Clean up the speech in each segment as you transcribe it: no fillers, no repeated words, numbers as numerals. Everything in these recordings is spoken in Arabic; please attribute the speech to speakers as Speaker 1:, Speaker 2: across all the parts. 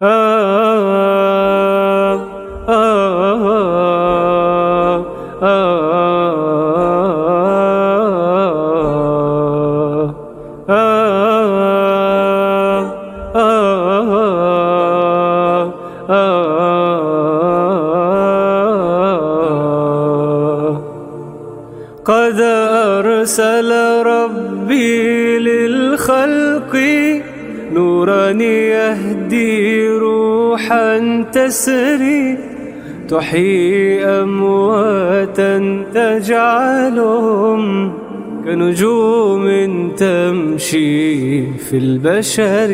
Speaker 1: قد أرسل ربي للخلق نورا يهدي روحا تسري تحيي أمواتا تجعلهم كنجوم تمشي في البشر،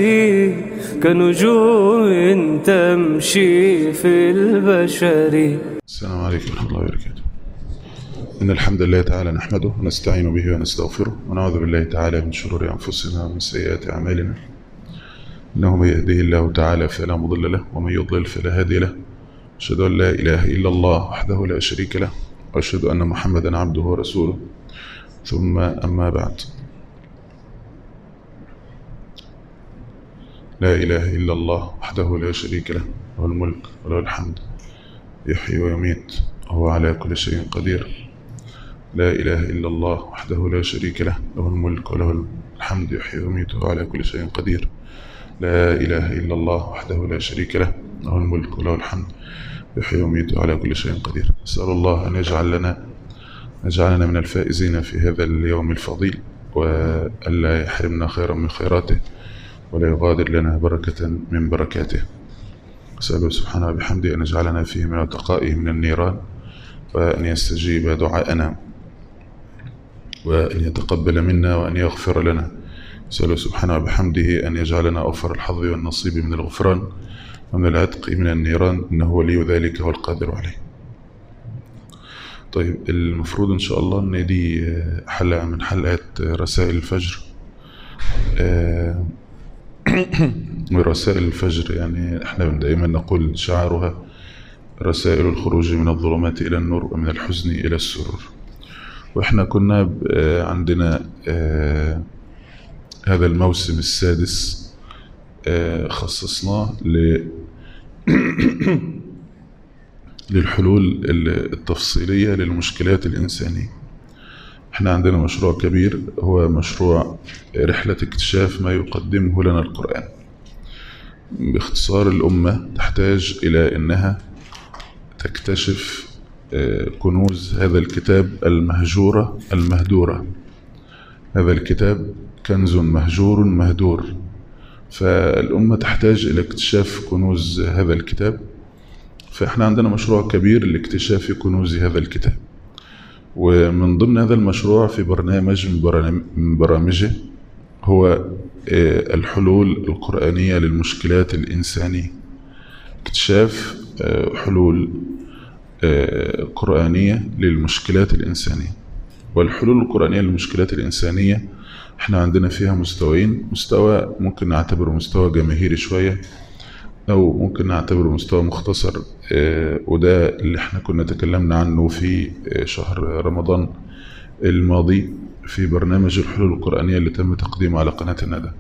Speaker 1: كنجوم تمشي في البشر.
Speaker 2: السلام عليكم ورحمة الله وبركاته. إن الحمد لله تعالى نحمده ونستعين به ونستغفره ونعوذ بالله تعالى من شرور أنفسنا ومن سيئات أعمالنا، إنه من يهده الله تعالى فلا مضل له ومن يضلل فلا هادي له. أشهد أن لا إله إلا الله وحده لا شريك له، وأشهد أن محمدا عبده ورسوله، ثم أما بعد. لا إله إلا الله وحده لا شريك له، له الملك وله الحمد يحيي ويميت وهو على كل شيء قدير. لا إله إلا الله وحده لا شريك له، له الملك وله الحمد يحيي ويميت وهو على كل شيء قدير. لا إله إلا الله وحده لا شريك له، له الملك وله الحمد يحيي ويميت وهو على كل شيء قدير. أسأل الله أن يجعلنا من الفائزين في هذا اليوم الفضيل، وألا يحرمنا خيرا من خيراته، ولا يغادر لنا بركة من بركاته. أسأله سبحانه وبحمده أن يجعلنا فيه من عتقائه من النيران، وأن يستجيب دعاءنا، وأن يتقبل منا، وأن يغفر لنا. أسأله سبحانه وبحمده أن يجعلنا أوفر الحظ والنصيب من الغفران ومن العتق من النيران، إنه ولي ذلك والقادر عليه. طيب، المفروض إن شاء الله أن دي حلقة من حلقات رسائل الفجر. ورسائل الفجر يعني احنا دائما نقول شعارها رسائل الخروج من الظلمات إلى النور ومن الحزن إلى السرور. واحنا كنا عندنا هذا الموسم السادس خصصناه للحلول التفصيلية للمشكلات الإنسانية. احنا عندنا مشروع كبير، هو مشروع رحلة اكتشاف ما يقدمه لنا القرآن. باختصار، الأمة تحتاج إلى أنها تكتشف كنوز هذا الكتاب المهجورة المهدورة. هذا الكتاب كنز مهجور مهدور، فالأمة تحتاج إلى اكتشاف كنوز هذا الكتاب. فإحنا عندنا مشروع كبير لاكتشاف كنوز هذا الكتاب، ومن ضمن هذا المشروع في برنامج من برامجه هو الحلول القرآنية للمشكلات الإنسانية. اكتشاف حلول قرآنية للمشكلات الإنسانية. والحلول القرآنية للمشكلات الإنسانية احنا عندنا فيها مستويين. مستوى ممكن نعتبره مستوى جماهيري شوية، أو ممكن نعتبره مستوى مختصر، وده اللي احنا كنا تكلمنا عنه في شهر رمضان الماضي في برنامج الحلول القرآنية اللي تم تقديمه على قناة الندى.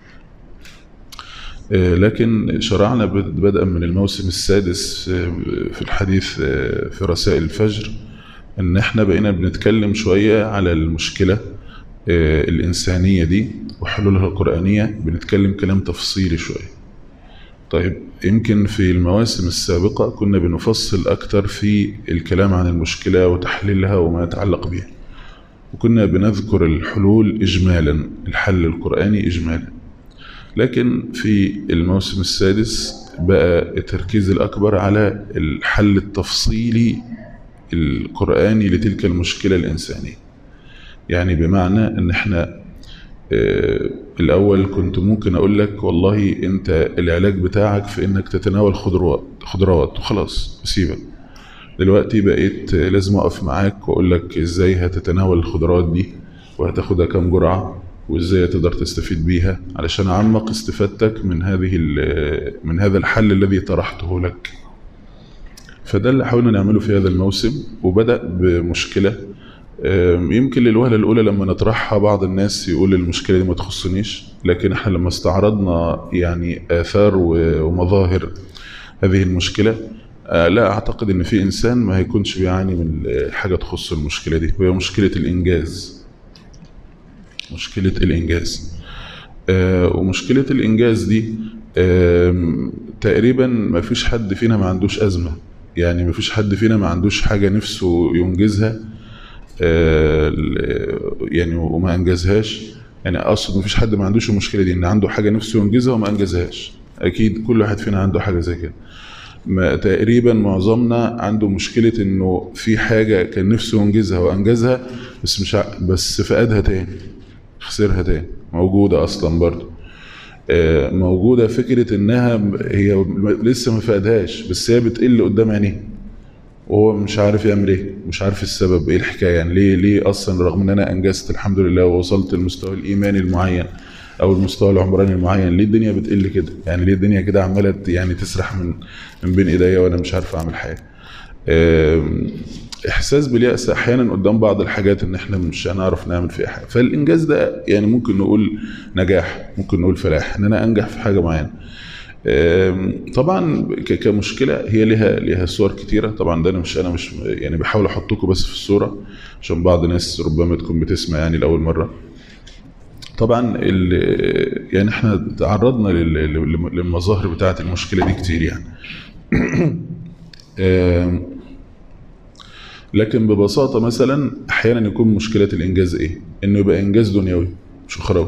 Speaker 2: لكن شرعنا بدءا من الموسم السادس في الحديث في رسائل الفجر ان احنا بقينا بنتكلم شوية على المشكلة الإنسانية دي وحلولها القرآنية، بنتكلم كلام تفصيلي شوية. طيب، يمكن في المواسم السابقة كنا بنفصل أكتر في الكلام عن المشكلة وتحليلها وما يتعلق بها، وكنا بنذكر الحلول إجمالا، الحل القرآني إجمالا. لكن في الموسم السادس بقى التركيز الأكبر على الحل التفصيلي القرآني لتلك المشكلة الإنسانية. يعني بمعنى أن احنا الأول كنت ممكن أقول لك والله أنت العلاج بتاعك في أنك تتناول خضروات وخلاص سيبك. دلوقتي بقيت لازم أقف معاك وأقول لك إزاي هتتناول الخضروات دي، وهتاخدها كم جرعة، وإزاي تقدر تستفيد بيها، علشان أعمق استفادتك من هذا الحل الذي طرحته لك. فده اللي حاولنا نعمله في هذا الموسم، وبدأ بمشكلة يمكن للوهلة الأولى لما نطرحها بعض الناس يقول المشكلة دي ما تخصنيش، لكن احنا لما استعرضنا يعني آثار ومظاهر هذه المشكلة، لا أعتقد إن في إنسان ما هيكونش بيعاني من حاجة تخص المشكلة دي، وهي مشكلة الإنجاز. مشكلة الإنجاز. ومشكلة الإنجاز دي تقريبا ما فيش حد فينا ما عندوش أزمة، يعني ما فيش حد فينا ما عندوش حاجة نفسه ينجزها يعني وما أنجزهاش. يعني أقصد ما فيش حد ما عندوش المشكلة دي، إن عنده حاجة نفسه ينجزها وما أنجزهاش. أكيد كل واحد فينا عنده حاجة زي كده. تقريبا معظمنا عنده مشكلة إنه في حاجة كان نفسه ينجزها وأنجزها، بس مش بس فقدها تاني، خسرها تاني. موجودة أصلا برضو، موجودة فكرة إنها هي لسه ما فقدهاش، بس هي بتقل قدام عينيه وهو مش عارف يعمل ايه، مش عارف السبب ايه الحكايه. يعني ليه اصلا رغم ان انا انجزت الحمد لله ووصلت للمستوى الايماني المعين او المستوى العمراني المعين، ليه الدنيا بتقل كده؟ يعني ليه الدنيا كده عماله يعني تسرح من بين ايديا وانا مش عارف اعمل حاجه؟ احساس باليأس احيانا قدام بعض الحاجات ان احنا مش هنعرف نعمل فيها حاجه. فالانجاز ده يعني ممكن نقول نجاح، ممكن نقول فلاح، ان انا انجح في حاجه معينه. طبعا كمشكله هي لها صور كتيره. طبعا ده انا مش يعني بحاول احطكم بس في الصوره عشان بعض الناس ربما تكون بتسمع يعني لاول مره. طبعا يعني احنا تعرضنا للمظاهر بتاعه المشكله دي كتير يعني. لكن ببساطه مثلا احيانا يكون مشكله الانجاز ايه؟ انه يبقى انجاز دنيوي مش اخروي.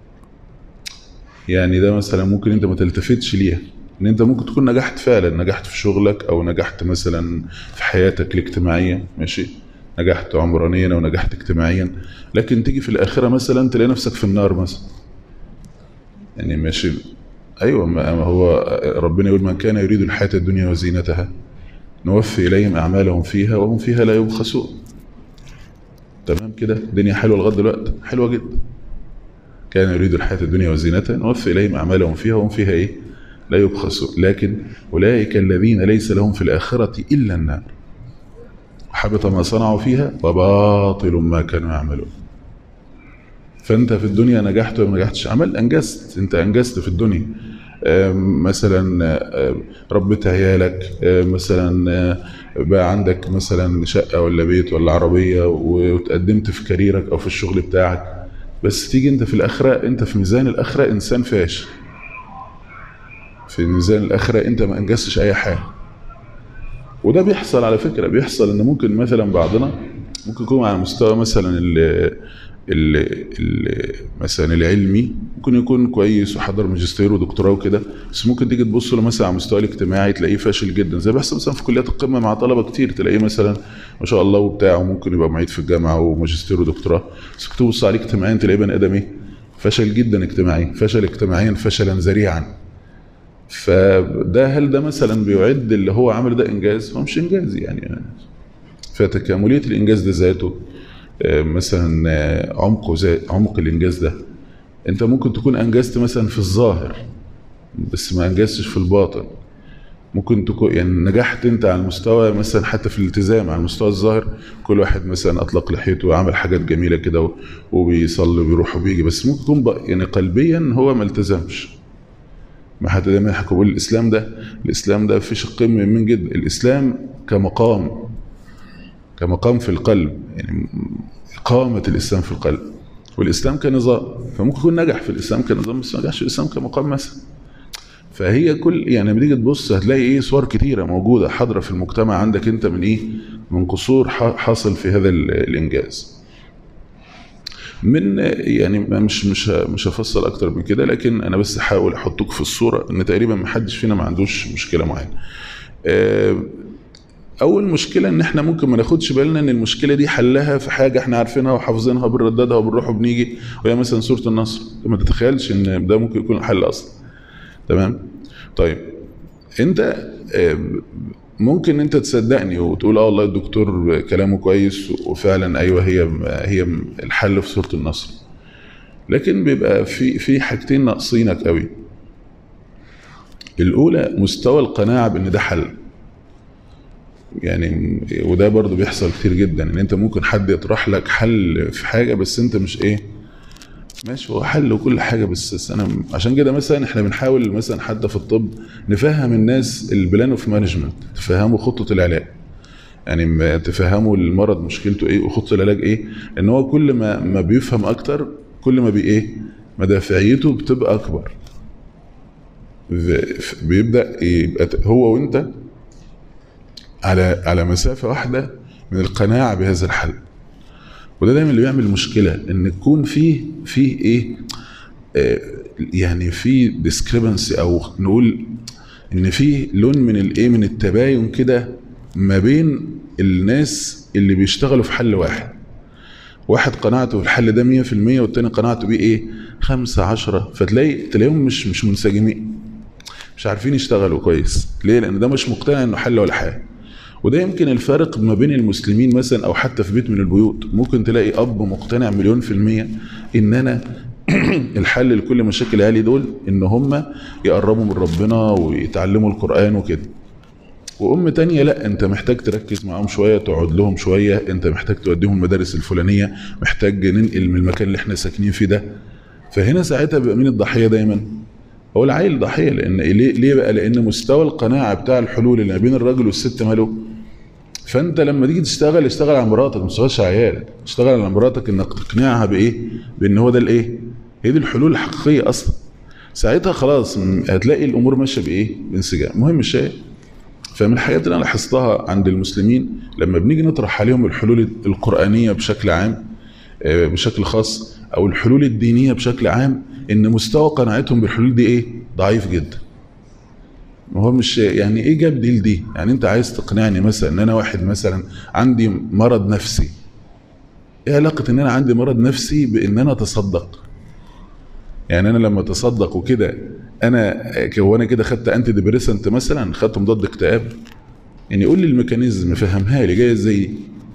Speaker 2: يعني ده مثلا ممكن انت ما تلتفتش ليها، ان انت ممكن تكون نجحت فعلا، نجحت في شغلك او نجحت مثلا في حياتك الاجتماعيه، ماشي، نجحت عمرانيا او نجحت اجتماعيا، لكن تيجي في الاخره مثلا تلاقي نفسك في النار مثلا. يعني ماشي، ايوه، ما هو ربنا يقول من كان يريد الحياه الدنيا وزينتها نوفي اليهم اعمالهم فيها وهم فيها لا يبخسون. تمام كده، الدنيا حلوه لغايه دلوقتي، حلوه جدا. كان يريد الحياة الدنيا وزينتها نوفي إليهم أعمالهم فيها وهم فيها إيه؟ لا يبخسون. لكن أولئك الذين ليس لهم في الآخرة إلا النار وحبط ما صنعوا فيها وباطل ما كانوا يعملون. فأنت في الدنيا نجحت ولا ما نجحتش؟ أنجزت، أنت أنجزت في الدنيا. مثلا ربيت عيالك، مثلا بقى عندك مثلا شقة ولا بيت ولا عربية، وتقدمت في كاريرك أو في الشغل بتاعك. بس تيجي انت في الاخره، انت في ميزان الاخره انسان فاشل. في ميزان الاخره انت ما انجزتش اي حاجه. وده بيحصل على فكره، بيحصل ان ممكن مثلا بعضنا ممكن يكون على مستوى مثلا مثلا العلمي ممكن يكون كويس وحضر ماجستير ودكتوراه وكده، بس ممكن تيجي تبص له مثلا على المستوى الاجتماعي تلاقيه فاشل جدا، زي بيحصل مثلا في كليات القمه مع طلبه كتير، تلاقيه مثلا ما شاء الله وبتاع، ممكن يبقى معيد في الجامعه وماجستير ودكتوراه، بس تبص عليه اجتماعيا تلاقيه بني ادم ايه؟ فشل جدا اجتماعيا، فشل اجتماعيا فشلا ذريعا. فده هل ده مثلا بيعد اللي هو عمل ده انجاز؟ هو مش انجاز يعني. فتكامليه الانجاز ده ذاته مثلا عمق الانجاز ده، انت ممكن تكون انجزت مثلا في الظاهر بس ما انجزتش في الباطن. ممكن تكون يعني نجحت انت على المستوى مثلا حتى في الالتزام على المستوى الظاهر، كل واحد مثلا اطلق لحيته وعمل حاجات جميله كده وبيصلي وبيروح وبيجي، بس ممكن يكون يعني قلبيا هو ما التزمش. ما حد دايما يحكي يقول الاسلام ده في شقين مهمين جدا. الاسلام كمقام في القلب، يعني إقامة الإسلام في القلب، والإسلام كنظام. فممكن يكون نجح في الإسلام كنظام بس ما نجحش في الإسلام كمقام مثلا. فهي كل يعني لما تيجي تبص هتلاقي إيه؟ صور كتيرة موجودة حاضرة في المجتمع عندك أنت من إيه؟ من قصور حاصل في هذا الإنجاز. من يعني مش هفصل أكتر من كده، لكن أنا بس أحاول أحطك في الصورة إن تقريبا ما حدش فينا ما عندوش مشكلة معينة. اول مشكله ان احنا ممكن ما ناخدش بالنا ان المشكله دي حلها في حاجه احنا عارفينها وحافظينها وبنرددها وبنروح وبنيجي، وهي مثلا سوره النصر. ما تتخيلش ان ده ممكن يكون الحل اصلا. تمام؟ طيب انت ممكن انت تصدقني وتقول والله الدكتور كلامه كويس وفعلا ايوه هي الحل في سوره النصر، لكن بيبقى في حاجتين ناقصينك قوي. الاولى مستوى القناعه بان ده حل. يعني وده برضو بيحصل كتير جدا، ان انت ممكن حد يطرح لك حل في حاجة بس انت مش ايه ماشي، هو حل وكل حاجة، بس انا عشان كده مثلا احنا بنحاول مثلا حتى في الطب نفهم الناس البلان اوف مانجمنت، تفهموا خطة العلاج، يعني تفهموا المرض مشكلته ايه وخطة العلاج ايه، ان هو كل ما بيفهم اكتر كل ما ايه مدافعيته بتبقى اكبر، بيبدأ يبقى هو وانت على مسافة واحدة من القناعة بهذا الحل. وده دايما اللي بيعمل مشكلة، ان تكون فيه ايه يعني في ديسكريبنسي، او نقول ان في لون من الايه من التباين كده ما بين الناس اللي بيشتغلوا في حل واحد قناعته بالحل ده 100% والتاني قناعته بيه ايه 5-10، فتلاقيهم مش منسجمين، مش عارفين يشتغلوا كويس. ليه؟ لان ده مش مقتنع انه حل ولا حاجه. وده يمكن الفارق ما بين المسلمين مثلا، او حتى في بيت من البيوت ممكن تلاقي اب مقتنع 100% ان انا الحل لكل مشاكل اهلي دول ان هم يقربوا من ربنا ويتعلموا القرآن وكده، وام تانية لا، انت محتاج تركز معاهم شوية، تقعد لهم شوية، انت محتاج توديهم المدارس الفلانية، محتاج ننقل من المكان اللي احنا ساكنين فيه ده. فهنا ساعتها بيبقى مين الضحية دايما؟ هو العيل ضحية. لان ليه بقى؟ لان مستوى القناعة بتاع الحلول اللي ما بين الراجل والست ماله. فانت لما تيجي اشتغل على مراتك، ما تشتغلش على عيالك، اشتغل على مراتك انك تقنعها بايه؟ بان هو ده الايه، هي دي الحلول الحقيقية اصلا. ساعتها خلاص هتلاقي الامور ماشيه بايه؟ بانسجام. مهم الشيء، فمن الحاجات اللي انا لاحظتها عند المسلمين لما بنيجي نطرح عليهم الحلول القرآنية بشكل عام بشكل خاص، او الحلول الدينية بشكل عام، ان مستوى قناعتهم بالحلول دي ايه؟ ضعيف جدا. هو مش يعني ايه جاب دي؟ يعني انت عايز تقنعني مثلا ان انا واحد مثلا عندي مرض نفسي، ايه علاقة ان انا عندي مرض نفسي بان انا اتصدق؟ يعني انا لما اتصدق وكده وانا كده خدت انتي ديبريسنت مثلا، خدت مضاد اكتئاب؟ يعني قول لي الميكانيزم، فهمها لي جايه ازاي.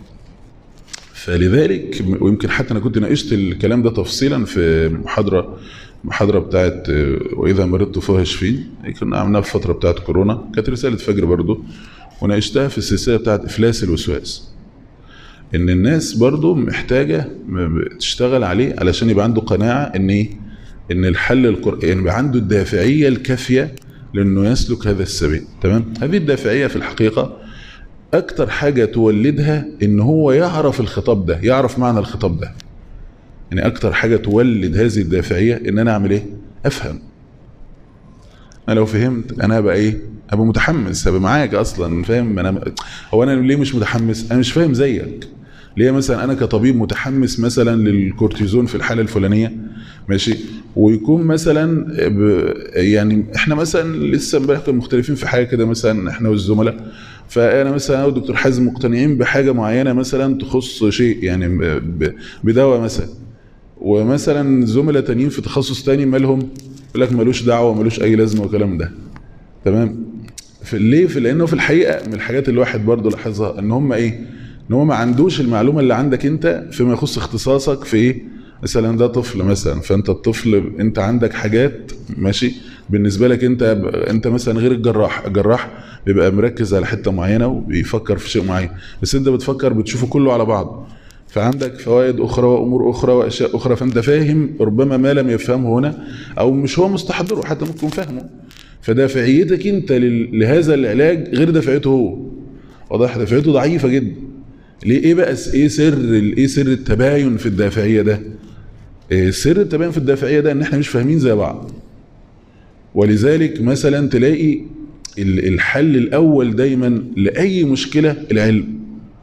Speaker 2: فلذلك ويمكن حتى انا كنت ناقشت الكلام ده تفصيلا في محاضره بتاعت واذا مرضت فهو يشفين، كنا عملناها في الفتره بتاعت كورونا، كانت رساله فجر برضو، وناقشتها في السلسله بتاعت افلاس الوسواس، ان الناس برضو محتاجه تشتغل عليه علشان يبقى عنده قناعه ان ايه، ان الحل القرآني يبقى عنده الدافعيه الكافيه لانه يسلك هذا السبيل. تمام؟ هذه الدافعيه في الحقيقه اكتر حاجه تولدها ان هو يعرف الخطاب ده، يعرف معنى الخطاب ده. يعني اكتر حاجه تولد هذه الدافعيه ان انا اعمل ايه؟ افهم. انا لو فهمت انا هبقى ايه؟ هبقى متحمس، هبقى معاك اصلا، فاهم؟ هو انا ليه مش متحمس؟ انا مش فاهم زيك. ليه مثلا انا كطبيب متحمس مثلا للكورتيزون في الحاله الفلانيه، ماشي، ويكون مثلا يعني احنا مثلا لسه امبارح مختلفين في حاجه كده مثلا احنا والزملاء، فانا مثلا والدكتور حازم مقتنعين بحاجه معينه مثلا تخص شيء يعني بدواء مثلا، ومثلا زملاء تانيين في تخصص تاني مالهم يقول لك ملوش دعوه وملوش اي لازمه والكلام ده. تمام؟ ليه؟ لانه في الحقيقه من الحاجات اللي الواحد برضه لاحظها ان هم ايه، ان هو ما عندوش المعلومه اللي عندك انت فيما يخص اختصاصك في ايه. مثلا ده طفل مثلا، فانت الطفل انت عندك حاجات ماشي بالنسبه لك انت مثلا غير الجراح بيبقى مركز على حته معينه وبيفكر في شيء معين، بس انت بتفكر بتشوفه كله على بعض، فعندك فوائد اخرى وامور اخرى واشياء اخرى، فانت فاهم ربما ما لم يفهمه هنا، او مش هو مستحضره حتى ممكن فهمه. فدافعيتك انت لهذا العلاج غير دافعيته هو، واضح؟ دافعيته ضعيفه جدا. ليه؟ ايه بقى ايه سر التباين في الدافعيه ده؟ سر التباين في الدافعيه ده ان احنا مش فاهمين زي بعض. ولذلك مثلا تلاقي الحل الاول دايما لاي مشكله العلم.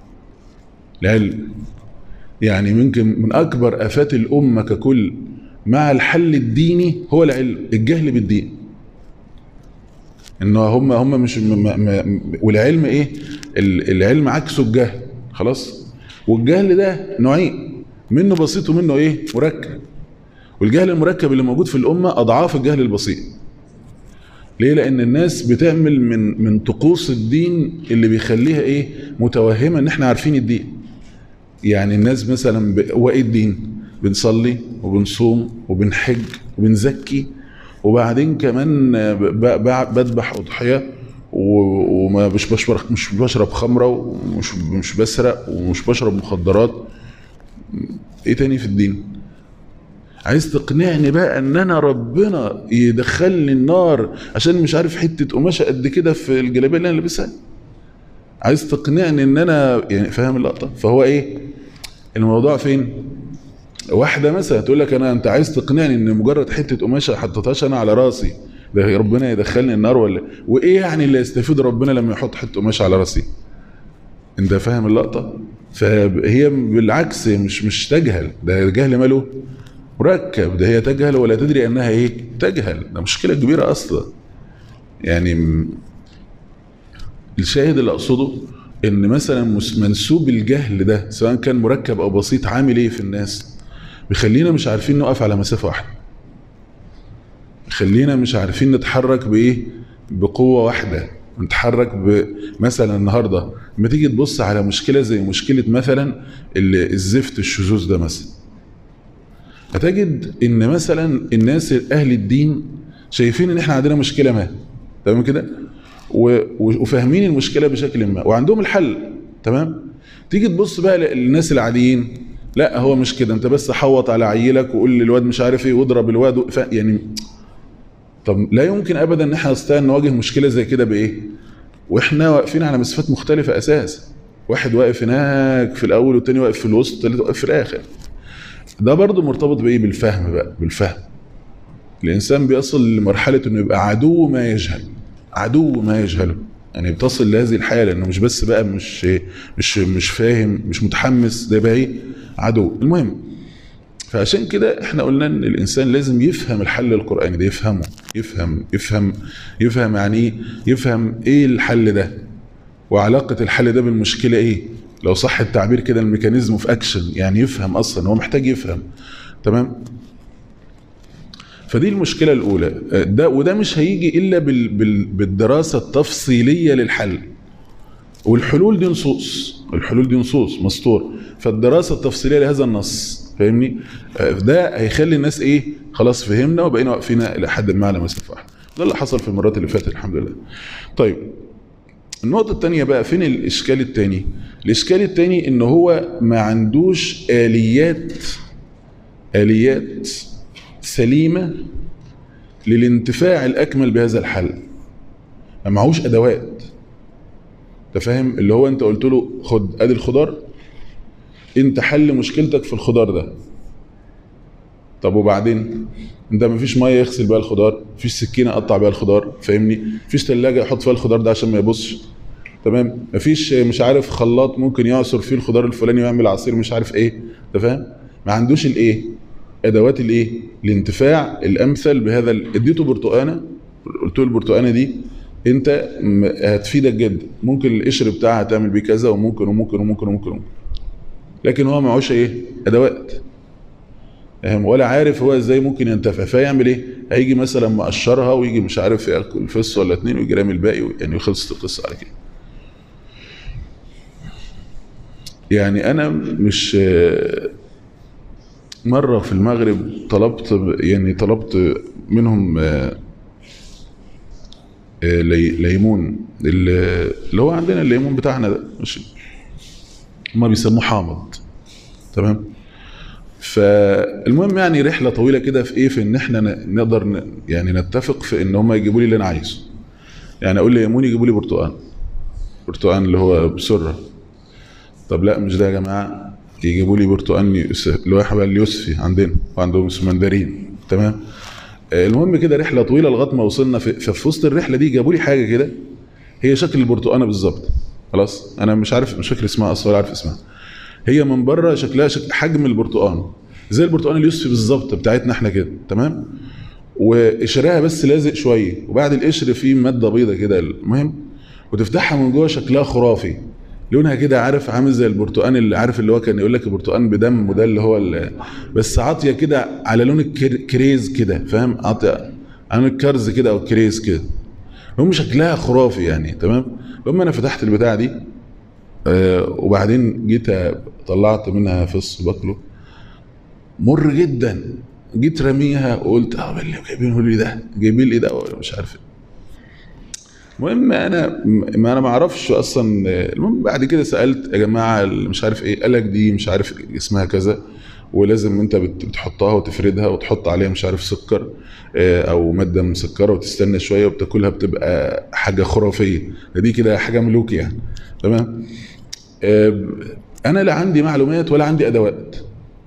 Speaker 2: يعني ممكن من اكبر افات الامه ككل مع الحل الديني هو العلم، الجهل بالدين. انه هم مش والعلم ايه؟ العلم عكسه الجهل، خلاص. والجهل ده نوعين، منه بسيط ومنه ايه؟ مركب. والجهل المركب اللي موجود في الامه اضعاف الجهل البسيط. ليه؟ لان الناس بتعمل من طقوس الدين اللي بيخليها ايه؟ متوهمه ان احنا عارفين الدين. يعني الناس مثلا وايه الدين؟ بنصلي وبنصوم وبنحج وبنزكي، وبعدين كمان بذبح اضحيه وما مش بشرب خمره، ومش مش بسرق، ومش بشرب مخدرات. ايه تاني في الدين؟ عايز تقنعني بقى ان انا ربنا يدخلني النار عشان مش عارف حته قماشه قد كده في الجلابيه اللي انا لابسها؟ عايز تقنعني ان انا يعني فاهم اللقطه؟ فهو ايه الموضوع فين؟ واحده مثلا تقول لك انت عايز تقنعني ان مجرد حته قماشه حطيتهاش انا على راسي ده ربنا يدخلني النار؟ ولا وايه يعني اللي يستفيد ربنا لما يحط حته قماشه على راسي؟ انت فاهم اللقطه؟ فهي بالعكس مش تجهل، ده جهل ماله مركب، ده هي تجهل ولا تدري انها ايه تجهل. ده مشكله كبيره اصلا. يعني الشاهد اللي اقصده ان مثلا منسوب الجهل ده سواء كان مركب او بسيط عامل ايه في الناس؟ بيخلينا مش عارفين نقف على مسافه واحده، خلينا مش عارفين نتحرك بايه، بقوه واحده. نتحرك مثلا النهارده لما تيجي تبص على مشكله زي مشكله مثلا الزفت الشذوذ ده مثلا، هتجد ان مثلا الناس اهل الدين شايفين ان احنا عندنا مشكله ما، تمام كده، وفاهمين المشكله بشكل ما وعندهم الحل، تمام. تيجي تبص بقى للناس العاديين، لا هو مش كده، انت بس حوط على عيلك وقول للواد مش عارف ايه واضرب الواد يعني طب لا يمكن ابدا ان احنا نستطيع نواجه مشكله زي كده بايه واحنا واقفين على مسافات مختلفه اساسا. واحد واقف هناك في الاول والتاني واقف في الوسط والتالت واقف في الاخر. ده برضو مرتبط بايه؟ بالفهم بقى، بالفهم. الانسان بيصل لمرحله انه يبقى عدو ما يجهل، عدو ما يجهله. يعني بتصل لهذه الحاله انه مش بس بقى مش فاهم، مش متحمس، ده بقى ايه؟ عدو. المهم، فعشان كده احنا قلنا ان الانسان لازم يفهم الحل القرآني ده، يفهمه، يفهم يعني ايه، يفهم ايه الحل ده وعلاقة الحل ده بالمشكلة ايه، لو صح التعبير كده الميكانيزم في اكشن، يعني يفهم اصلا، هو محتاج يفهم، تمام. فدي المشكلة الاولى. وده مش هيجي الا بالدراسة التفصيلية للحل، والحلول دي نصوص، الحلول دي نصوص مسطور، فالدراسة التفصيلية لهذا النص، فاهمني؟ ده هيخلي الناس ايه، خلاص فهمنا وبقينا واقفين الى حد ما على مسافه واحده. ده اللي حصل في المرات اللي فاتت الحمد لله. طيب النقطه الثانيه بقى، فين الاشكال الثاني؟ الاشكال الثاني ان هو ما عندوش اليات سليمه للانتفاع الاكمل بهذا الحل، ما معهوش ادوات. انت فاهم؟ اللي هو انت قلت له خد ادي الخضار، انت حل مشكلتك في الخضار ده، طب وبعدين انت مفيش ميه يغسل بيها الخضار، مفيش سكينه اقطع بيها الخضار، فاهمني؟ مفيش ثلاجه احط فيها الخضار ده عشان ما يبصش، تمام؟ مفيش مش عارف خلاط ممكن يعصر فيه الخضار الفلاني ويعمل عصير مش عارف ايه، انت فاهم؟ ما عندوش الايه، ادوات الايه، الانتفاع الامثل بهذا. اديته برتقانه، قلت له البرتقانه دي انت هتفيدك جدا، ممكن القشر بتاعها تعمل بيه كذا، وممكن وممكن وممكن وممكن, وممكن. لكن هو معهوش ايه، ادوات، ولا عارف هو ازاي ممكن ينتفع. فيعمل ايه؟ هيجي مثلا مقشرها ويجي مش عارف ياكل فص ولا اتنين ويجي رامي الباقي، يعني خلصت القصه على كده. يعني انا مش مره في المغرب طلبت منهم ليمون، اللي هو عندنا الليمون بتاعنا ده، ماشي، هما بيسموه حامض، تمام. فالمهم يعني رحله طويله كده في ايه، في ان احنا نقدر يعني نتفق في ان هم يجيبوا لي اللي انا عايزه. يعني اقول لي ليمون يجيبوا لي برتقان اللي هو بسره، طب لا مش ده يا جماعه، يجيبوا لي برتقان اللي هو حبال اليوسفي عندنا وعندهم اسمه مندرين، تمام. المهم كده رحله طويله لغايه ما وصلنا في وسط الرحله دي جابوا لي حاجه كده هي شكل البرتقانه بالظبط، خلاص انا مش فاكر اسمها اصلا ولا عارف اسمها. هي من بره شكلها حجم البرتقان، زي البرتقان اليوسفي بالظبط بتاعتنا احنا كده، تمام. وقشرها بس لازق شويه، وبعد القشر فيه ماده بيضه كده، المهم وتفتحها من جوه شكلها خرافي، لونها كده عارف عامل زي البرتقان اللي عارف اللي هو كان يقول لك البرتقان بدم، وده اللي هو بس عاطيه كده على لون الكريز كده، فاهم؟ عاطيه عن الكرز كده او الكريز كده، المهم شكلها خرافي يعني، تمام. المهم انا فتحت البتاعه دي وبعدين جيت طلعت منها فص باكله، مر جدا. جيت رميها وقلت بالله جايبينه لي ده، جايبين لي ده مش عارف. المهم انا ما اعرفش اصلا. المهم بعد كده سالت يا جماعه مش عارف ايه، قال لك دي مش عارف اسمها كذا، ولازم انت بتحطها وتفردها وتحط عليها مش عارف سكر او ماده مسكره وتستنى شويه وبتاكلها، بتبقى حاجه خرافيه. دي كده حاجه ملوكي يعني. تمام. انا لا عندي معلومات ولا عندي ادوات.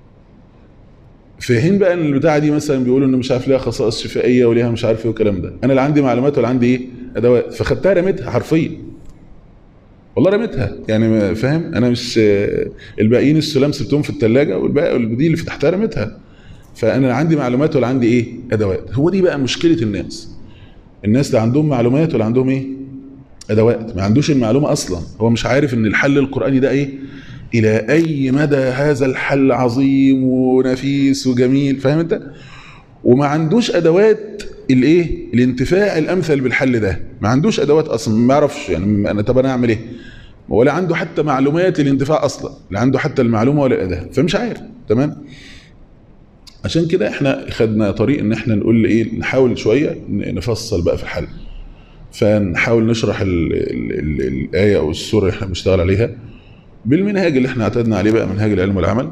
Speaker 2: في حين بقى ان البتاعه دي مثلا بيقولوا ان مش عارف ليها خصائص شفائيه وليها مش عارف ايه والكلام ده، انا لا عندي معلومات ولا عندي ايه ادوات، فخدتها رميتها حرفيا. والله رميتها يعني، فاهم؟ انا مش الباقيين السلام سبتهم في الثلاجه، والباقي دي اللي فتحتها رميتها. فانا لا عندي معلومات ولا عندي ايه ادوات. هو دي بقى مشكله الناس لا عندهم معلومات ولا عندهم ايه ادوات. ما عندوش المعلومه اصلا، هو مش عارف ان الحل القراني ده ايه، الى اي مدى هذا الحل عظيم ونفيس وجميل، فاهم انت؟ وما عندوش ادوات الايه الانتفاع الامثل بالحل ده. ما عندوش ادوات اصلا، ما يعرفش يعني انا اعمل ايه، ولا عنده حتى معلومات للانتفاع اصلا، لا عنده حتى المعلومه ولا الاداه، فمش عارف. تمام. عشان كده احنا خدنا طريق ان احنا نقول ايه، نحاول شويه نفصل بقى في الحل. فنحاول نشرح الايه او السوره اللي احنا بنشتغل عليها بالمنهاج اللي احنا اعتدنا عليه بقى، منهاج العلم والعمل.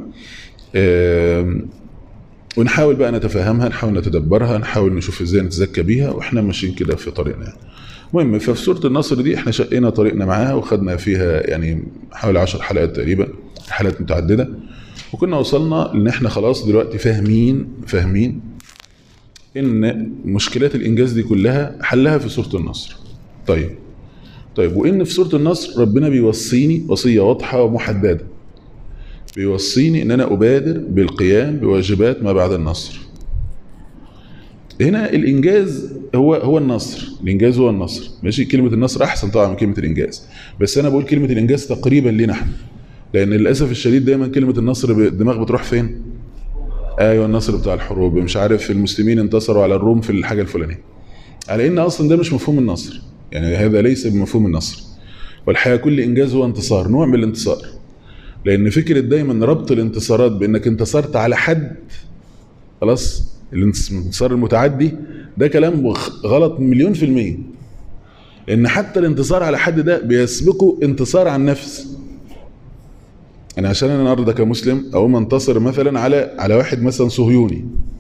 Speaker 2: ونحاول بقى نتفهمها، نحاول نتدبرها، نحاول نشوف ازاي نتزكى بيها، واحنا ماشيين كده في طريقنا يعني. المهم ففي سورة النصر دي احنا شقينا طريقنا معاها، وخدنا فيها يعني حوالي 10 حلقات تقريبا، حلقات متعددة. وكنا وصلنا ان احنا خلاص دلوقتي فاهمين ان مشكلات الانجاز دي كلها حلها في سورة النصر. طيب وان في سورة النصر ربنا بيوصيني وصية واضحة ومحددة، بيوصيني ان انا ابادر بالقيام بواجبات ما بعد النصر. هنا الانجاز هو النصر، الانجاز هو النصر، ماشي. كلمة النصر احسن طبعا من كلمة الانجاز، بس انا بقول كلمة الانجاز تقريبا لينا احنا، لان للاسف الشديد دايما كلمة النصر الدماغ بتروح فين؟ ايوه النصر بتاع الحروب، مش عارف المسلمين انتصروا على الروم في الحاجة الفلانية، على ان اصلا ده مش مفهوم النصر، يعني هذا ليس بمفهوم النصر. والحقيقة كل انجاز هو انتصار، نوع من الانتصار. لان فكرة دايما ربط الانتصارات بانك انتصرت على حد، خلاص الانتصار المتعدي ده كلام غلط 1,000,000%. لان حتى الانتصار على حد ده بيسبقه انتصار عن نفس. يعني عشان انا النهارده كمسلم اقوم انتصر مثلا على واحد مثلا صهيوني،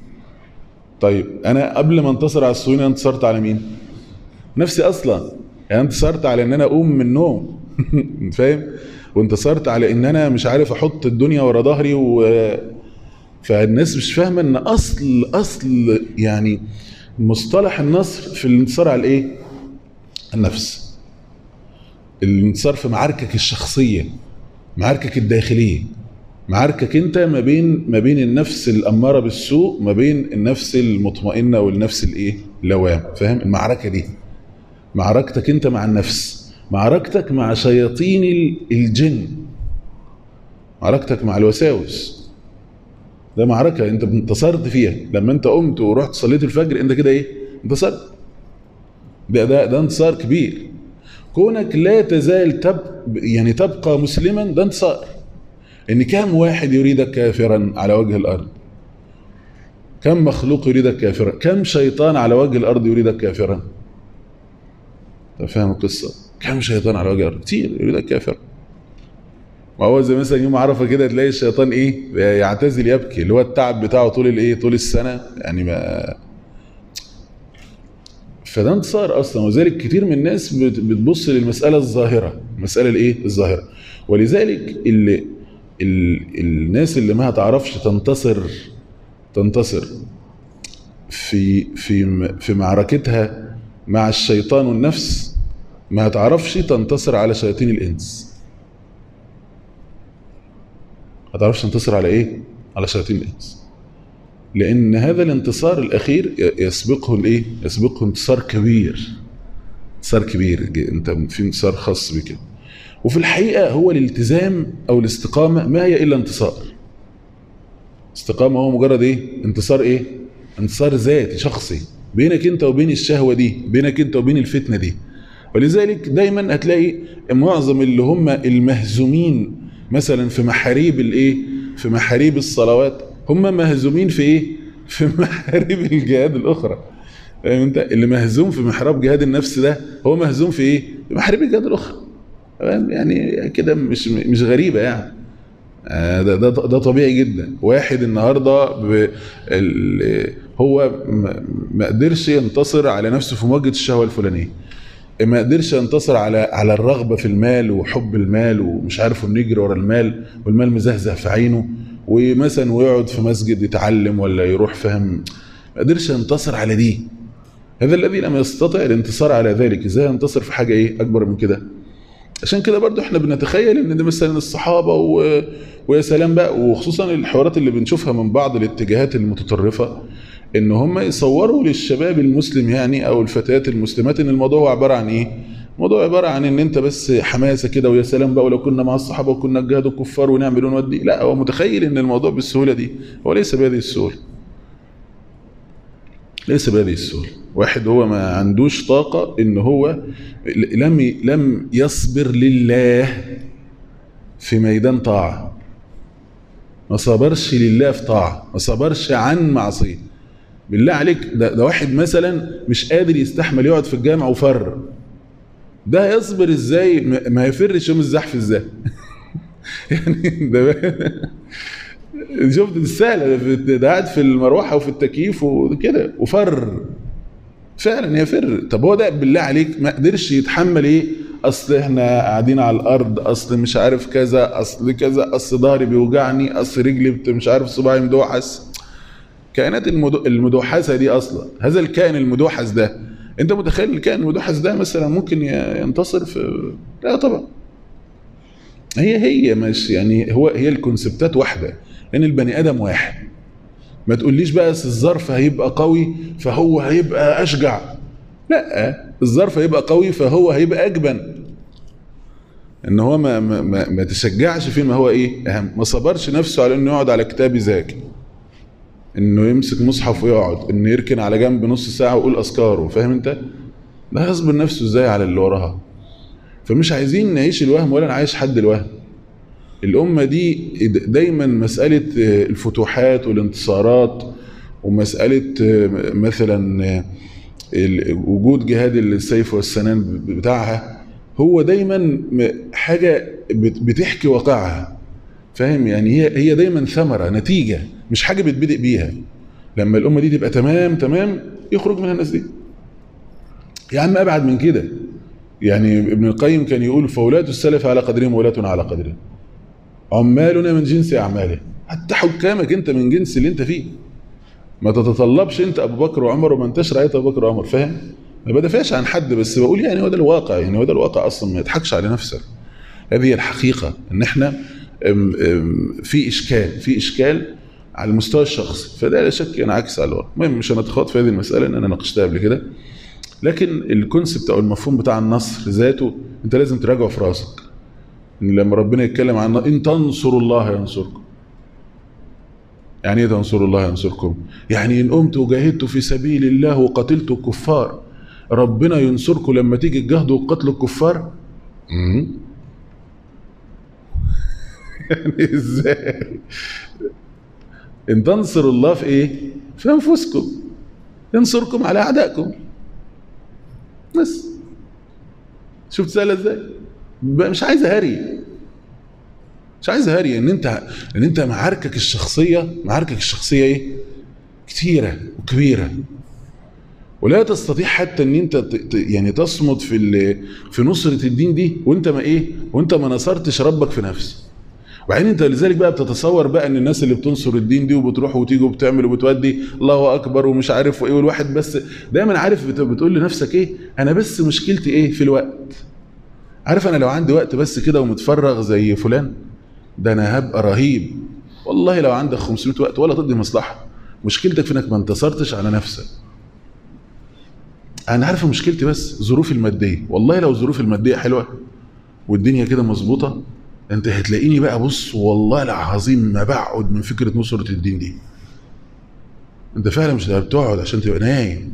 Speaker 2: طيب انا قبل ما انتصر على الصهيوني انتصرت على مين؟ نفسي اصلا. يعني انتصرت على ان انا اقوم من النوم فاهم؟ وانتصرت على ان انا مش عارف احط الدنيا ورا ظهري فالناس مش فاهمه ان اصل يعني مصطلح النصر في الانتصار على ايه؟ النفس. الانتصار في معاركك الشخصيه، معاركك الداخليه، معاركك انت ما بين النفس الاماره بالسوء، ما بين النفس المطمئنه والنفس الايه؟ اللوام. فاهم المعركه دي؟ معركتك انت مع النفس، معركتك مع شياطين الجن، معركتك مع الوساوس. ده معركة انت انتصرت فيها لما انت قمت ورحت صليت الفجر، انت كده ايه؟ انتصرت. ده انتصار كبير. كونك لا تزال تبقى مسلما، ده انتصار. ان كم واحد يريدك كافرا على وجه الارض؟ كم مخلوق يريدك كافرا؟ كم شيطان على وجه الارض يريدك كافرا؟ انت فاهم القصة؟ كم شيطان على وجه الارض كتير يريدك كافرا. وهو زي مثلا يوم عرفه كده تلاقي الشيطان ايه؟ يعتزل يبكي، اللي هو التعب بتاعه طول السنه يعني. ما فده انتصار اصلا. وذلك كتير من الناس بتبص للمساله الظاهره، المساله الايه؟ الظاهره. ولذلك الناس اللي ما هتعرفش تنتصر في معركتها مع الشيطان والنفس، ما هتعرفش تنتصر على شياطين الانس. ما تعرفش تنتصر على ايه؟ على شياطين الانس. لان هذا الانتصار الاخير يسبقه الايه؟ يسبقه انتصار كبير. انتصار كبير، انت في انتصار خاص بك. وفي الحقيقه هو الالتزام او الاستقامه ما هي الا انتصار. استقامه هو مجرد ايه؟ انتصار ايه؟ انتصار ذاتي شخصي بينك انت وبين الشهوه دي، بينك انت وبين الفتنه دي. ولذلك دايما هتلاقي معظم اللي هم المهزومين مثلا في محاريب الايه؟ في محاريب الصلوات، هم مهزومين في ايه؟ في محاريب الجهاد الاخرى. فاهم انت؟ اللي مهزوم في محراب جهاد النفس ده هو مهزوم في ايه؟ في محارب الجهاد الاخرى. يعني كده مش غريبه يعني. ده طبيعي جدا. واحد النهارده هو ما قدرش ينتصر على نفسه في مواجهه الشهوه الفلانيه، ما قدرش ينتصر على الرغبه في المال وحب المال ومش عارف انه يجري ورا المال، والمال مزهزه في عينه، ومثلا ويقعد في مسجد يتعلم ولا يروح، فهم، ما قدرش ينتصر على دي. هذا الذي لم يستطع الانتصار على ذلك ازاي ينتصر في حاجه ايه اكبر من كده؟ عشان كده برضو احنا بنتخيل ان ده مثلا الصحابه ويا سلام بقى، وخصوصا الحوارات اللي بنشوفها من بعض الاتجاهات المتطرفه، ان هم يصوروا للشباب المسلم يعني او الفتيات المسلمات ان الموضوع هو عباره عن ايه؟ الموضوع عباره عن ان انت بس حماسه كده ويا سلام بقى، ولو كنا مع الصحابه وكنا نجاهد الكفار ونعمل ونودي. لا، هو متخيل ان الموضوع بالسهوله دي، هو ليس بهذه السهوله. ليس بهذه السهوله. واحد هو ما عندوش طاقه، ان هو لم يصبر لله في ميدان طاعه، ما صبرش لله في طاعه، ما صبرش عن معصيه. بالله عليك، ده واحد مثلا مش قادر يستحمل يقعد في الجامع وفر، ده يصبر ازاي؟ ما يفرش يوم الزحف ازاي؟ يعني ده شفت السهله، ده قاعد في المروحه وفي التكييف وكده وفر فعلا يفر. طب هو ده بالله عليك ما قدرش يتحمل ايه؟ اصل احنا قاعدين على الارض، اصل مش عارف كذا، اصل كذا، اصل ظهري بيوجعني، اصل رجلي مش عارف صباعي مدوحس. كائنات المدوحسه دي اصلا، هذا الكائن المدوحس ده، انت متخيل الكائن المدوحس ده مثلا ممكن ينتصر في؟ لا طبعا. هي مش يعني، هي الكونسبتات واحده، لان البني ادم واحد. ما تقوليش بقى الظرف هيبقى قوي فهو هيبقى اشجع، لا، الظرف هيبقى قوي فهو هيبقى اجبن. ان هو ما تشجعش فيه، ما هو ايه اهم، ما صبرش نفسه على انه يقعد على كتاب يذاكر، انه يمسك مصحف ويقعد، انه يركن على جنب نص ساعه ويقول اذكاره، فاهم انت؟ ده هيصبر نفسه ازاي على اللي وراها؟ فمش عايزين نعيش الوهم ولا نعيش حد الوهم. الأمة دي دايما مسألة الفتوحات والانتصارات، ومسألة مثلا وجود جهاد السيف والسنان بتاعها، هو دايما حاجة بتحكي واقعها، فاهم يعني؟ هي دايما ثمرة، نتيجة، مش حاجة بتبدأ بيها. لما الأمة دي تبقى تمام يخرج منها الناس دي. يا عم أبعد من كده، يعني ابن القيم كان يقول: فولاة السلف على قدرهم ولاة على قدرهم، عمالنا من جنس أعماله. حتى حكامك انت من جنس اللي انت فيه، ما تتطلبش انت ابو بكر وعمر وما انتش رأيت ابو بكر وعمر، فاهم؟ ما بدافعش عن حد، بس بقول يعني هو ده الواقع، يعني هو ده الواقع اصلا، ما يضحكش على نفسك. هذه الحقيقة، ان احنا في اشكال على المستوى الشخصي، فده لا شك ينعكس على الواقع. المهم مش هنتخاط في هذه المسألة، ان انا ناقشتها قبل كده، لكن الكونسبت او المفهوم بتاع النصر ذاته انت لازم تراجعه في راسك. إن لما ربنا يتكلم عن إن تنصروا الله ينصركم، يعني إيه تنصروا الله ينصركم؟ يعني إن قمت وجاهدت في سبيل الله وقتلت الكفار، ربنا ينصركم لما تيجي تجاهدوا وقتلوا الكفار؟ يعني إزاي؟ إن تنصروا الله في إيه؟ في أنفسكم، ينصركم على أعدائكم. بس شفت سهلة إزاي؟ مش عايزة هري، ان انت معاركك الشخصيه ايه؟ كتيره وكبيره، ولا تستطيع حتى ان انت يعني تصمد في نصره الدين دي وانت ما نصرتش ربك في نفسك. وبعدين انت لذلك بقى بتتصور بقى ان الناس اللي بتنصر الدين دي وبتروح وتيجي وبتعمل وبتودي الله اكبر ومش عارف ايه، والواحد بس دايما عارف بتقول لنفسك ايه؟ انا بس مشكلتي ايه؟ في الوقت. عارف انا لو عندي وقت بس كده ومتفرغ زي فلان، ده انا هبقى رهيب. والله لو عندك 500 وقت ولا تقضي مصلحه، مشكلتك في انك ما انتصرتش على نفسك. انا عارف مشكلتي بس ظروفي الماديه. والله لو ظروفي الماديه حلوه والدنيا كده مظبوطه، انت هتلاقيني بقى بص والله العظيم ما بقعد من فكره نصره الدين دي. انت فعلا مش بتقعد عشان تبقى نايم،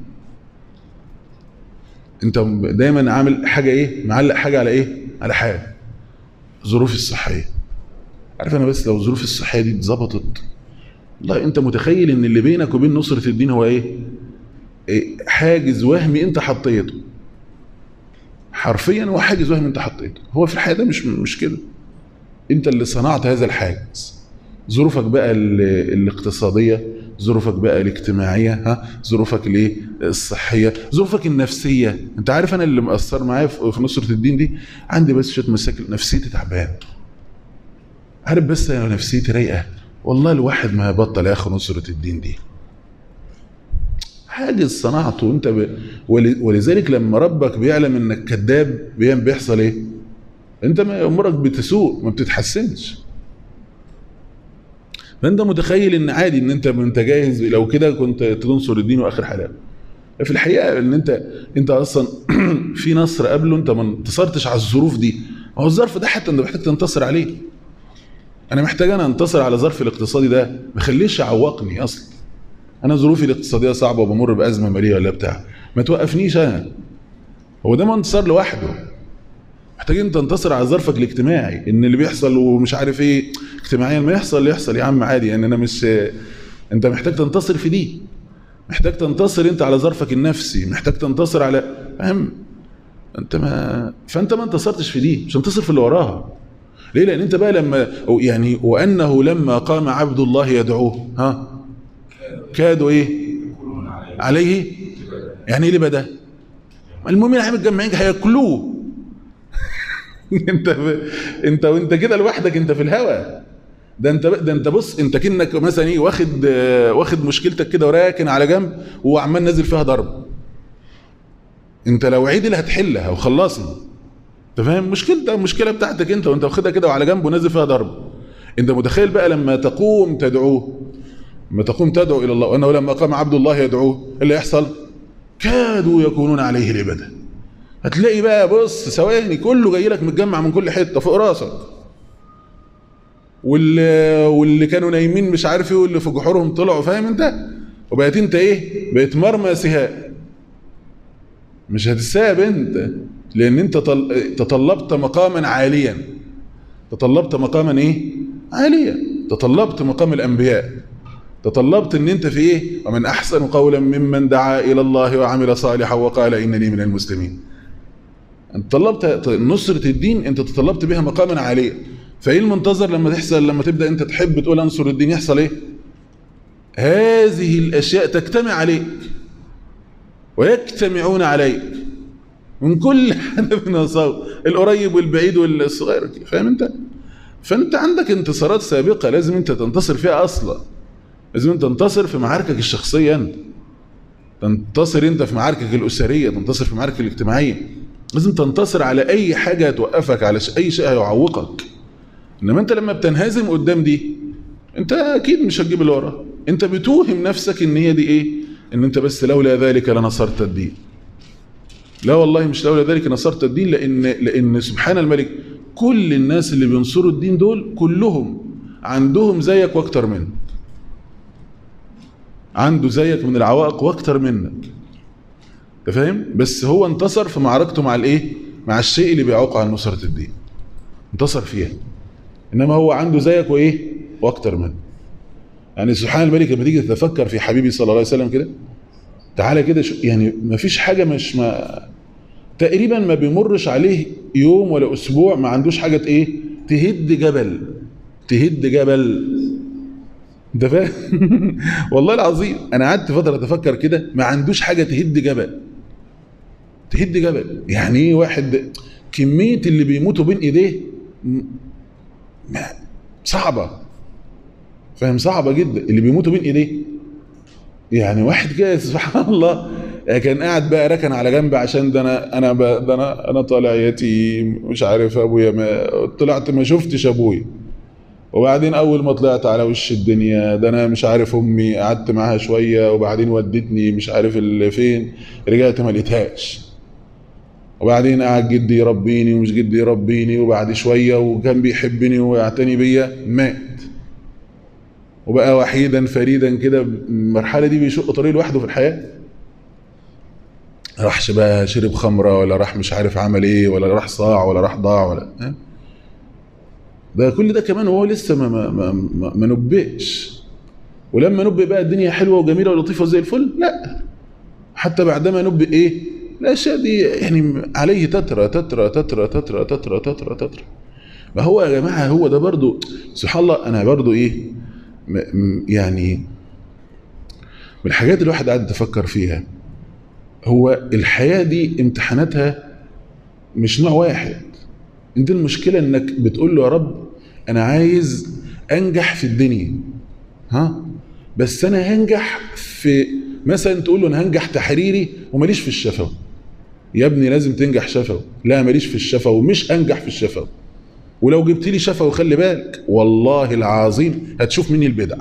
Speaker 2: انت دايما عامل حاجه ايه؟ معلق حاجه على ايه؟ على حاجه، ظروفي الصحيه. عارف انا بس لو ظروفي الصحيه دي اتظبطت، والله انت متخيل ان اللي بينك وبين نصره الدين هو ايه؟ حاجز وهمي انت حطيته، حرفيا هو حاجز وهمي انت حطيته. هو في الحياه ده مش كده، انت اللي صنعت هذا الحاجز. ظروفك بقى الاقتصاديه، ظروفك بقى الاجتماعيه، ظروفك الايه الصحيه، ظروفك النفسيه. انت عارف انا اللي مأثر معايا في نصرة الدين دي، عندي بس شويه مشاكل، نفسيتي تعبان. عارف بس انا نفسيتي رايقه والله الواحد ما بطل يا اخي نصرة الدين دي. حاجز صنعته انت ولذلك لما ربك بيعلم انك كذاب بيحصل ايه؟ انت امورك بتسوء، ما بتتحسنش. فانت متخيل ان عادي ان انت جاهز لو كده كنت تنصر الدين واخر حلاوه. في الحقيقه ان انت اصلا في نصر قبله، انت ما انتصرتش على الظروف دي. هو الظرف ده حتى انت محتاج تنتصر عليه. انا محتاج انتصر على ظرف الاقتصادي ده، ما خليش يعوقني اصلا. انا ظروفي الاقتصاديه صعبه وبمر بازمه ماليه ولا بتاع، ما توقفنيش انا. هو ده ما انتصار لوحده. محتاج انت تنتصر على ظرفك الاجتماعي، ان اللي بيحصل ومش عارف ايه اجتماعيا ما يحصل يا عم عادي، يعني انا مش، انت محتاج تنتصر في دي. محتاج تنتصر انت على ظرفك النفسي، محتاج تنتصر على، فاهم؟ فانت ما انتصرتش في دي، مش هتنتصر في اللي وراها. ليه؟ لان انت بقى لما يعني وانه لما قام عبد الله يدعوه كادوا ايه عليه، يعني ايه اللي بدا؟ المؤمنين متجمعين هياكلوه. انت وانت كده لوحدك، انت في الهوا. ده انت بص، انت كأنك مثلا ايه واخد مشكلتك كده وراكن على جنب وعمال نازل فيها ضرب. انت لو عدل هتحلها وخلصنا. انت فاهم المشكله بتاعتك انت وانت واخدها كده وعلى جنب ونازل فيها ضرب. انت متخيل بقى لما تقوم تدعوه، لما تقوم تدعو الى الله، وانه لما قام عبد الله يدعوه اللي يحصل كادوا يكونون عليه لبدا. هتلاقي بقى بص ثواني كله جاي لك متجمع من كل حته فوق راسك، واللي كانوا نايمين مش عارف ايه واللي في جحورهم طلعوا، فاهم انت؟ وبقيت انت ايه؟ بقيت مرمى سهاء. مش هتساب انت، لان انت تطلبت مقاما عاليا. تطلبت مقاما ايه؟ عاليا. تطلبت مقام الانبياء. تطلبت ان انت في ايه؟ ومن احسن قولا ممن دعا الى الله وعمل صالحا وقال انني من المسلمين. انت طلبت نصرة الدين، انت تطلبت بها مقاما عاليا. فايه المنتظر لما تبدا انت تحب تقول انصر الدين؟ يحصل ايه؟ هذه الاشياء تجتمع عليك ويجتمعون عليك من كل حدث وصوب، القريب والبعيد والصغير، فاهم انت؟ فانت عندك انتصارات سابقه لازم انت تنتصر فيها اصلا. لازم انت تنتصر في معاركك الشخصيه، انت تنتصر انت في معاركك الاسريه، تنتصر في معاركك الاجتماعيه. لازم تنتصر على اي حاجه توقفك، على اي شيء هيعوقك. انما انت لما بتنهزم قدام دي، انت اكيد مش هتجيب اللي وراه. انت بتوهم نفسك ان هي دي ايه؟ ان انت بس لولا ذلك لنصرت الدين. لا والله مش لولا ذلك نصرت الدين، لان سبحان الملك كل الناس اللي بينصروا الدين دول كلهم عندهم زيك واكتر منك. عنده زيك من العوائق واكتر منك. انت فاهم؟ بس هو انتصر في معركته مع الايه؟ مع الشيء اللي بيعوق عن نصرة الدين. انتصر فيها. انما هو عنده زيك وايه؟ واكتر منك. يعني سبحان الملك لما تيجي تتفكر في حبيبي صلى الله عليه وسلم كده، تعالى كده يعني ما فيش حاجه تقريبا ما بيمرش عليه يوم ولا اسبوع ما عندوش حاجه ايه؟ تهد جبل. انت فاهم؟ والله العظيم انا قعدت فتره اتفكر كده، ما عندوش حاجه تهد جبل. يعني ايه واحد كميه اللي بيموتوا بين ايديه صعبه، فاهم؟ صعبه جدا اللي بيموتوا بين ايديه. يعني واحد كده سبحان الله كان قاعد بقى ركن على جنب عشان ده انا طالع يتيم، مش عارف ابويا، ما طلعت ما شفتش ابويا، وبعدين اول ما طلعت على وش الدنيا ده انا مش عارف امي قعدت معاها شويه وبعدين ودتني مش عارف اللي فين، رجعت ما لقيتهاش، وبعدين قعد جدي يربيني ومش جدي يربيني، وبعد شويه وكان بيحبني ويعتني بيا مات، وبقى وحيدا فريدا كده. المرحله دي بيشق طريق لوحده في الحياه. راحش بقى شرب خمره ولا راح مش عارف عمل ايه ولا راح صاع ولا راح ضاع ولا ده كل ده كمان وهو لسه ما نبئش. ولما نبئ بقى الدنيا حلوه وجميله ولطيفه وزي الفل، لا حتى بعدما نبئ ايه الاشياء دي يعني عليه تترى تترى تترى تترى تترى تترى تترى. ما هو يا جماعه هو ده برضو سبحان الله. انا برضو ايه يعني من الحاجات اللي الواحد قاعد يتفكر فيها، هو الحياه دي امتحاناتها مش نوع واحد. انت المشكله انك بتقول له يا رب انا عايز انجح في الدنيا، ها بس انا هنجح في مثلا، تقول له انا هنجح تحريري وماليش في الشفوي. يا ابني لازم تنجح شفوي. لا ماليش في الشفوي ومش انجح في الشفوي. ولو جبت لي شفوي خلي بالك والله العظيم هتشوف مني البدع.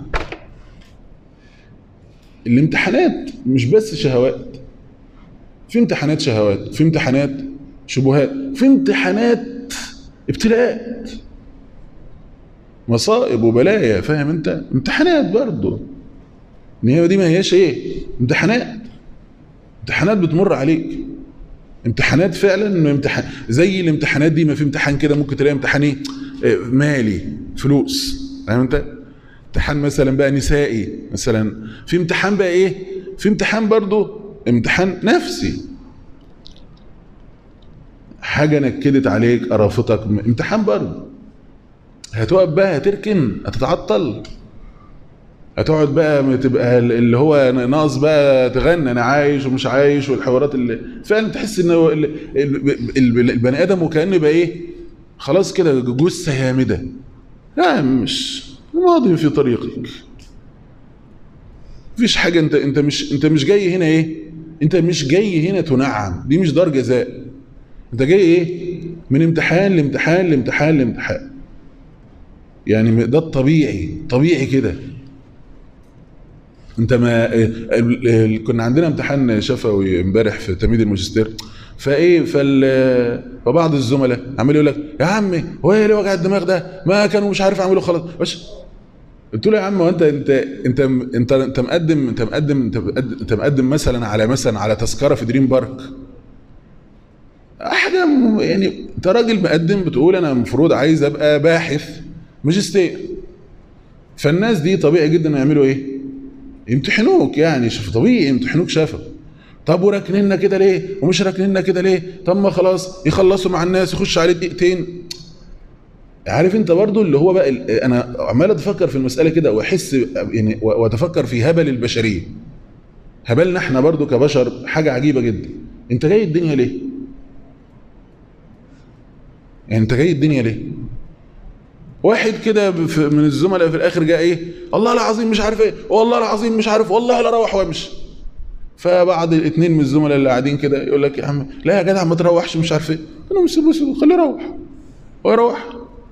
Speaker 2: الامتحانات مش بس شهوات، في امتحانات شهوات، في امتحانات شبهات، في امتحانات ابتلاءات مصائب وبلايا. فاهم انت؟ امتحانات برضه. ان هي دي ما هياش ايه امتحانات بتمر عليك. امتحانات فعلا امتحان زي الامتحانات دي. ما في امتحان كده ممكن تلاقي امتحان ايه مالي فلوس، فاهم انت؟ امتحان مثلا بقى نسائي مثلا. في امتحان بقى ايه، في امتحان برضه امتحان نفسي، حاجه نكدت عليك قرفتك، امتحان برضه. هتقف بقى هتركن هتتعطل، هتقعد بقى تبقى اللي هو ناقص بقى تغني انا عايش ومش عايش والحوارات اللي فعلا تحس ان البني ادم وكانه بقى ايه خلاص كده جثه هامده. لا مش ماضي في طريقك، مفيش حاجه. انت مش جاي هنا ايه، انت مش جاي هنا تنعم، دي مش دار جزاء. انت جاي ايه من امتحان لامتحان لامتحان لامتحان. يعني ده الطبيعي، طبيعي كده. انت ما كنا عندنا امتحان شفوي امبارح في تمهيد الماجستير، فايه فبعض الزملاء عمال يقول لك يا عمي هو ايه اللي وجع الدماغ ده، ما كانوا مش عارف يعملوا خلاص بس. قلت له يا عم وانت انت مقدم مثلا على تذكره في دريم بارك، حاجه يعني انت راجل مقدم بتقول انا المفروض عايز ابقى باحث ماجستير. فالناس دي طبيعي جدا يعملوا ايه، يمتحنوك. يعني شوف طبيعي يمتحنوك شافوا. طب وراكنيننا كده ليه ومش راكنيننا كده ليه؟ طب ما خلاص يخلصوا مع الناس يخش عليه دقيقتين. عارف انت برضو اللي هو بقى انا عمال اتفكر في المساله كده واحس يعني واتفكر في هبل البشريه. هبلنا احنا برضو كبشر حاجه عجيبه جدا. انت جاي الدنيا ليه؟ يعني انت جاي الدنيا ليه؟ واحد كده من الزملاء في الاخر جاء ايه الله العظيم مش عارف ايه والله العظيم مش عارف والله لا اروح وامشي. فبعض الاثنين من الزملاء اللي قاعدين كده يقول لك يا عم لا يا جدع ما تروحش مش عارف ايه. انا مش خليه يروح ويروح.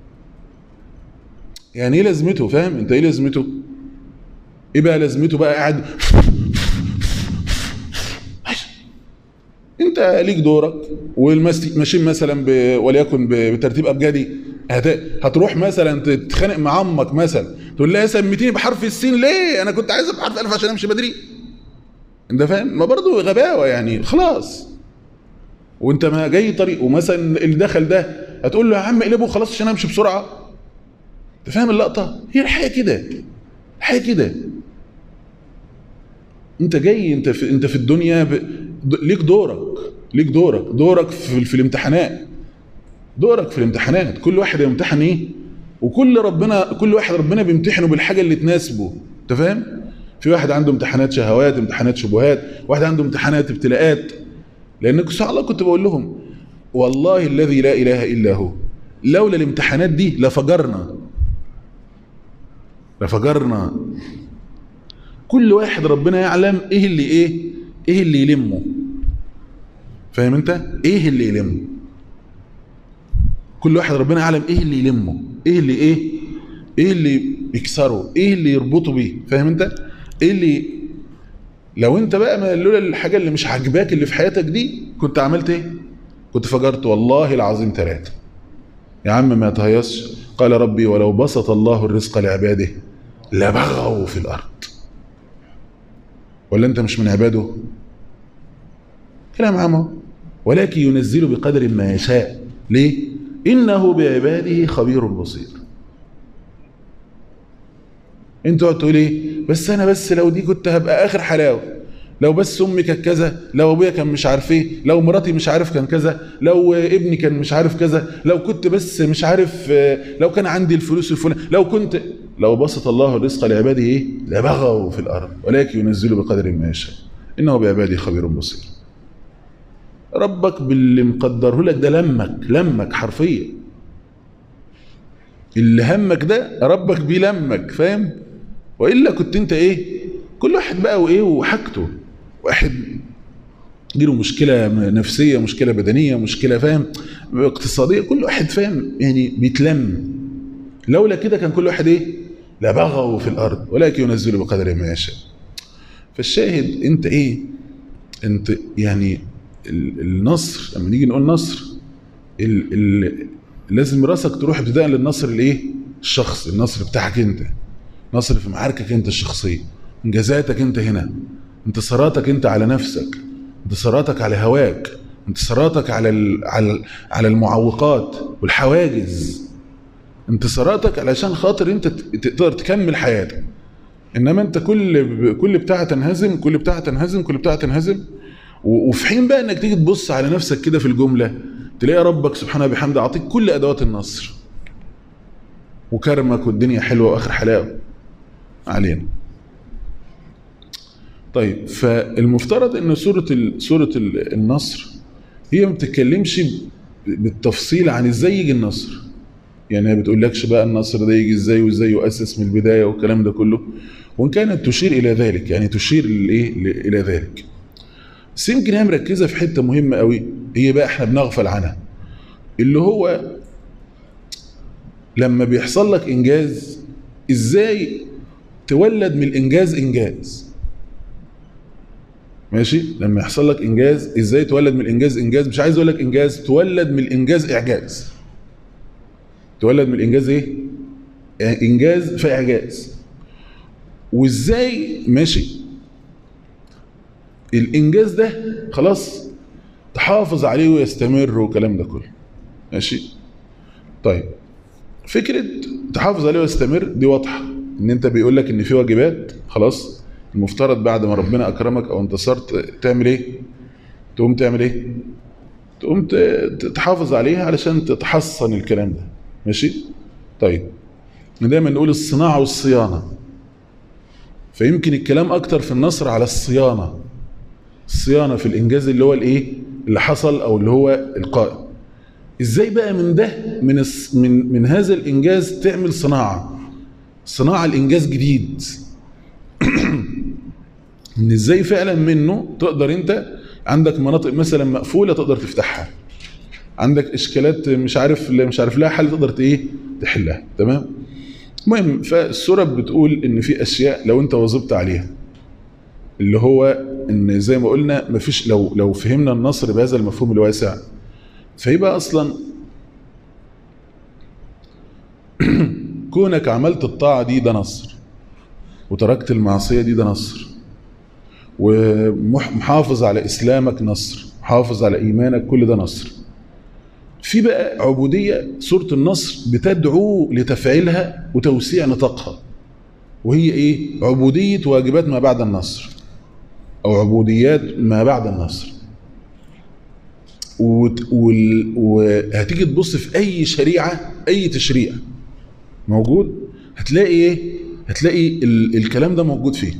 Speaker 2: يعني ايه لازمته؟ فاهم انت ايه لازمته؟ ايه بقى لازمته بقى قاعد انت ليك دورك والماشيين مثلا وليكن بترتيب ابجدي. هتروح مثلا تتخانق مع امك مثلا تقول لها سميتيني بحرف السين ليه؟ انا كنت عايزها بحرف الف عشان امشي بدري. انت فاهم؟ ما برضه غباوه يعني خلاص. وانت ما جاي طريق ومثلا اللي دخل ده هتقول له يا عم اقلبه خلاص عشان امشي بسرعه. انت فاهم اللقطه؟ هي الحياه كده، الحياه كده. انت جاي انت في الدنيا ليك دورك في الامتحانات. دورك في الامتحانات. كل واحد يمتحن ايه، وكل واحد ربنا بيمتحنه بالحاجه اللي تناسبه. انت فاهم؟ في واحد عنده امتحانات شهوات، امتحانات شبهات، واحد عنده امتحانات ابتلاءات. لانك سبحان الله كنت بقول لهم والله الذي لا اله الا هو لولا الامتحانات دي لفجرنا. كل واحد ربنا يعلم ايه اللي يلمه. فاهم انت؟ ايه اللي يلمه. كل واحد ربنا يعلم ايه اللي يلمه، ايه اللي يكسره، ايه اللي يربطه بيه. فاهم انت؟ ايه اللي لو انت بقى لولا الحاجه اللي مش عاجباك اللي في حياتك دي كنت عملت ايه؟ كنت فجرت والله العظيم 3. يا عم ما تهيصش. قال ربي ولو بسط الله الرزق لعباده لبغوا في الارض. ولا انت مش من عباده؟ كلام عامه. ولكن ينزل بقدر ما يشاء. ليه؟ انه بعباده خبير بصير. انت تقول ايه بس انا لو دي كنت هبقى اخر حلاوه. لو بس امي كانت كذا، لو ابويا كان مش عارف ايه، لو مراتي مش عارف كان كذا، لو ابني كان مش عارف كذا، لو كنت بس مش عارف، لو كان عندي الفلوس الفلانيه، لو بسط الله الرزق لعباده ايه لبغوا في الارض ولكن ينزل بقدر ما يشاء انه بعباده خبير بصير. ربك باللي مقدره لك ده لمك حرفيا. اللي همك ده ربك بيلمك، فاهم؟ والا كنت انت ايه، كل واحد بقى وايه وحاجته، واحد له مشكله نفسيه، مشكله بدنيه، مشكله فاهم اقتصاديه، كل واحد فاهم يعني بيتلم. لولا كده كان كل واحد ايه لبغوا في الارض ولكن ينزل بقدر ما يشاء. فالشاهد انت ايه، انت يعني النصر، لما نيجي نقول نصر لازم راسك تروح ابتداء للنصر الايه الشخصي، النصر بتاعك انت، نصر في معاركك انت الشخصيه، انجازاتك انت هنا، انتصاراتك انت على نفسك، انتصاراتك على هواك، انتصاراتك على المعوقات والحواجز، انتصاراتك علشان خاطر انت تقدر تكمل حياتك. انما انت كل بتاعه تنهزم، وفي حين بقى انك تيجي تبص على نفسك كده في الجمله تلاقي ربك سبحانه وبحمده عطيك كل ادوات النصر وكرمك والدنيا حلوه واخر حلاوه علينا. طيب فالمفترض ان سوره النصر هي ما بتتكلمش بالتفصيل عن ازاي يجي النصر، يعني ما بتقولكش بقى النصر ده يجي ازاي وازاي يؤسس من البدايه والكلام ده كله، وان كانت تشير الى ذلك، يعني تشير الى ذلك، بس يمكن هي مركزه في حته مهمه قوي هي بقى احنا بنغفل عنها، اللي هو لما بيحصل لك انجاز ازاي تولد من الانجاز انجاز. ماشي؟ لما يحصل لك انجاز ازاي تولد من الانجاز انجاز، مش عايز اقول لك انجاز، تولد من الانجاز اعجاز. تولد من الانجاز ايه؟ انجاز في اعجاز. وازاي ماشي الانجاز ده خلاص تحافظ عليه ويستمر والكلام ده كله. ماشي؟ طيب فكره تحافظ عليه ويستمر دي واضحه، ان انت بيقول لك ان في واجبات خلاص المفترض بعد ما ربنا اكرمك او انتصرت تعمل ايه؟ تقوم تعمل ايه؟ تقوم تحافظ عليها علشان تتحصن الكلام ده. ماشي؟ طيب دايما نقول الصناعه والصيانه، فيمكن الكلام اكتر في النصر على الصيانه، الصيانه في الانجاز اللي هو الايه اللي حصل او اللي هو القائم. ازاي بقى من ده من هذا الانجاز تعمل صناعه الانجاز جديد ان ازاي فعلا منه تقدر انت عندك مناطق مثلا مقفوله تقدر تفتحها، عندك اشكالات مش عارف لها حل تقدر ايه تحلها. تمام؟ المهم فالسوره بتقول ان في اشياء لو انت واظبت عليها، اللي هو ان زي ما قلنا مفيش، لو فهمنا النصر بهذا المفهوم الواسع فيبقى اصلا كونك عملت الطاعه دي ده نصر، وتركت المعصيه دي ده نصر، ومحافظ على اسلامك نصر، محافظ على ايمانك، كل ده نصر. في بقى عبوديه سوره النصر بتدعو لتفعيلها وتوسيع نطاقها، وهي ايه؟ عبوديه واجبات ما بعد النصر او عبوديات ما بعد النصر. وهتيجي تبص في اي شريعه، اي تشريع موجود هتلاقي ايه؟ هتلاقي الكلام ده موجود فيه،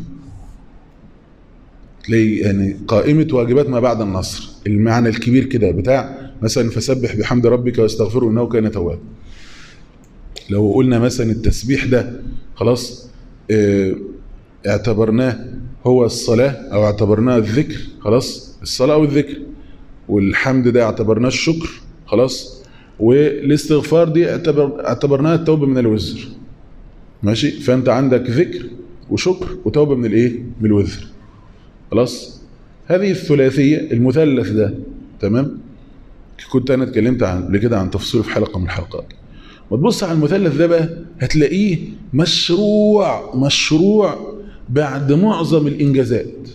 Speaker 2: تلاقي يعني قائمه واجبات ما بعد النصر، المعنى الكبير كده بتاع مثلا فسبح بحمد ربك واستغفره انه كان توابا. لو قلنا مثلا التسبيح ده خلاص اعتبرناه هو الصلاه او اعتبرناه الذكر، خلاص الصلاه او الذكر، والحمد ده اعتبرناه الشكر خلاص، والاستغفار دي اعتبرناها التوبه من الوزر. ماشي؟ فانت عندك ذكر وشكر وتوبه من الايه؟ من الوزر. خلاص؟ هذه الثلاثيه المثلث ده. تمام؟ كنت انا اتكلمت قبل كده عن تفصيله في حلقه من الحلقات. وتبص على المثلث ده بقى هتلاقيه مشروع بعد معظم الانجازات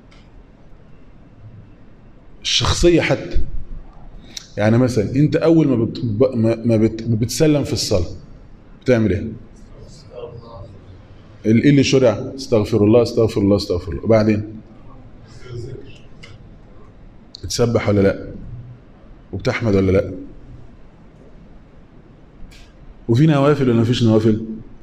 Speaker 2: الشخصيه حتى. يعني مثلا انت اول ما بتسلم في الصلاه بتعمل ايه؟ ايه اللي شرع؟ استغفر الله استغفر الله استغفر الله. وبعدين بتسبح ولا لا؟ وبتحمد ولا لا؟ وفي نوافل ولا مفيش نوافل؟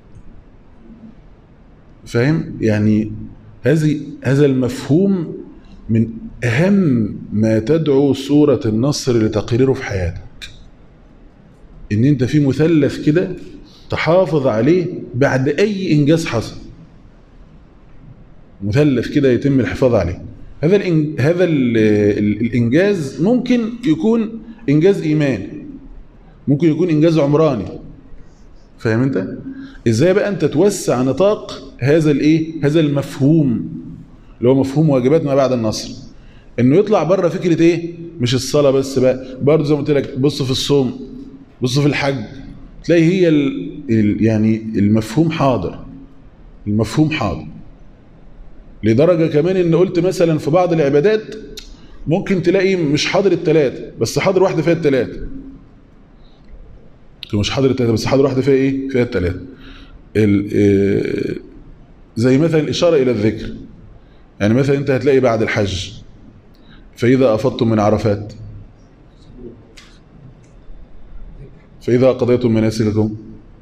Speaker 2: فاهم؟ يعني هذا المفهوم من أهم ما تدعو سورة النصر لتقريره في حياتك، إن أنت في مثلث كده تحافظ عليه بعد أي إنجاز حصل. مثلث كده يتم الحفاظ عليه. هذا الإنجاز ممكن يكون إنجاز إيمان، ممكن يكون إنجاز عمراني. فاهم أنت؟ إزاي بقى أنت توسع نطاق هذا المفهوم اللي هو مفهوم واجبات ما بعد النصر، إنه يطلع بره فكرة إيه؟ مش الصلاة بس بقى، برضه زي ما قلت لك بص في الصوم، بص في الحج، تلاقي هي يعني المفهوم حاضر، المفهوم حاضر. لدرجة كمان إن قلت مثلا في بعض العبادات ممكن تلاقي مش حاضر الثلاثة بس حاضر واحدة فيها الثلاثة، مش حاضر الثلاثة بس حاضر واحدة فيها إيه؟ فيها الثلاثة. زي مثلا الإشارة إلى الذكر، يعني مثلا أنت هتلاقي بعد الحج فإذا أفضتم من عرفات فإذا قضيتم مناسككم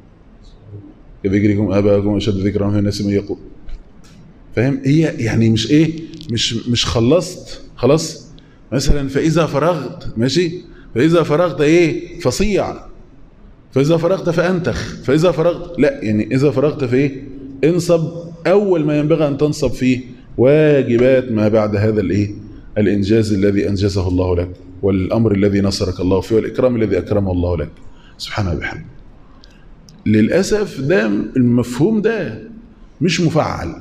Speaker 2: كذكركم آباءكم أشد ذكرا في الناس من يقول. فاهم؟ هي يعني مش إيه، مش خلصت خلاص مثلا فإذا فرغت، ماشي، فإذا فرغت إيه؟ فصيع، فإذا فرغت فأنتخ، فإذا فرغت لا، يعني إذا فرغت في إيه؟ انصب أول ما ينبغي أن تنصب فيه واجبات ما بعد هذا الإيه؟ الإنجاز الذي أنجزه الله لك، والأمر الذي نصرك الله فيه، والإكرام الذي أكرمه الله لك سبحانه وبحمده. للأسف ده المفهوم ده مش مفعل،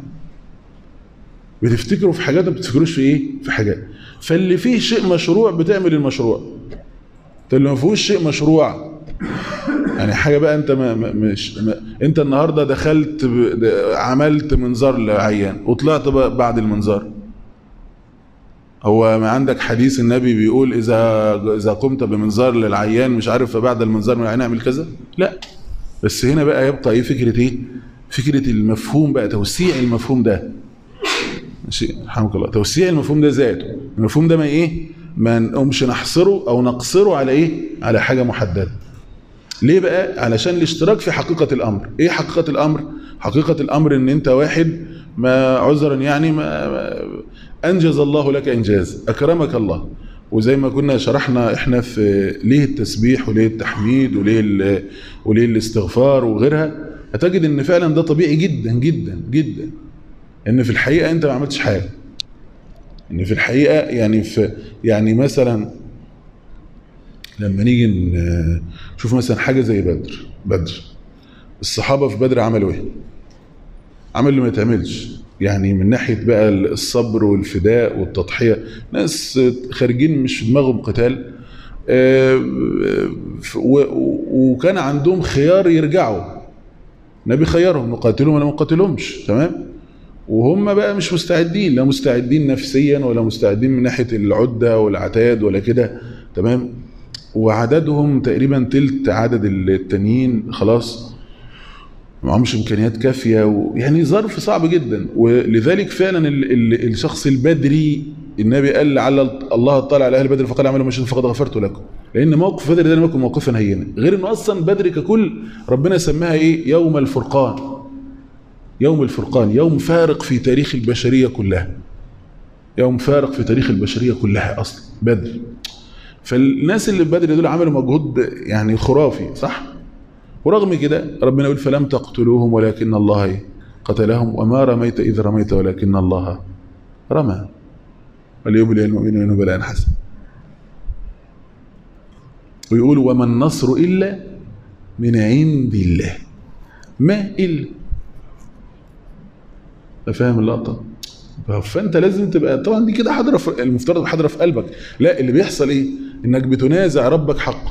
Speaker 2: بتفتكروا في حاجات ما بتفتكروش في إيه؟ في حاجات. فاللي فيه شيء مشروع بتعمل المشروع، اللي ما فيهوش شيء مشروع يعني حاجة بقى أنت أنت النهاردة دخلت عملت منظار لعيان وطلعت بعد المنظار. هو ما عندك حديث النبي بيقول إذا قمت بمنظار للعيان مش عارف فبعد المنظار من العيان اعمل كذا؟ لا. بس هنا بقى يبقى إيه فكرة إيه؟ فكرة المفهوم بقى، توسيع المفهوم ده. ماشي رحمك الله. توسيع المفهوم ده ذاته، المفهوم ده ما إيه؟ ما نقومش نحصره أو نقصره على إيه؟ على حاجة محددة. ليه بقى؟ علشان الاشتراك في حقيقة الأمر. إيه حقيقة الأمر؟ حقيقة الأمر إن أنت واحد ما عذرا يعني ما أنجز الله لك إنجاز، أكرمك الله. وزي ما كنا شرحنا إحنا في ليه التسبيح وليه التحميد وليه الاستغفار وغيرها، هتجد إن فعلا ده طبيعي جدا جدا جدا، إن في الحقيقة أنت ما عملتش حاجة. إن في الحقيقة يعني مثلا لما نيجي نشوف مثلا حاجة زي بدر، الصحابة في بدر عملوا ايه؟ عملوا اللي ما يتعملش، يعني من ناحية بقى الصبر والفداء والتضحية. ناس خارجين مش في دماغهم قتال، وكان عندهم خيار يرجعوا، النبي خيرهم نقاتلهم ولا ما نقاتلهمش، تمام؟ وهم بقى مش مستعدين، لا مستعدين نفسيا ولا مستعدين من ناحية العدة والعتاد ولا كده، تمام؟ وعددهم تقريبا تلت عدد التانيين، خلاص معهمش امكانيات كافيه، يعني ظرف صعب جدا. ولذلك فعلا الشخص البدري النبي قال لعل الله اطلع على اهل بدر فقال اعملوا ما شئتم فقد غفرت لكم، لان موقف بدر ده لم يكن موقفا هينا، غير انه اصلا بدر ككل ربنا سماها ايه؟ يوم الفرقان. يوم الفرقان، يوم فارق في تاريخ البشريه كلها، يوم فارق في تاريخ البشريه كلها اصلا بدر. فالناس اللي في بدر دول عملوا مجهود يعني خرافي، صح؟ ورغم كده ربنا يقول فلم تقتلوهم ولكن الله قتلهم وما رميت إذ رميت ولكن الله رمى وليبلي المؤمنين بلاء حسنا. ويقول وما النصر إلا من عند الله، ما إلا. فاهم اللقطة؟ فأنت لازم تبقى طبعا دي كده حاضرة، المفترض حاضرة في قلبك. لا، اللي بيحصل إيه؟ إنك بتنازع ربك حقه.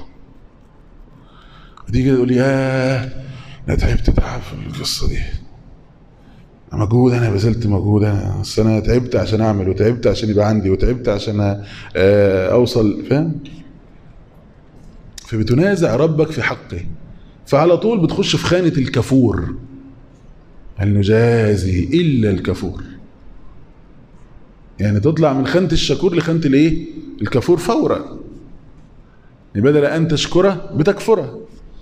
Speaker 2: دي كده تقول ياه انا تعبت تعب في القصه دي، مجهود انا بذلت مجهود، انا تعبت عشان اعمل، وتعبت عشان يبقى عندي، وتعبت عشان اوصل، فاهم؟ فبتنازع ربك في حقه، فعلى طول بتخش في خانه الكفور. هل نجازي الا الكفور؟ يعني تطلع من خانة الشكور لخانة الايه؟ الكفور فورا. يعني بدل ان تشكره بتكفره،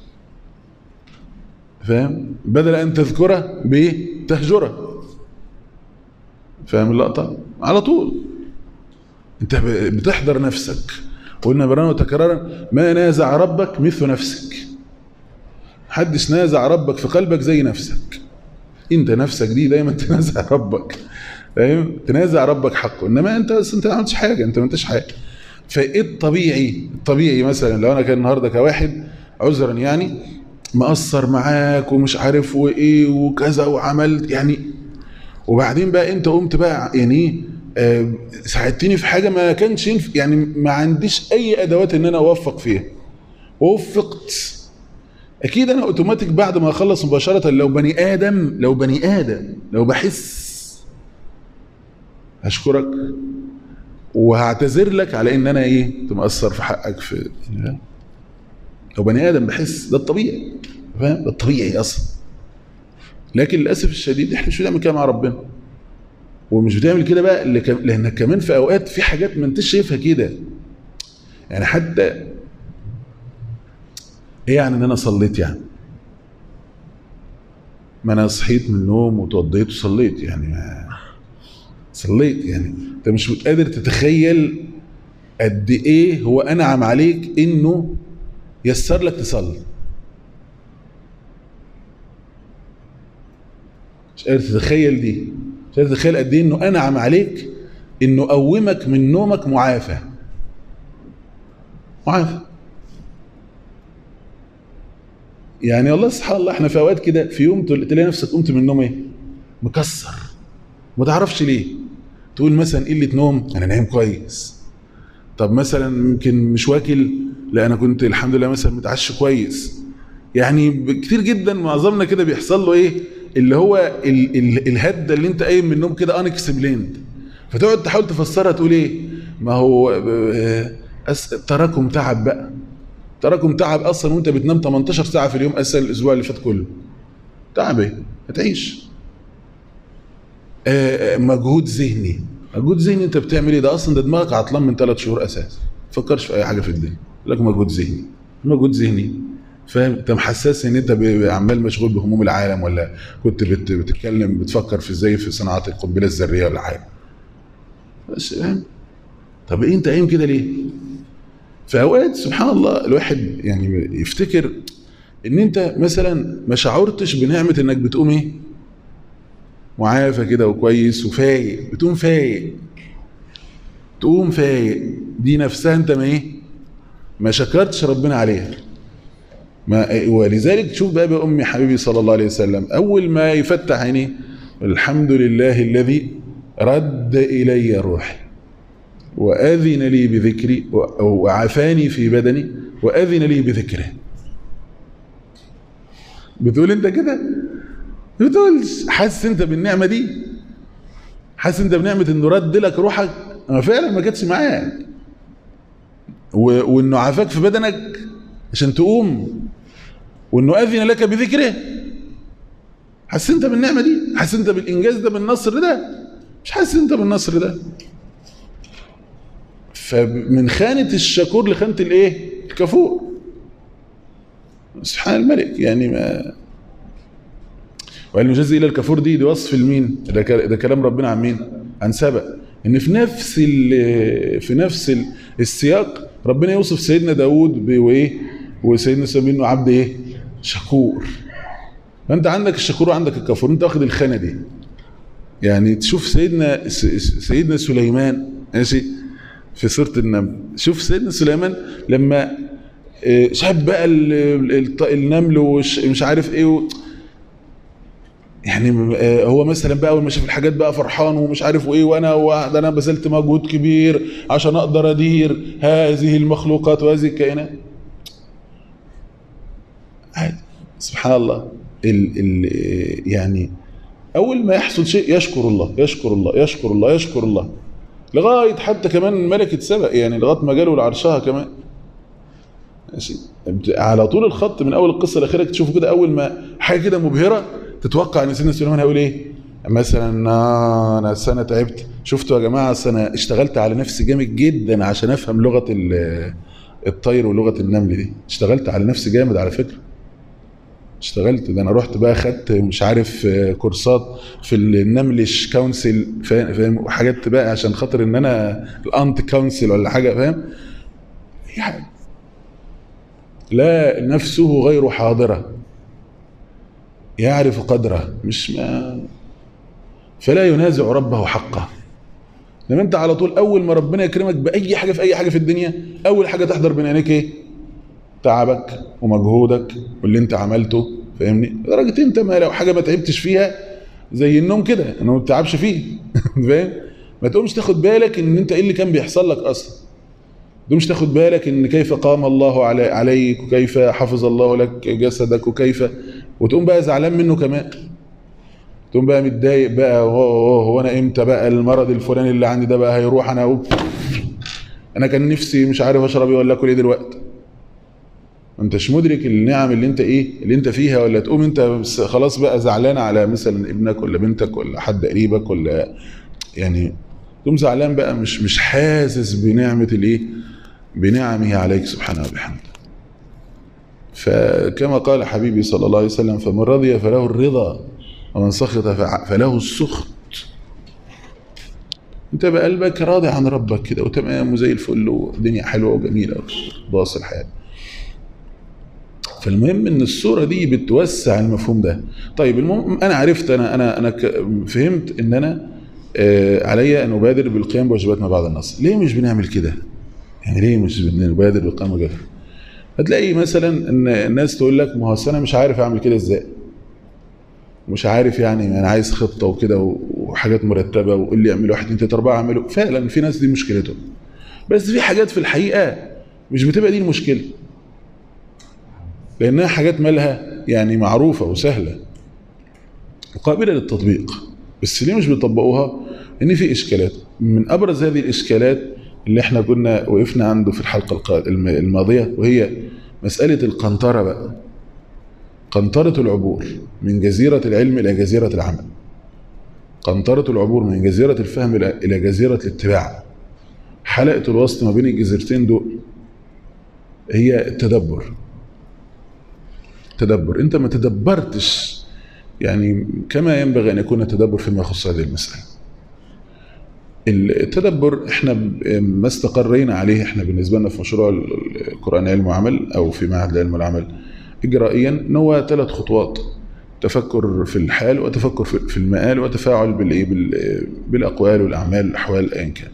Speaker 2: فاهم؟ بدل ان تذكره بتهجره، فاهم اللقطة؟ على طول انت بتحضر نفسك. قلنا مرارا وتكرارا ما نازع ربك مثل نفسك. محدش نازع ربك في قلبك زي نفسك. انت نفسك دي دايما تنازع ربك، فاهم؟ تنازع ربك حقه. انما انت ما عملتش حاجه، انت ما انتش حاجه. فايه الطبيعي مثلا لو انا كان النهارده كواحد عذرا يعني مقصر معاك ومش عارف وايه وكذا وعملت يعني، وبعدين بقى انت قمت بقى يعني ساعدتني في حاجه ما كانش يعني ما عنديش اي ادوات ان انا اوفق فيها، ووفقت. اكيد انا اوتوماتيك بعد ما اخلص مباشره لو بني ادم لو بحس هشكرك وهعتذر لك على ان انا ايه مقصر في حقك في. لو بني ادم بحس، ده الطبيعي، فاهم؟ ده الطبيعي اصلا. لكن للاسف الشديد احنا مش بنعمل كده مع ربنا، ومش بتعمل كده بقى لانك كمان في اوقات في حاجات ما انتش شايفها كده. يعني حتى ايه يعني ان انا صليت؟ يعني ما انا صحيت من النوم وتوضيت وصليت، يعني ما صليت. يعني انت مش قادر تتخيل قد ايه هو انعم عليك انه يسر لك تصلي. مش قادر تتخيل دي، مش قادر تتخيل قد ايه انه انعم عليك انه قومك من نومك معافى. يعني والله سبحان الله احنا في اوقات كده في يوم تلاقي نفسك قمت من النوم ايه؟ مكسر، ما تعرفش ليه. تقول مثلا قله نوم، انا نايم كويس. طب مثلا يمكن مش واكل، لا انا كنت الحمد لله مثلا متعشى كويس. يعني كتير جدا معظمنا كده بيحصل له ايه؟ اللي هو الهده اللي انت قايم من النوم كده انكسبليند، فتقعد تحاول تفسرها تقول ايه؟ ما هو تراكم تعب بقى، تراكم تعب اصلا وانت بتنام 18 ساعه في اليوم اساسا الاسبوع اللي فات كله. تعب ايه؟ هتعيش. مجهود ذهني انت بتعمل ايه؟ ده اصلا ده دماغك عطلان من 3 شهور اساسا، ما تفكرش في اي حاجه في الدنيا. لك مجهود ذهني، فاهم؟ انت محسس ان انت عمال مشغول بهموم العالم، ولا كنت بتتكلم بتفكر في ازاي في صناعه القنبله الذريه ولا حاجه. بس فاهم؟ طب ايه انت قايم كده ليه؟ في اوقات سبحان الله الواحد يعني يفتكر ان انت مثلا ما شعرتش بنعمه انك بتقوم ايه؟ معافى كده وكويس وفايق، بتقوم فايق. دي نفسها انت ما شكرتش ربنا عليها. ولذلك شوف بقى بأمي حبيبي صلى الله عليه وسلم اول ما يفتح عينيه الحمد لله الذي رد الي روحي وأذن لي بذكري وعافاني في بدني وأذن لي بذكره. بتقول انت كده؟ بتقولش حاسس انت بالنعمة دي؟ حاسس انت بنعمة انه رد لك روحك؟ انا فعلا ما كانتش معاك، وانه عافاك في بدنك عشان تقوم، وانه أذن لك بذكره. حاسس انت بالنعمة دي؟ حاسس انت بالانجاز ده، بالنصر ده؟ مش حاسس انت بالنصر ده. فمن خانة الشكور لخانة الايه؟ الكفور. سبحان الملك. يعني ما وقال نجزي الى الكفور دي وصف المين؟ ده كلام ربنا عن مين؟ عن سبأ. ان في نفس السياق ربنا يوصف سيدنا داود بايه؟ وسيدنا سليمان انه عبد ايه؟ شكور. فانت عندك الشكور وعندك الكفور، انت واخد الخانة دي. يعني تشوف سيدنا سليمان ماشي في سورة النمل. شوف سيدنا سليمان لما شاف بقى النمل ومش عارف ايه يعني هو مثلا بقى اول ما شاف الحاجات بقى فرحان ومش عارف ايه، وانا بذلت مجهود كبير عشان اقدر ادير هذه المخلوقات وهذه الكائنات. عادي. سبحان الله. يعني اول ما يحصل شيء يشكر الله لغايه حتى كمان ملكة سبأ، يعني لغايه ما جاله لعرشها كمان. ماشي. على طول الخط من اول القصه لاخرها تشوفوا كده، اول ما حاجه كده مبهره تتوقع ان سيدنا سليمان هيقول ايه؟ مثلا انا سنه تعبت، شفتوا يا جماعه انا اشتغلت على نفسي جامد جدا عشان افهم لغه الطير ولغه النمل دي، اشتغلت على نفسي جامد على فكره، اشتغلت ده انا رحت بقى خدت مش عارف كورسات في النملش كونسل فاهم، وحاجات بقى عشان خاطر ان انا الانت كونسل ولا حاجه فاهم. يعني لا نفسه غير حاضره يعرف قدره، مش ما فلا ينازع ربه حقه. لما انت على طول اول ما ربنا يكرمك باي حاجه في اي حاجه في الدنيا، اول حاجه تحضر بين عينيك ايه؟ تعبك ومجهودك واللي انت عملته فاهمني، لدرجه انت ما لو حاجه ما تعبتش فيها زي النوم كده انه ما بتتعبش فيه فاهم، ما تقومش تاخد بالك ان انت ايه اللي كان بيحصل لك اصلا، ما تقومش تاخد بالك ان كيف قام الله عليك وكيف حفظ الله لك جسدك وكيف، وتقوم بقى زعلان منه كمان، تقوم بقى متضايق بقى، هو انا امتى بقى المرض الفلاني اللي عندي ده بقى هيروح، انا كان نفسي مش عارف اشرب ايه ولا اكل ايه دلوقتي. ما انتش مدرك النعم اللي انت ايه اللي انت فيها، ولا تقوم انت خلاص بقى زعلان على مثلا ابنك ولا بنتك ولا حد قريبك ولا يعني، تقوم زعلان بقى مش حاسس بنعمه الايه، بنعمه عليك سبحانه وبحمده. فكما قال حبيبي صلى الله عليه وسلم: فمن رضي فله الرضا ومن سخط فله السخط. انت بقلبك راضي عن ربك كده وتمام وزي الفل والدنيا حلوه وجميله وباص الحياه. فالمهم ان الصوره دي بتوسع المفهوم ده. طيب المهم انا عرفت، انا فهمت ان انا علي ان ابادر بالقيام بواجبات ما بعد النصر. ليه مش بنعمل كده؟ يعني ليه مش بنبادر بالقيام بواجبات؟ هتلاقي مثلا ان الناس تقول لك ما هو انا مش عارف اعمل كده ازاي، مش عارف يعني انا عايز خطه وكده وحاجات مرتبه وقول لي اعمل 1 2 3 4 اعمله. فعلا في ناس دي مشكلتهم، بس في حاجات في الحقيقه مش بتبقى دي المشكله، لانها حاجات مالها يعني معروفه وسهله وقابله للتطبيق، بس ليه مش بيطبقوها؟ ان في اشكالات. من ابرز هذه الاشكالات اللي احنا كنا وقفنا عنده في الحلقه الماضيه، وهي مساله القنطره بقى، قنطرة العبور من جزيرة العلم إلى جزيرة العمل، قنطرة العبور من جزيرة الفهم إلى جزيرة الاتباع. حلقة الوسط ما بين الجزيرتين دول هي التدبر. تدبر، أنت ما تدبرتش يعني كما ينبغي أن يكون التدبر فيما يخص هذه المسألة. التدبر احنا ما استقرينا عليه احنا بالنسبة لنا في مشروع القرآن علم وعمل أو في معهد العلم والعمل إجرائيا، إن هو 3 خطوات: تفكر في الحال وتفكر في المآل وتفاعل بالأقوال والأعمال والأحوال أيا كان.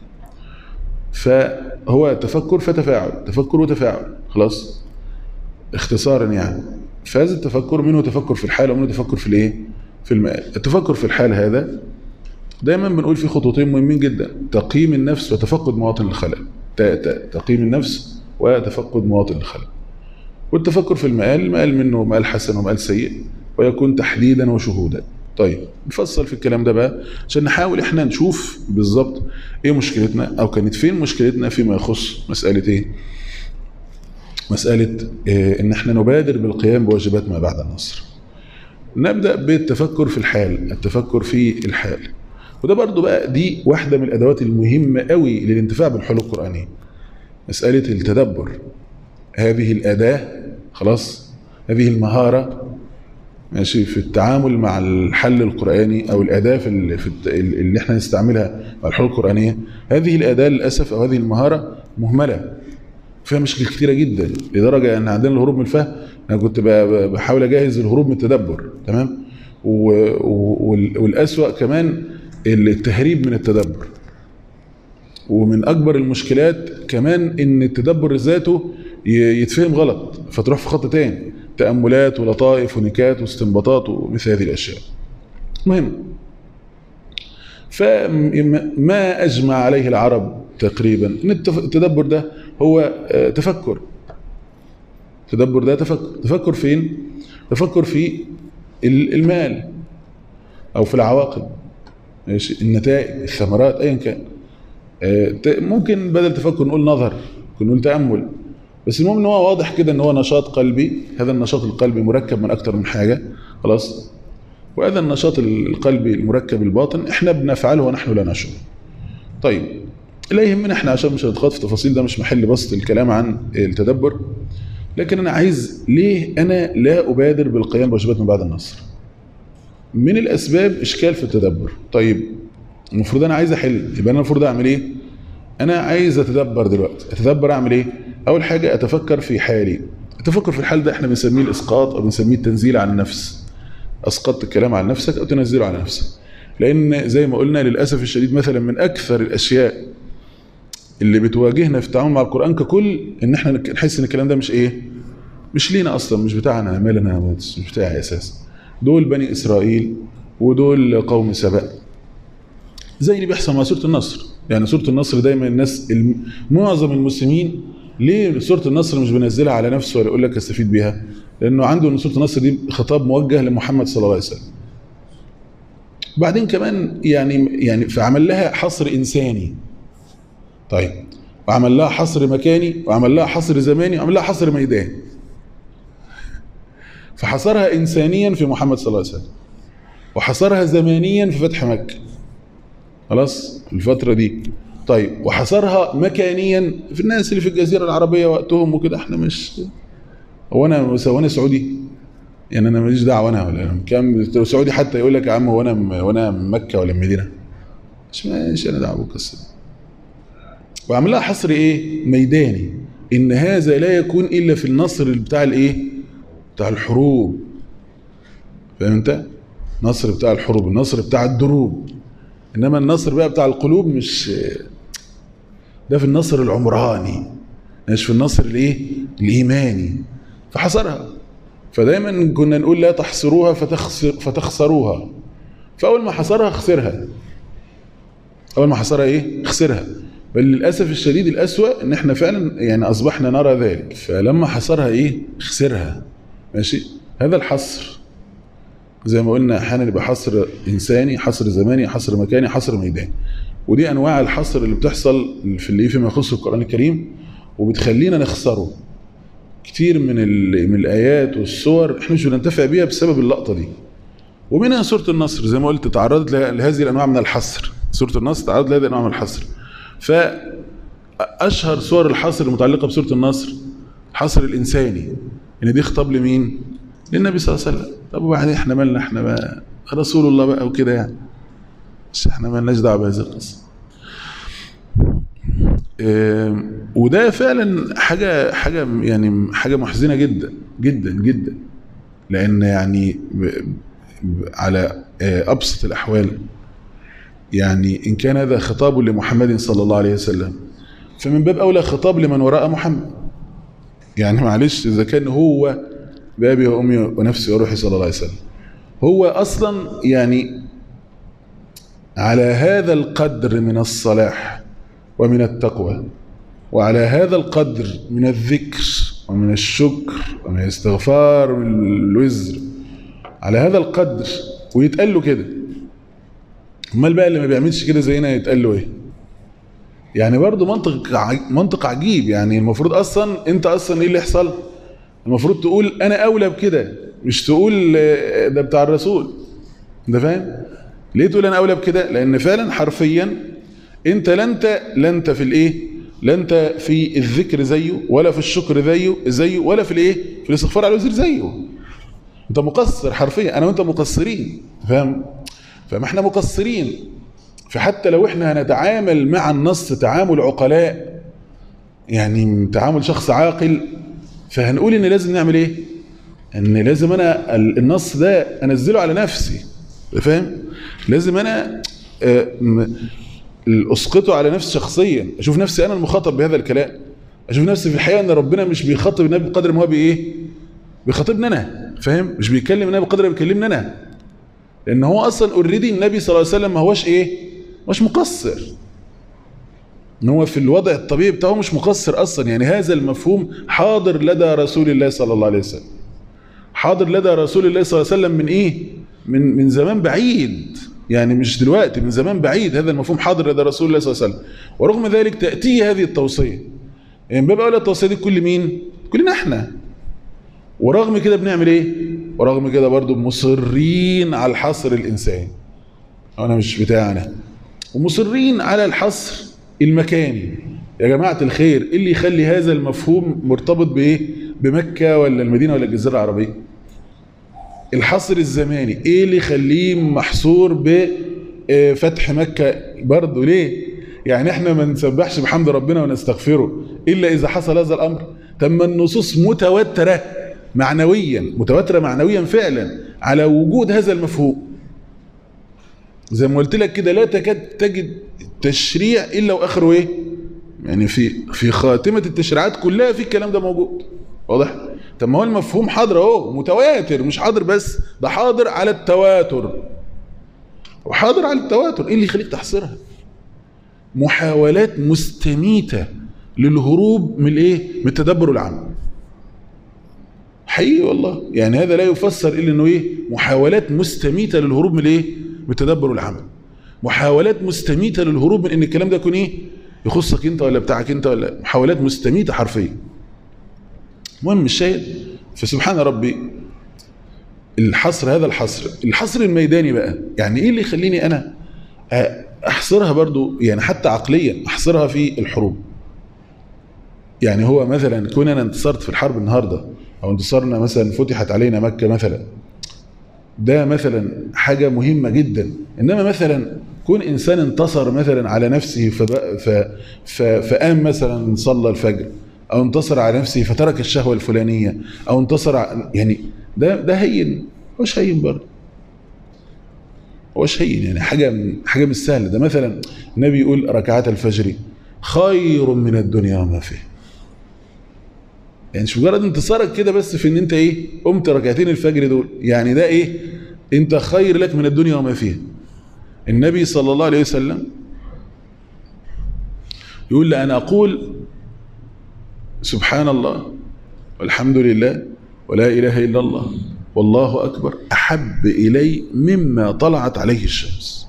Speaker 2: فهو تفكر فتفاعل، تفكر وتفاعل، خلاص اختصارا يعني. فهذا التفكر منه تفكر في الحال ومنه تفكر في الايه؟ في المآل. التفكر في الحال هذا دايما بنقول فيه خطوتين مهمين جدا: تقييم النفس وتفقد مواطن الخلل. تقييم النفس وتفقد مواطن الخلل. والتفكر في المآل منه مآل حسن ومآل سيء، ويكون تحديدا وشهودا. طيب نفصل في الكلام ده بقى عشان نحاول احنا نشوف بالظبط ايه مشكلتنا، او كانت فين مشكلتنا فيما يخص مسألة ايه؟ مسألة ان احنا نبادر بالقيام بواجبات ما بعد النصر. نبدأ بالتفكر في الحال، التفكر في الحال. وده برضو بقى دي واحدة من الأدوات المهمة قوي للانتفاع بالحلول القرآنية، مسألة التدبر. هذه الأداة خلاص، هذه المهارة ماشي في التعامل مع الحل القرآني أو الأداة اللي احنا نستعملها مع الحلول القرآنية. هذه الأداة للأسف أو هذه المهارة مهملة، فيها مشكلة كتيرة جدا، لدرجة أن عندنا الهروب من الفهم. أنا كنت بحاول أجهز الهروب من التدبر، تمام، والأسوأ كمان التهريب من التدبر. ومن أكبر المشكلات كمان إن التدبر ذاته يتفهم غلط، فتروح في خط تاني، تأملات ولطائف ونكات واستنباطات ومثل هذه الأشياء. مهم، فما أجمع عليه العرب تقريبا إن التدبر ده هو تفكر. التدبر ده تفكر فين؟ تفكر في المال أو في العواقب، النتائج، الثمرات، أيا كان. ممكن بدل تفكر نقول نظر، ممكن نقول تأمل، بس المهم ان هو واضح كده ان هو نشاط قلبي. هذا النشاط القلبي مركب من اكتر من حاجة، خلاص، وهذا النشاط القلبي المركب الباطن احنا بنفعله ونحن لا نشعر. طيب لا يهمنا احنا عشان مش هنتخاط في تفاصيل، ده مش محل بسط الكلام عن التدبر، لكن انا عايز ليه انا لا ابادر بالقيام بواجبات من بعد النصر؟ من الاسباب اشكال في التدبر. طيب المفروض انا عايز احل، يبقى انا المفروض اعمل ايه؟ انا عايز اتدبر دلوقتي. اتدبر اعمل ايه؟ اول حاجه اتفكر في حالي. التفكر في الحال ده احنا بنسميه الاسقاط او بنسميه التنزيل على النفس. اسقطت الكلام على نفسك او تنزله على نفسك. لان زي ما قلنا للاسف الشديد مثلا من اكثر الاشياء اللي بتواجهنا في التعامل مع القران ككل ان احنا نحس ان الكلام ده مش ايه؟ مش لينا اصلا، مش بتاعنا، مالنا، مش بتاعي اساسا. دول بني اسرائيل ودول قوم سبأ. زي اللي بيحصل مع سوره النصر. يعني سوره النصر دايما الناس معظم المسلمين ليه سوره النصر مش بينزلها على نفسه ولا يقول لك استفيد بيها؟ لانه عنده ان سوره النصر دي خطاب موجه لمحمد صلى الله عليه وسلم. بعدين كمان يعني فعمل لها حصر انساني. طيب وعمل لها حصر مكاني وعمل لها حصر زماني وعمل لها حصر ميداني. فحصرها انسانيا في محمد صلى الله عليه وسلم، وحصرها زمانيا في فتح مكة خلاص الفترة دي. طيب وحصرها مكانيا في الناس اللي في الجزيرة العربية وقتهم وكده. احنا مش هو انا سعودي يعني، انا ماليش دعوه انا ولا كام سعودي حتى يقول لك يا عم وانا من مكة ولا من المدينة، مش انا دعوه بالقصه. وعمل لها حصر ايه؟ ميداني. ان هذا لا يكون الا في النصر بتاع الايه؟ بتاع الحروب. فاهم انت؟ النصر بتاع الحروب، النصر بتاع الدروب. انما النصر بقى بتاع القلوب مش ده، في النصر العمراني مش في النصر الايه؟ الايماني. فحصرها. فدايما كنا نقول لا تحصروها فتخسروها. فاول ما حصرها خسرها. اول ما حصرها ايه؟ خسرها. بل للاسف الشديد الاسوأ ان احنا فعلا يعني اصبحنا نرى ذلك. فلما حصرها ايه؟ خسرها. ماشي؟ هذا الحصر زي ما قلنا احيانا يبقى حصر انساني، حصر زماني، حصر مكاني، حصر ميداني. ودي انواع الحصر اللي بتحصل في اللي فيما يخص القرآن الكريم وبتخلينا نخسره. كتير من الايات والسور احنا مش بننتفع بيها بسبب اللقطه دي. ومنها سوره النصر زي ما قلت تعرضت لهذه الانواع من الحصر. سوره النصر تعرضت لهذه الانواع من الحصر. فاشهر صور الحصر المتعلقه بسوره النصر الحصر الانساني، ان دي خطاب لمين؟ للنبي صلى الله عليه وسلم. طب وبعدين احنا مالنا؟ احنا بقى رسول الله بقى وكده يعني، مش احنا مالناش دعوه بهذه القصه. وده فعلا حاجه يعني حاجه محزنه جدا جدا جدا. لان يعني على ابسط الاحوال يعني ان كان هذا خطاب لمحمد صلى الله عليه وسلم فمن باب اولى خطاب لمن وراء محمد. يعني معلش اذا كان هو بابي وامي ونفسي وروحي صلى الله عليه وسلم هو اصلا يعني على هذا القدر من الصلاح ومن التقوى، وعلى هذا القدر من الذكر ومن الشكر ومن الاستغفار ومن الوزر، على هذا القدر ويتقال له كده. امال بقى اللي ما بيعملش كده زينا يتقال له ايه؟ يعني برضه منطق عجيب. يعني المفروض اصلا انت اصلا ايه اللي يحصل؟ المفروض تقول انا اولى بكده، مش تقول ده بتاع الرسول. انت فاهم؟ ليه تقول انا اولى بكده؟ لان فعلا حرفيا انت لا انت في الايه؟ لا انت في الذكر زيه، ولا في الشكر زيه، ولا في الايه؟ في الاستغفار على الوزر زيه. انت مقصر حرفيا، انا وانت مقصرين. فاهم؟ فما احنا مقصرين. فحتى لو احنا هنتعامل مع النص تعامل عقلاء، يعني تعامل شخص عاقل، فهنقول ان لازم نعمل ايه؟ ان لازم انا النص ده انزله على نفسي. فاهم؟ لازم انا اسقطه على نفسي شخصيا، اشوف نفسي انا المخاطب بهذا الكلام، اشوف نفسي في الحقيقه ان ربنا مش بيخاطب النبي بقدر ما هو بايه؟ بيخاطبني انا. فاهم؟ مش بيكلم النبي بقدر ما بيكلمني انا. لان هو اصلا اوريدي النبي صلى الله عليه وسلم ما هوش ايه؟ مش مقصر. ان هو في الوضع الطبيعي بتاعه مش مقصر اصلا. يعني هذا المفهوم حاضر لدى رسول الله صلى الله عليه وسلم. حاضر لدى رسول الله صلى الله عليه وسلم من ايه؟ من زمان بعيد. يعني مش دلوقتي، من زمان بعيد هذا المفهوم حاضر لدى رسول الله صلى الله عليه وسلم. ورغم ذلك تأتي هذه التوصية. يعني باب أولى التوصية دي كل مين؟ كلنا احنا. ورغم كده بنعمل ايه؟ ورغم كده برضو مصرين على الحصر الانساني، انا مش بتاعنا، ومصرين على الحصر المكاني. يا جماعة الخير، ايه اللي يخلي هذا المفهوم مرتبط بايه؟ بمكة ولا المدينة ولا الجزيرة العربية؟ الحصر الزماني ايه اللي يخليه محصور بفتح مكة برضه؟ ليه؟ يعني احنا ما نسبحش بحمد ربنا ونستغفره الا اذا حصل هذا الامر؟ تم النصوص متواترة معنويا، متواترة معنويا فعلا على وجود هذا المفهوم. زي ما قلت لك كده، لا تكاد تجد تشريع الا واخره ايه؟ يعني في خاتمة التشريعات كلها في الكلام ده موجود. واضح؟ طب ما هو المفهوم حاضر اهو، متواتر، مش حاضر بس، ده حاضر على التواتر. وحاضر على التواتر، ايه اللي يخليك تحصرها؟ محاولات مستميتة للهروب من الايه؟ من التدبر العام. حقيقي والله، يعني هذا لا يفسر الا انه ايه؟ محاولات مستميتة للهروب من الايه؟ من التدبر العام. محاولات مستميتة للهروب من ان الكلام ده يكون ايه؟ يخصك انت ولا بتاعك انت، ولا محاولات مستميتة حرفيا. المهم الشاهد، فسبحان ربي الحصر، هذا الحصر الميداني بقى، يعني ايه اللي يخليني انا احصرها برضو يعني حتى عقليا احصرها في الحروب؟ يعني هو مثلا كون انا انتصرت في الحرب النهارده، او انتصرنا مثلا فتحت علينا مكة مثلا، ده مثلا حاجة مهمة جدا. انما مثلا كون انسان انتصر مثلا على نفسه فقام مثلا صلى الفجر، او انتصر على نفسه فترك الشهوة الفلانية، او انتصر يعني ده هين، هوش هين برضه، هوش هين، يعني حاجة مش سهلة. ده مثلا النبي يقول ركعات الفجر خير من الدنيا وما فيه. يعني مش مجرد انتصارك كده بس في ان انت ايه؟ قمت ركعتين الفجر دول، يعني ده ايه؟ انت خير لك من الدنيا وما فيها. النبي صلى الله عليه وسلم يقول لأن أقول سبحان الله والحمد لله ولا إله إلا الله والله أكبر أحب إلي مما طلعت عليه الشمس.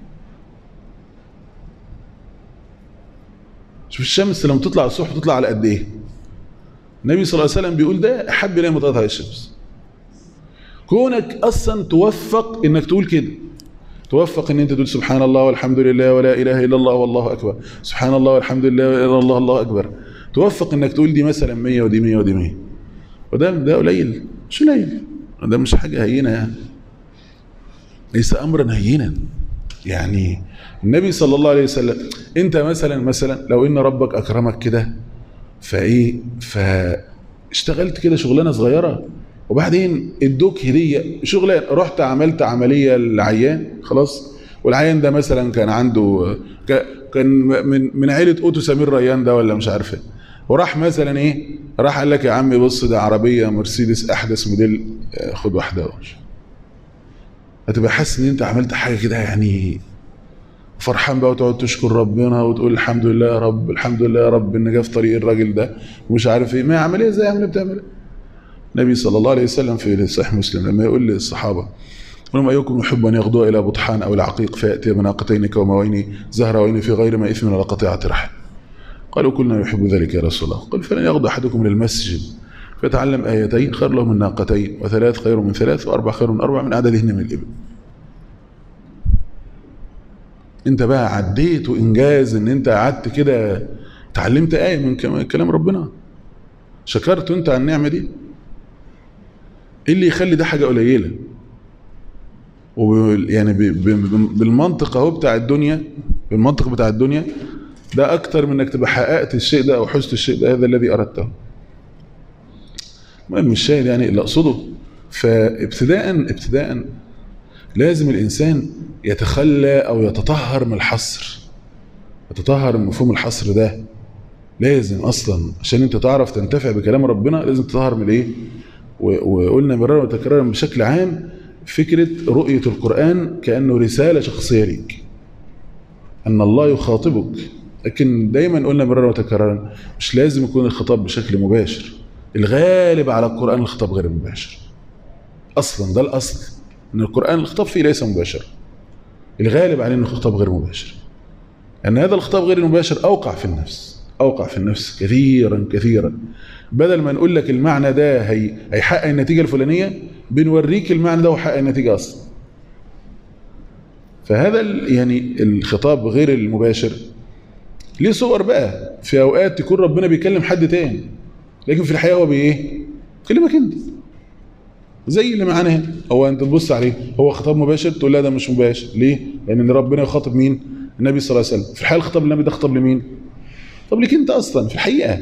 Speaker 2: شوف الشمس لما تطلع الصبح تطلع على قد إيه؟ النبي صلى الله عليه وسلم بيقول ده أحب إلي مما طلعت عليه الشمس. كونك أصلا توفق إنك تقول كده، توفق ان انت تقول سبحان الله والحمد لله ولا اله الا الله والله اكبر، سبحان الله والحمد لله ولا اله الا الله الله اكبر، توفق انك تقول دي مثلا 100 ودي 100 ودي 100، وده قليل، مش قليل، ده مش حاجه هينه يعني، ليس امرا هينا. يعني النبي صلى الله عليه وسلم، انت مثلا لو ان ربك اكرمك كده فايه، فاشتغلت كده شغلانه صغيره وبعدين ادوك هديه شغلانه، رحت عملت عمليه للعيان خلاص، والعيان ده مثلا كان عنده كان من عيله اوتو سمير ريان ده ولا مش عارف ايه، وراح مثلا ايه، راح قال لك يا عمي بص ده عربيه مرسيدس احدث موديل، خد واحده. هتبقى حاسس ان انت عملت حاجه كده يعني فرحان بقى، وتقعد تشكر ربنا وتقول الحمد لله يا رب، الحمد لله يا رب ان جه في طريق الراجل ده ومش عارف ايه. ما عمليه زي عمليه بتعمل. النبي صلى الله عليه وسلم في صحيح مسلم لما يقول للصحابه ولما أيكم يحب أن يغدو إلى بطحان أو العقيق فيأتي بناقتين كوموين زهروين في غير ما إثم ولا قطيعة رحم، قالوا كلنا يحب ذلك يا رسول الله، قال فلن يغدو أحدكم للمسجد فيتعلم آيتين خير له من ناقتين، وثلاث خير من ثلاث، وأربع خير من أربع، من عددهن من الإبل. أنت بقى عديت وإنجاز إن أنت قعدت كده تعلمت آية من كلام ربنا، شكرت أنت على النعمة دي. إيه اللي يخلي ده حاجة قليلة؟ يعني بالمنطق اهو بتاع الدنيا، بالمنطق بتاع الدنيا ده اكتر من انك تبقى حققت الشيء ده او حزت الشيء ده، هذا الذي اردته. المهم الشاهد يعني اللي اقصده، فابتداء لازم الانسان يتخلى او يتطهر من الحصر، يتطهر من مفهوم الحصر ده. لازم اصلا عشان انت تعرف تنتفع بكلام ربنا لازم تتطهر من ايه. وقلنا مرارا وتكرارا بشكل عام فكرة رؤية القرآن كأنه رسالة شخصية ليك، أن الله يخاطبك. لكن دايما قلنا مرارا وتكرارا مش لازم يكون الخطاب بشكل مباشر، الغالب على القرآن الخطاب غير مباشر أصلا، ده الأصل أن القرآن الخطاب فيه ليس مباشر، الغالب عليه أنه خطاب غير مباشر، أن هذا الخطاب غير المباشر أوقع في النفس، أوقع في النفس كثيرا كثيرا. بدل ما نقول لك المعنى ده هيحقق النتيجة الفلانية، بنوريك المعنى ده وحقق النتيجة أصلا. فهذا يعني الخطاب غير المباشر ليه صور بقى. في أوقات تكون ربنا بيكلم حد تاني، لكن في الحقيقة هو بيكلمك انت، زي اللي معانا هنا. هو انت تبص عليه هو خطاب مباشر، تقول لا ده مش مباشر. ليه؟ لأن ربنا يخاطب مين؟ النبي صلى الله عليه وسلم. في الحقيقة الخطاب النبي ده خطاب لمين؟ طب ليك انت اصلا في الحقيقة.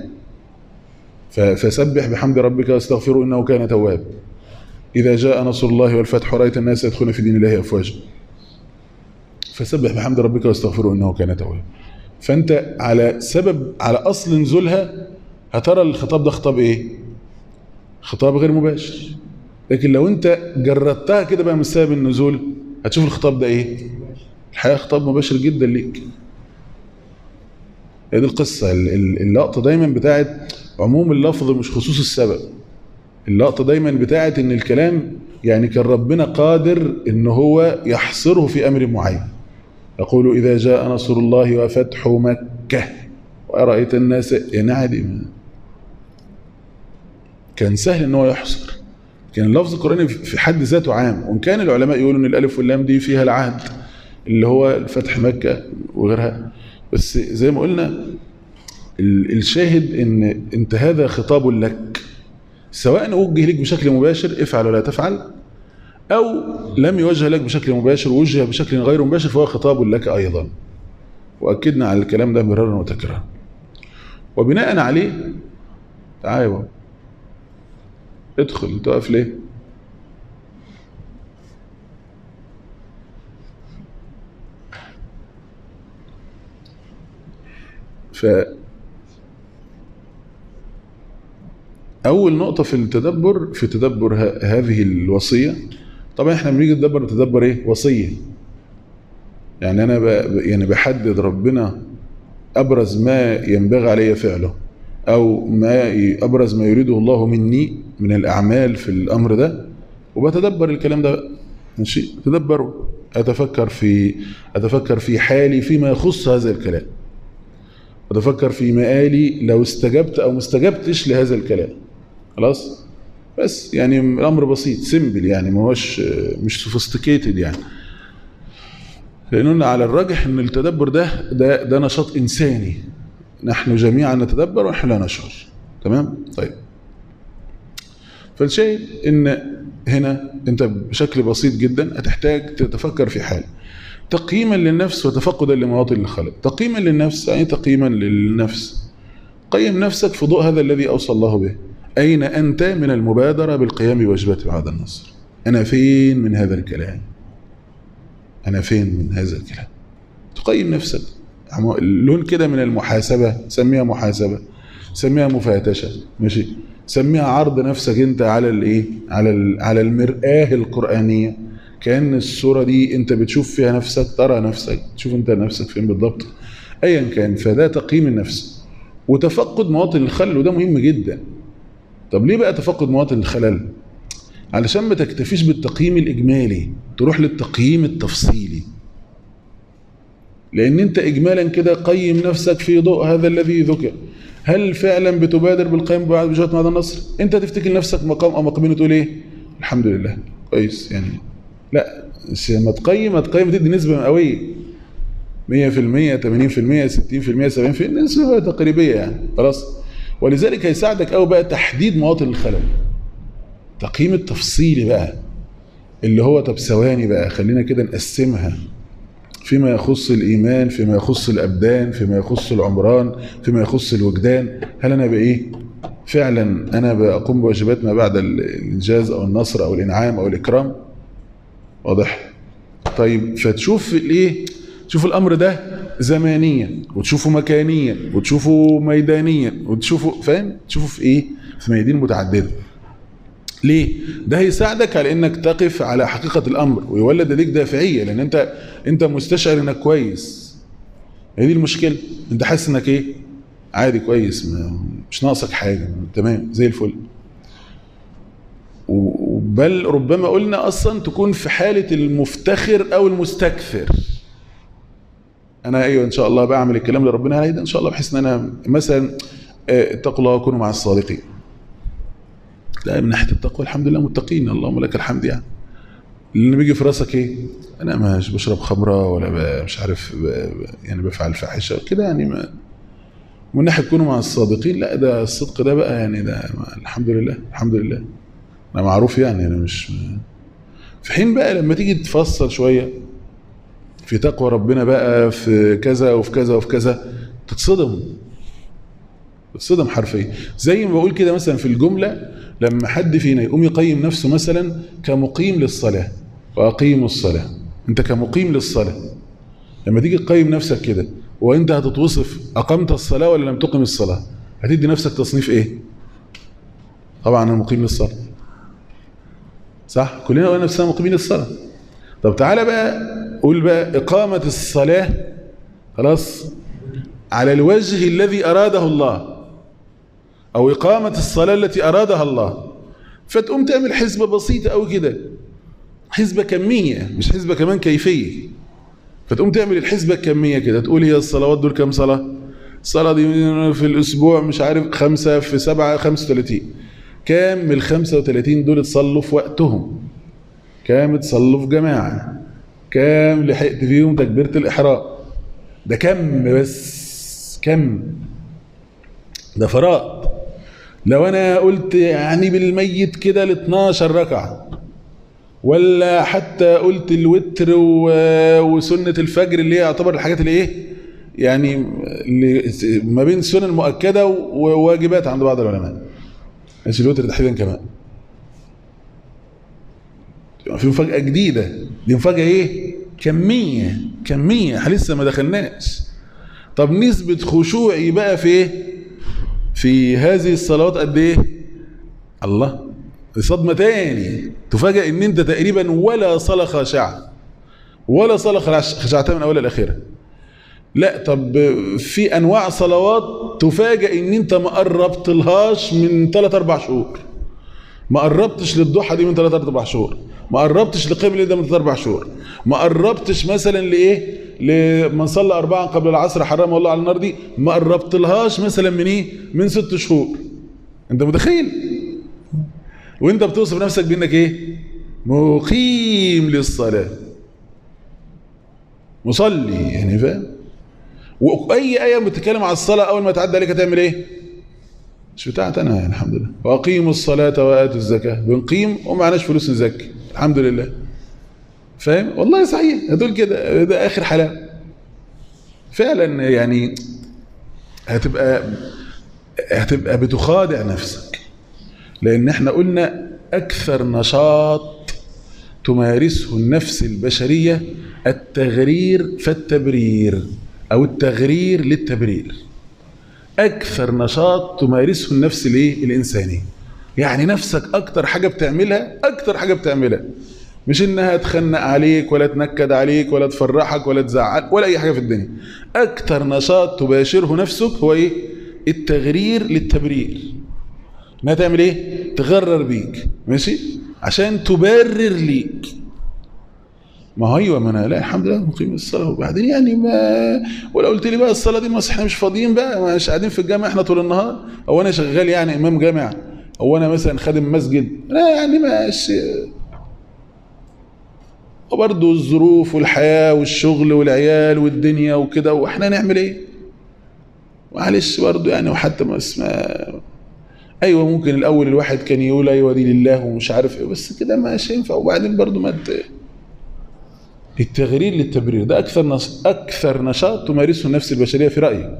Speaker 2: فسبح بحمد ربك واستغفره إنه كان تواب. إذا جاء نصر الله والفتح ورأيت الناس يدخلون في دين الله أفواجا. فسبح بحمد ربك واستغفره إنه كان تواب. فأنت على أصل نزولها هترى الخطاب ده خطاب إيه؟ خطاب غير مباشر. لكن لو أنت جردتها كده بقى من سبب النزول، هتشوف الخطاب ده إيه؟ الحقيقة خطاب مباشر جدا ليك. هذه القصة. اللقطة دايما بتاعت عموم اللفظ مش خصوص السبب. اللقطة دايما بتاعت ان الكلام يعني كان ربنا قادر ان هو يحصره في امر معين. يقول اذا جاء نصر الله وفتح مكة ورأيت الناس، يعني عادي كان سهل ان هو يحصر. كان اللفظ القرآني في حد ذاته عام، وان كان العلماء يقولوا ان الالف واللام دي فيها العهد اللي هو فتح مكة وغيرها، بس زي ما قلنا الشاهد ان انت هذا خطاب لك، سواء وجه لك بشكل مباشر افعل ولا تفعل، او لم يوجه لك بشكل مباشر ووجه بشكل غير مباشر، فهو خطاب لك ايضا. واكدنا على الكلام ده مرارا وتكرارا. وبناء عليه تعالوا ادخل. تقف ليه؟ أول نقطة في التدبر، في تدبر هذه الوصية. طبعا احنا بنيجي نتدبر ايه؟ وصية. يعني أنا يعني بحدد ربنا أبرز ما ينبغي علي فعله، أو أبرز ما يريده الله مني من الأعمال في الأمر ده، وبتدبر الكلام ده. ماشي؟ تدبره. أتفكر في حالي فيما يخص هذا الكلام. أتفكر في مآلي لو استجبت أو ما استجبتش لهذا الكلام. خلاص؟ بس يعني الأمر بسيط سيمبل، يعني ما هوش مش سوفيستيكيتد يعني. لأننا على الراجح أن التدبر ده نشاط إنساني. نحن جميعا نتدبر ونحن لا نشعر. تمام؟ طيب. فالشيء أن هنا أنت بشكل بسيط جدا هتحتاج تتفكر في حال تقييما للنفس وتفقدا لمواطن الخلق. تقييما للنفس يعني تقييما للنفس. قيم نفسك في ضوء هذا الذي أوصى الله به. أين أنت من المبادرة بالقيام بواجبات بعد النصر؟ أنا فين من هذا الكلام؟ أنا فين من هذا الكلام؟ تقيم نفسك. لون كده من المحاسبة، سميها محاسبة، سميها مفاتشة، ماشي؟ سميها عرض نفسك أنت على الإيه؟ على المرآة القرآنية. كأن الصورة دي أنت بتشوف فيها نفسك، ترى نفسك، تشوف أنت نفسك فين بالضبط. أيا كان، فده تقييم النفس وتفقد مواطن الخلل، وده مهم جدا. طب ليه بقى تفقد مواطن الخلل؟ علشان ما تكتفيش بالتقييم الإجمالي، تروح للتقييم التفصيلي. لأن أنت إجمالا كده قيم نفسك في ضوء هذا الذي ذكر. هل فعلا بتبادر بالقيام بواجبات بعد النصر؟ أنت تفتكر نفسك مقام أو مقامين وتقول إيه؟ الحمد لله كويس يعني. لا، ما تقيم تدي نسبة مئوية 100%، 80%، 60%، 70%، نسبة تقريبية يعني. خلاص. ولذلك هيساعدك أو بقى تحديد مواطن الخلل. تقييم التفصيلي بقى اللي هو طب ثواني بقى خلينا كده نقسمها فيما يخص الإيمان، فيما يخص الأبدان، فيما يخص العمران، فيما يخص الوجدان. هل أنا بإيه؟ فعلا أنا بقوم بواجبات ما بعد الإنجاز أو النصر أو الإنعام أو الإكرام؟ واضح؟ طيب فتشوف الإيه؟ تشوف الأمر ده زمانيا، وتشوفه مكانيا، وتشوفه ميدانيا، وتشوفه فاهم؟ تشوفه في إيه؟ في ميادين متعددة. ليه؟ ده هيساعدك على انك تقف على حقيقة الامر، ويولد ليك دافعية، لان انت مستشعر انك كويس. هي دي المشكلة. انت حاسس انك ايه؟ عادي كويس، مش ناقصك حاجة، تمام زي الفل. بل ربما قلنا اصلا تكون في حالة المفتخر او المستكثر. انا ايوه ان شاء الله بعمل الكلام اللي ربنا عليه ده ان شاء الله، بحيث ان انا مثلا اتقوا الله وكونوا مع الصادقين. لا، من ناحيه التقوى الحمد لله متقين، اللهم لك الحمد. يعني اللي بيجي في راسك ايه؟ انا مش بشرب خمره ولا مش عارف يعني بفعل فاحشه كده يعني. ما من ناحيه تكونوا مع الصادقين، لا ده الصدق ده بقى يعني ده الحمد لله الحمد لله انا معروف. يعني انا مش في حين بقى لما تيجي تفصل شويه في تقوى ربنا بقى في كذا وفي كذا وفي كذا، تتصدم حرفيا. زي ما بقول كده مثلا في الجمله، لما حد فينا يقوم يقيم نفسه مثلا كمقيم للصلاه، واقيموا الصلاه، انت كمقيم للصلاه، لما تيجي تقيم نفسك كده وانت هتتوصف اقمت الصلاه ولا لم تقم الصلاه، هتدي نفسك تصنيف ايه؟ طبعا انا مقيم للصلاه، صح؟ كلنا قلنا نفسنا مقيمين للصلاه. طب تعالى بقى قول بقى اقامه الصلاه خلاص على الوجه الذي اراده الله، او اقامه الصلاه التي ارادها الله، فتقوم تعمل حسبه بسيطه قوي كده، حسبه كميه مش حسبه كمان كيفيه. فتقوم تعمل الحسبه الكميه كده، تقول هي الصلوات دول كام صلاه؟ الصلاه دي في الاسبوع مش عارف 5 في 7 35. كام من ال 35 دول اتصلوا في وقتهم؟ كام اتصلوا في جماعه؟ كام لحقت فيهم تكبيره الاحرام؟ ده كم بس، كم ده فراغ. لو انا قلت يعني بالميت كده ل 12 ركعه، ولا حتى قلت الوتر وسنه الفجر اللي هي يعتبر الحاجات اللي ايه يعني اللي ما بين السنن المؤكده وواجبات عند بعض العلماء، مش الوتر تحديدا كمان في مفاجاه جديده. دي مفاجاه ايه؟ كميه احنا لسه ما دخلناش. طب نسبه خشوعي بقى في ايه في هذه الصلوات قد ايه؟ الله، صدمه تاني، تفاجئ ان انت تقريبا ولا صلاه خاشعه، ولا صلاه خشعتها من اولها لاخرها. لا، طب في انواع صلوات تفاجئ ان انت ما قربتلهاش من 3-4 شهور، ما قربتش للضحى دي من 3-4 شهور، ما قربتش لقيام الليل ده من 3-4 شهور، ما قربتش مثلا لايه لمن صلى 4 قبل العصر حرمه الله على النار دي، ما قربتلهاش مثلا من ايه من 6 شهور. انت متخيل؟ وانت بتوصف نفسك بانك ايه؟ مقيم للصلاه، مصلي يعني، فاهم؟ واي ايه بتتكلم على الصلاه اول ما تعدي عليك هتعمل ايه؟ مش بتاعت انا يعني الحمد لله. واقيموا الصلاه واتوا الزكاه، بنقيم ومعناش فلوس نزكي الحمد لله، فاهم؟ والله صحيح هتقول كده، ده اخر حلاوه فعلا. يعني هتبقى بتخادع نفسك، لان احنا قلنا اكثر نشاط تمارسه النفس البشريه التغرير فالتبرير، او التغرير للتبرير. اكثر نشاط تمارسه النفس الايه الانسانيه، يعني نفسك اكتر حاجه بتعملها مش انها تخنق عليك ولا تنكد عليك ولا تفرحك ولا تزعل ولا اي حاجه في الدنيا. اكتر نشاط تباشره نفسك هو ايه؟ التغرير للتبرير. انها تعمل ايه؟ تغرر بيك، ماشي، عشان تبرر ليك. ما هو ايوه، ما انا لا الحمد لله مقيم الصلاه، وبعدين يعني ما ولا قلت لي بقى الصلاه دي، ما احنا مش فاضيين بقى، مش قاعدين في الجامع احنا طول النهار، او انا شغال يعني امام جامع، او انا مثلا خادم مسجد، لا يعني ماشي. وبرضه الظروف والحياه والشغل والعيال والدنيا وكده، واحنا نعمل ايه؟ معلش برضه يعني. وحتى ما اسمع، ايوه ممكن الاول الواحد كان يقول ايوه دي لله ومش عارف ايه، بس كده مش هينفع. وبعدين برضه ما التغرير للتبرير ده اكثر نشاط تمارسه النفس البشريه في رايي.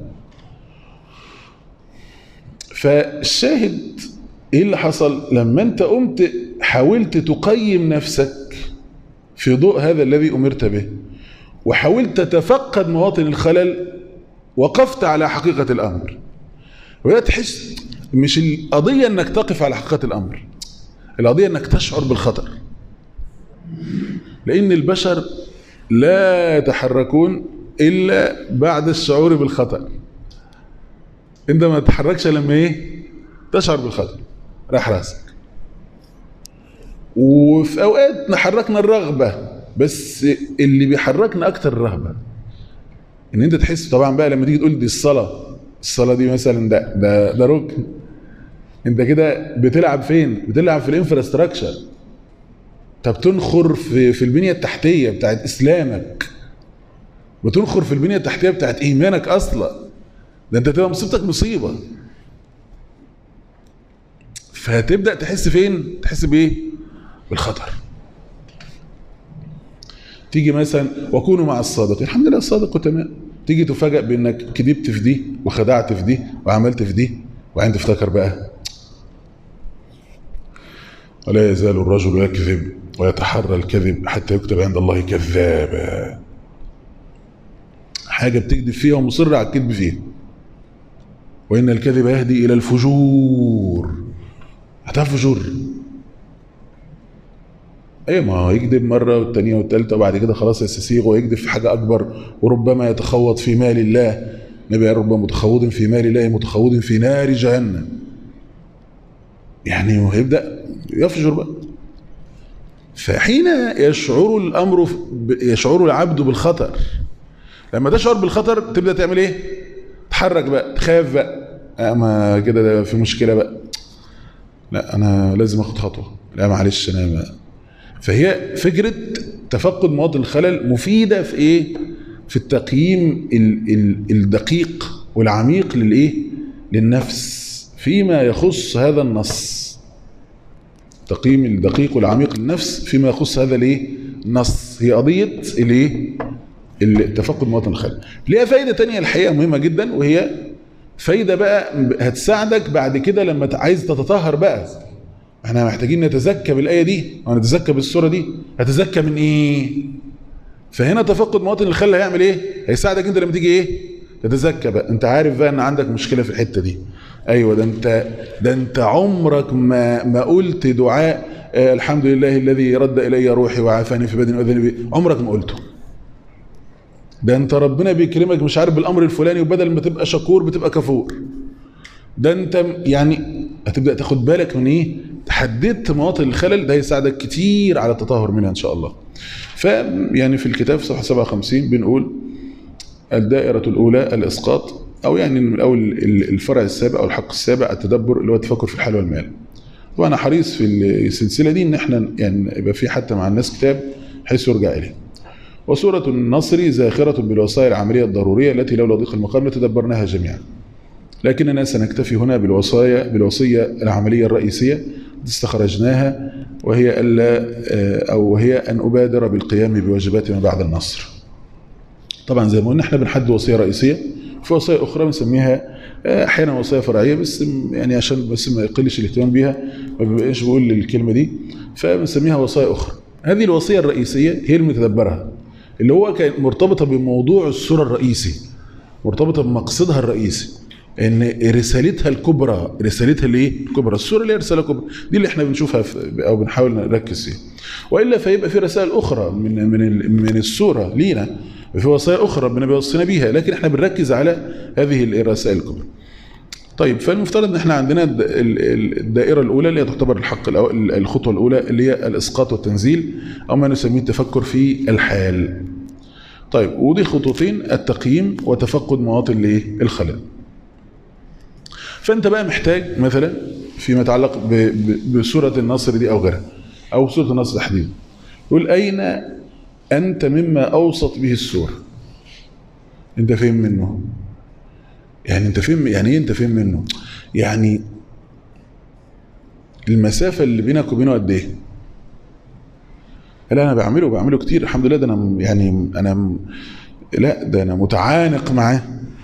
Speaker 2: فالشاهد ايه اللي حصل لما انت قمت حاولت تقيم نفسك في ضوء هذا الذي امرت به، وحاولت تتفقد مواطن الخلل، وقفت على حقيقه الامر. وبدأت تحس مش القضيه انك تقف على حقيقه الامر، القضيه انك تشعر بالخطر. لان البشر لا يتحركون الا بعد الشعور بالخطر. انت ما تتحركش لما ايه؟ تشعر بالخطر، راح راسك. وفي اوقات نحركنا الرغبه، بس اللي بيحركنا اكتر الرهبه. ان انت تحس طبعا بقى لما تيجي تقول دي الصلاه دي مثلا ده ركن، انت كده بتلعب فين؟ بتلعب في الانفراستراكشر. طب تنخر في البنيه التحتيه بتاعت اسلامك، بتنخر في البنيه التحتيه بتاعت ايمانك اصلا، ده انت تبقى مصيبتك مصيبه. فهتبدا تحس فين؟ تحس بايه؟ بالخطر. تيجي مثلا وكونوا مع الصادقين، الحمد لله الصادق تمام، تيجي تفاجأ بانك كذبت في دي وخدعت في دي وعملت في دي، وبعدين تفتكر بقى ولا يزال الرجل يكذب ويتحرى الكذب حتى يكتب عند الله كذابا. حاجه بتكذب فيها ومصر على الكذب فيها. وان الكذب يهدي الى الفجور. هتعرف فجور؟ ايه، ما هو يكذب مره والثانيه والثالثه وبعد كده خلاص يستسيغ ويكذب في حاجه اكبر، وربما يتخوض في مال الله. النبي قال رب متخوض في مال الله متخوض في نار جهنم. يعني وهيبدا يفجر بقى. فحين يشعر العبد بالخطر، لما تشعر بالخطر تبدا تعمل ايه؟ تحرك بقى، تخاف بقى، ما كده ده في مشكله بقى، لا انا لازم اخد خطوه، لا معلش انا ما. فهي فكره تفقد مواطن الخلل مفيده في ايه؟ في التقييم الدقيق والعميق للايه؟ للنفس فيما يخص هذا النص. تقييم الدقيق والعميق للنفس فيما يخص هذا الايه؟ النص. هي قضيه الايه؟ تفقد مواطن الخلل. ليها فايده تانية الحقيقه مهمه جدا، وهي فايده بقى هتساعدك بعد كده لما عايز تتطهر بقى. احنا محتاجين نتزكى بالايه دي ونتزكى بالسوره دي. هتزكى من ايه؟ فهنا تفقد مواطن الخلل هيعمل ايه؟ هيساعدك انت لما تيجي ايه؟ تتزكى بقى. انت عارف بقى ان عندك مشكله في الحته دي. ايوه، ده انت عمرك ما قلت دعاء الحمد لله الذي رد الي روحي وعافاني في بدني واذني بي، عمرك ما قلته. ده انت ربنا بيكرمك مش عارف بالامر الفلاني، وبدل ما تبقى شكور بتبقى كفور. ده انت يعني هتبدا تاخد بالك من ايه؟ تحددت مواطن الخلل، ده هيساعدك كتير على التطهر منها ان شاء الله. فيعني في الكتاب في صفحه 57 بنقول الدائره الاولى الاسقاط، او يعني من الاول الفرع السابع او الحق السابع التدبر اللي هو التفكر في الحال والمال. وانا حريص في السلسله دي ان احنا يعني يبقى في حتى مع الناس كتاب حيث يرجع اليه. وسوره النصر زاخره بالوصايا العمليه الضروريه التي لولا ضيق المقام لتدبرناها جميعا، لكننا سنكتفي هنا بالوصية العملية الرئيسية التي استخرجناها، وهي أن أبادر بالقيام بواجبات ما بعد النصر. طبعا زي ما قلنا احنا بنحدد وصية رئيسية، في وصية أخرى بنسميها أحيانا وصية فرعية، بس يعني عشان بس ما يقلش الاهتمام بيها ما ببقاش بقول الكلمة دي، فبنسميها وصايا أخرى. هذه الوصية الرئيسية هي اللي متدبرها، اللي هو كانت مرتبطة بموضوع السورة الرئيسي، مرتبطة بمقصدها الرئيسي، ان رسالتها الكبرى، رسالتها الايه؟ الكبرى. السوره اللي هي رساله كبرى دي اللي احنا بنشوفها او بنحاول نركز فيها. والا فيبقى في رسائل اخرى من السوره لينا، في وصايا اخرى ربنا بيوصينا بيها، لكن احنا بنركز على هذه الرسائل الكبرى. طيب، فالمفترض ان احنا عندنا الدائره الاولى اللي هي تعتبر الخطوه الاولى اللي هي الاسقاط والتنزيل، او ما نسميه التفكر في الحال. طيب، ودي خطوتين: التقييم وتفقد مواطن الخلل. فانت بقى محتاج مثلا فيما يتعلق بسوره النصر دي او غيرها، او سوره النصر تحديدا، يقول اين انت مما اوصت به السوره؟ انت فين منه؟ يعني انت فين؟ يعني ايه انت فين منه؟ يعني المسافه اللي بينك وبينه قد ايه؟ لا انا بعمله كتير الحمد لله، ده انا يعني لا ده انا متعانق معاه،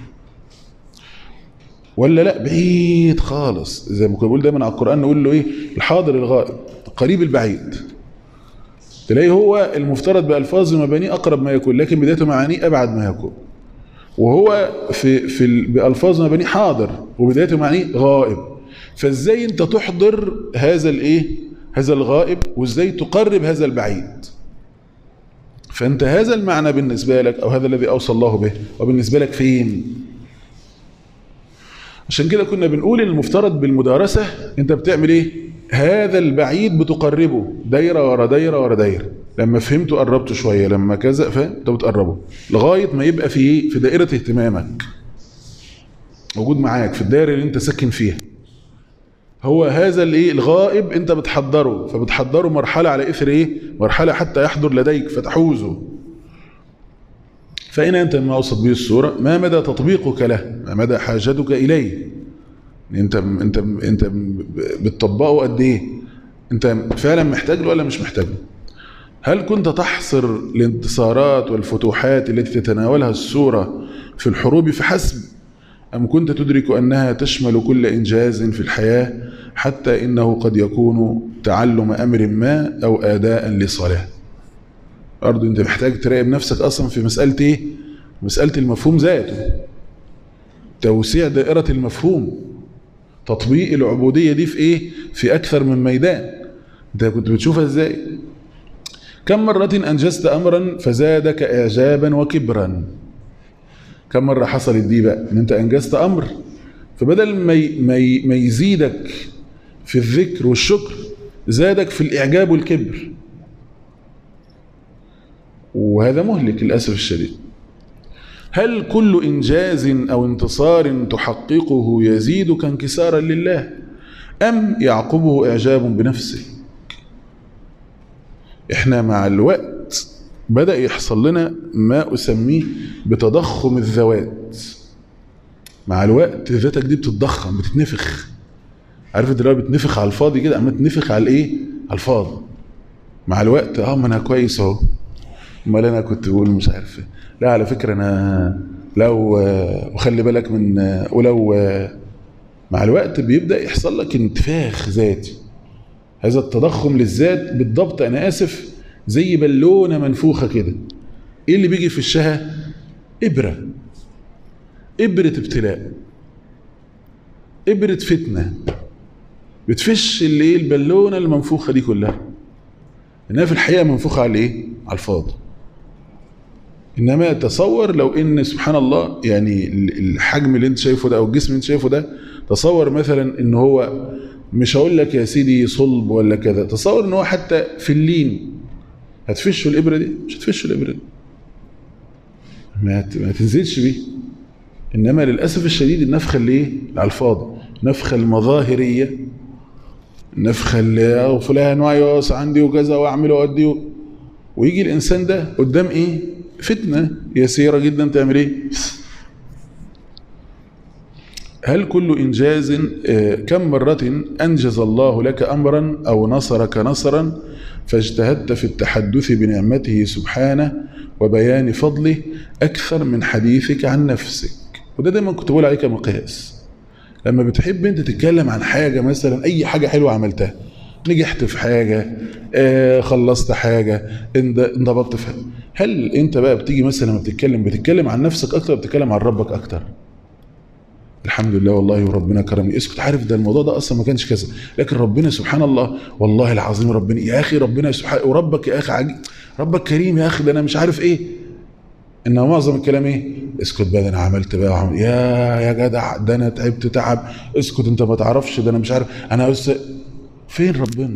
Speaker 2: ولا لا بعيد خالص؟ زي ما كنا بنقول دايما على القرآن نقول له ايه؟ الحاضر الغائب، القريب البعيد. تلاقيه هو المفترض بألفاظ ومبانيه أقرب ما يكون، لكن بدايته معانيه أبعد ما يكون. وهو بألفاظ ومبانيه حاضر وبدايته معانيه غائب. فازاي انت تحضر هذا الايه؟ هذا الغائب، وازاي تقرب هذا البعيد؟ فانت هذا المعنى بالنسبة لك، او هذا الذي أوصى الله به، وبالنسبة لك فين؟ عشان كده كنا بنقول المفترض بالمدارسة انت بتعمل ايه؟ هذا البعيد بتقربه دايرة ورا دايرة ورا دايرة، لما فهمته قربته شوية، لما كذا فاهم انت بتقربه لغاية ما يبقى في ايه، في دائرة اهتمامك، موجود معاك في الدائرة اللي انت ساكن فيها. هو هذا الايه الغائب انت بتحضره، فبتحضره مرحلة على اثر ايه، مرحلة حتى يحضر لديك فتحوزه. فإن أنت ما أوصت به الصورة ما مدى تطبيقك له، ما مدى حاجتك إليه، انت بتطبقه قد ايه، انت فعلا محتاج له ولا مش محتاج له. هل كنت تحصر الانتصارات والفتوحات التي تتناولها السورة في الحروب فحسب، أم كنت تدرك أنها تشمل كل إنجاز في الحياة، حتى إنه قد يكون تعلم أمر ما أو أداء لصلاة؟ برضه أنت محتاج تراقب نفسك أصلا في مسألة إيه؟ مسألة المفهوم ذاته، توسيع دائرة المفهوم، تطبيق العبودية دي في إيه؟ في أكثر من ميدان. أنت كنت بتشوفها إزاي؟ كم مرة أنجزت أمرا فزادك إعجابا وكبرا؟ كم مرة حصلت دي بقى ان انت انجزت امر فبدل ما يزيدك في الذكر والشكر زادك في الاعجاب والكبر، وهذا مهلك للاسف الشديد. هل كل انجاز او انتصار تحققه يزيدك انكسارا لله، ام يعقبه اعجاب بنفسك؟ احنا مع الوقت بدأ يحصل لنا ما أسميه بتضخم الذوات. مع الوقت ذاتك دي بتتضخم، بتتنفخ. عارف انت لو بتنفخ على الفاضي كده، عم تنفخ على الايه، على الفاضي. مع الوقت ما انا كويس اهو، امال انا كنت بقول مش عارف، لا على فكرة انا لو، وخلي بالك من، ولو. مع الوقت بيبدأ يحصل لك انتفاخ ذاتي. هذا التضخم للذات بالضبط، انا اسف، زي بالونة منفوخة كده. ايه اللي بيجي في الشهى؟ إبرة ابتلاء، إبرة فتنة بتفش اللي ايه البالونة المنفوخة دي كلها، انها في الحقيقة منفوخة على ايه، على الفاضي. انما تصور لو ان سبحان الله يعني الحجم اللي انت شايفه ده او الجسم اللي انت شايفه ده، تصور مثلا ان هو، مش هقول لك يا سيدي صلب ولا كذا، تصور ان هو حتى في اللين، هتفشوا الإبرة دي؟ مش هتفشوا الإبرة دي، ما تنزلش بيه. إنما للأسف الشديد النفخة اللي ايه، على الفاضي، النفخة المظاهرية، النفخة اللي فلان وعيوس عندي وكذا واعمل وأدي، ويجي الإنسان ده قدام ايه، فتنة يسيرة جدا تعمل ايه. هل كل إنجاز، كم مرة أنجز الله لك أمرا أو نصرك نصرا فاجتهدت في التحدث بنعمته سبحانه وبيان فضله أكثر من حديثك عن نفسك؟ وده دايما كنت بقول عليك مقياس. لما بتحب انت تتكلم عن حاجة، مثلا أي حاجة حلوة عملتها، نجحت في حاجة، خلصت حاجة، انضبطت في حاجة، هل انت بقى بتيجي مثلا لما بتتكلم عن نفسك أكثر، بتتكلم عن ربك أكثر؟ الحمد لله والله وربنا كرمني، اسكت، عارف ده الموضوع ده اصلا ما كانش كذا، لكن ربنا سبحان الله والله العظيم، ربنا يا اخي، ربنا سبحانه، وربك يا اخي ربك كريم يا اخي، ده انا مش عارف ايه. انما معظم الكلام ايه، اسكت بقى، ده انا عملت بقى وعمل، يا جدع ده انا تعبت تعب، اسكت انت ما تعرفش، ده انا مش عارف انا فين ربنا؟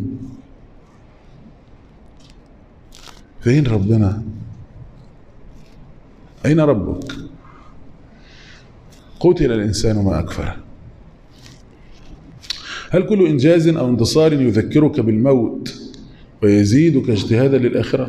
Speaker 2: فين ربنا؟ اين ربك؟ قتل الإنسان ما أكفره. هل كل إنجاز أو انتصار يذكرك بالموت ويزيدك اجتهادا للآخرة؟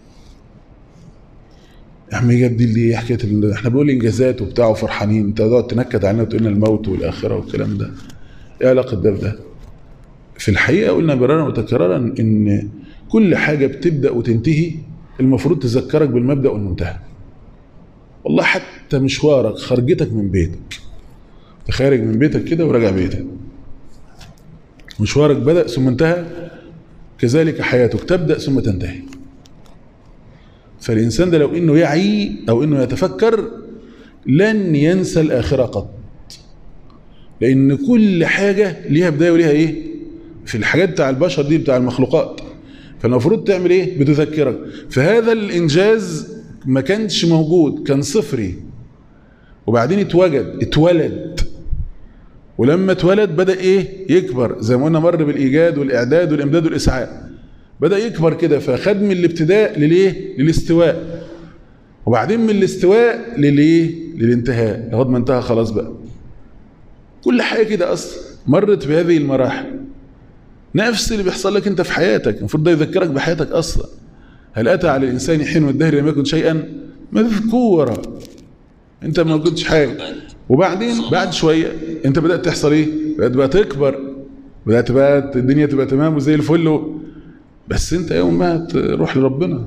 Speaker 2: يا عم جاب دي اللي حكاية احنا بنقول إنجازات وبتاع وفرحانين، انت تقعد تنكد علينا وتقولنا الموت والآخرة والكلام ده، ايه علاقة ده بده؟ في الحقيقة قلنا مرارا وتكرارا إن كل حاجة بتبدأ وتنتهي المفروض تذكرك بالمبدأ والمنتهى. والله حتى مشوارك، خرجتك من بيتك، تخارج من بيتك كده وراجع بيتك، مشوارك بدأ ثم انتهى، كذلك حياتك تبدأ ثم تنتهي. فالإنسان ده لو إنه يعي أو إنه يتفكر لن ينسى الآخرة قط، لأن كل حاجة ليها بداية وليها إيه، في الحاجات بتاع البشر دي بتاع المخلوقات، فالمفروض تعمل إيه، بتذكرك. فهذا الإنجاز ما كانش موجود، كان صفري، وبعدين اتولد ولما اتولد بدأ ايه؟ يكبر، زي ما قلنا مر بالايجاد والاعداد والامداد والاسعاء، بدأ يكبر كده، فخد من الابتداء للايه؟ للاستواء، وبعدين من الاستواء للايه؟ للانتهاء، لغايه ما انتهى خلاص بقى. كل حاجه كده اصلا مرت بهذه المراحل. نفس اللي بيحصل لك انت في حياتك، المفروض ده يذكرك بحياتك اصلا. هل اتى على الانسان حين من الدهر لم يكن شيئا مذكورا؟ انت ما كنتش حاجه، وبعدين بعد شويه انت بدات تحصل ايه؟ بدات بقى تكبر، بدات بقى الدنيا تبقى تمام وزي الفل، بس انت يوم ما تروح لربنا.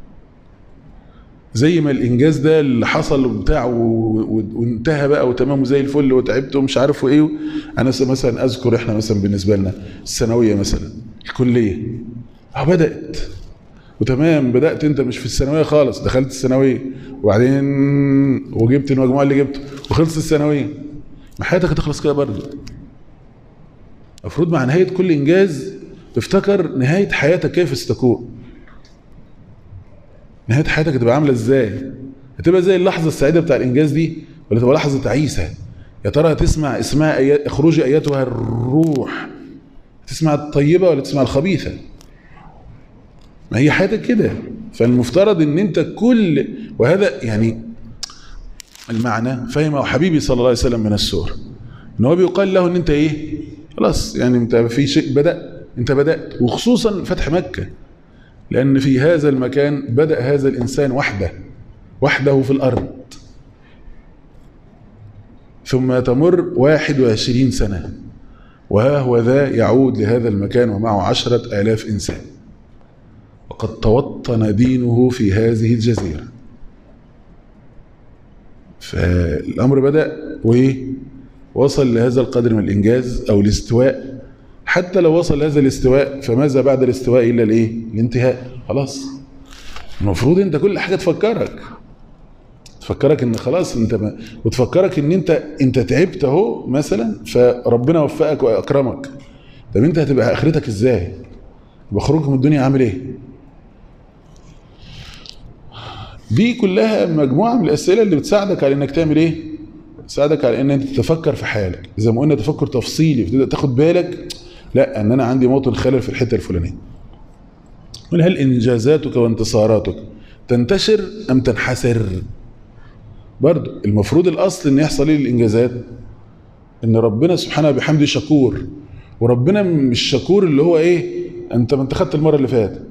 Speaker 2: زي ما الانجاز ده اللي حصل وبتاع وانتهى بقى وتمام وزي الفل وتعبت ومش عارف ايه. انا مثلا اذكر احنا مثلا بالنسبه لنا الثانويه مثلا، الكليه بدات وتمام، بدات انت مش في الثانويه خالص، دخلت الثانويه وبعدين وجبت المجموع اللي جبته وخلصت الثانويه، ما حياتك هتخلص كده برضه. المفروض مع نهايه كل انجاز تفتكر نهايه حياتك كيف ستكون، نهاية حياتك هتبقى عاملة ازاي؟ هتبقى زي اللحظة السعيدة بتاع الإنجاز دي ولا تبقى لحظة تعيسة؟ يا ترى هتسمع اسمها اخرجي أيتها الروح، تسمع الطيبة ولا تسمع الخبيثة؟ ما هي حياتك كده. فالمفترض ان انت كل، وهذا يعني المعنى فهمه حبيبي صلى الله عليه وسلم من السورة، ان هو بيقال له ان انت ايه؟ خلاص يعني انت في شيء انت بدأت، وخصوصا فتح مكة، لأن في هذا المكان بدأ هذا الإنسان وحده في الأرض، ثم تمر 21 سنة وها هو ذا يعود لهذا المكان ومعه 10,000 إنسان، وقد توطن دينه في هذه الجزيرة. فالأمر بدأ ووصل لهذا القدر من الإنجاز أو الاستواء. حتى لو وصل لهذا الاستواء فماذا بعد الاستواء إلا الايه؟ الانتهاء. خلاص المفروض انت كل حاجة تفكرك ان خلاص انت وتفكرك ان انت تعبت اهو مثلا، فربنا وفقك واكرمك. طب انت هتبقى اخرتك ازاي؟ بخروجك من الدنيا عامل ايه؟ دي كلها مجموعة من الاسئلة اللي بتساعدك على انك تعمل ايه؟ تساعدك على ان انت تفكر في حالك، زي ما قلنا تفكر تفصيلي، فتبدا تاخد بالك لا ان انا عندي موطن خلل في الحته الفلانيه. هل انجازاتك وانتصاراتك تنتشر ام تنحسر؟ برضو المفروض الاصل ان يحصل ايه للانجازات؟ ان ربنا سبحانه بحمده شكور، وربنا مش شكور اللي هو ايه؟ انت ما انت خدت المره اللي فاتت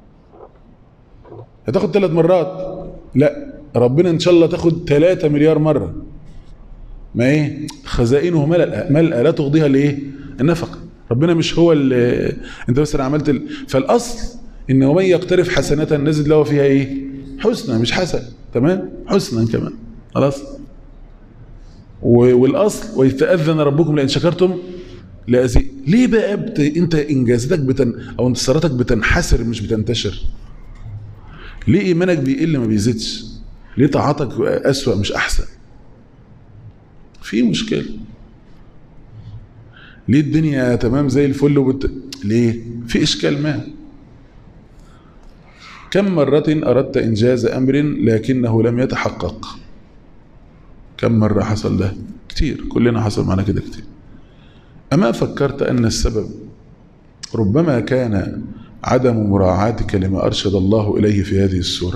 Speaker 2: هتاخد 3 مرات، لا ربنا ان شاء الله تاخد 3 مليار مره. ما ايه؟ خزائنه ملأ لا تغضيها الايه؟ النفقه. ربنا مش هو اللي انت بس عملت فالاصل ان ومن يقترف حسنه نزد له فيها ايه؟ حسنى، مش حسن، تمام؟ حسنا كمان. خلاص. والاصل ويتأذن ربكم لئن شكرتم لأزيد. ليه بقى انت انجازاتك او انتصاراتك بتنحسر مش بتنتشر؟ ليه ايمانك بيقل ما بيزيدش؟ ليه طاعتك اسوأ مش احسن؟ في مشكله. ليه الدنيا تمام زي الفل ليه؟ في اشكال ما. كم مرة اردت انجاز امر لكنه لم يتحقق؟ كم مرة حصل ده؟ كتير، كلنا حصل معنا كده كتير. اما فكرت ان السبب ربما كان عدم مراعاتك لما ارشد الله اليه في هذه السورة؟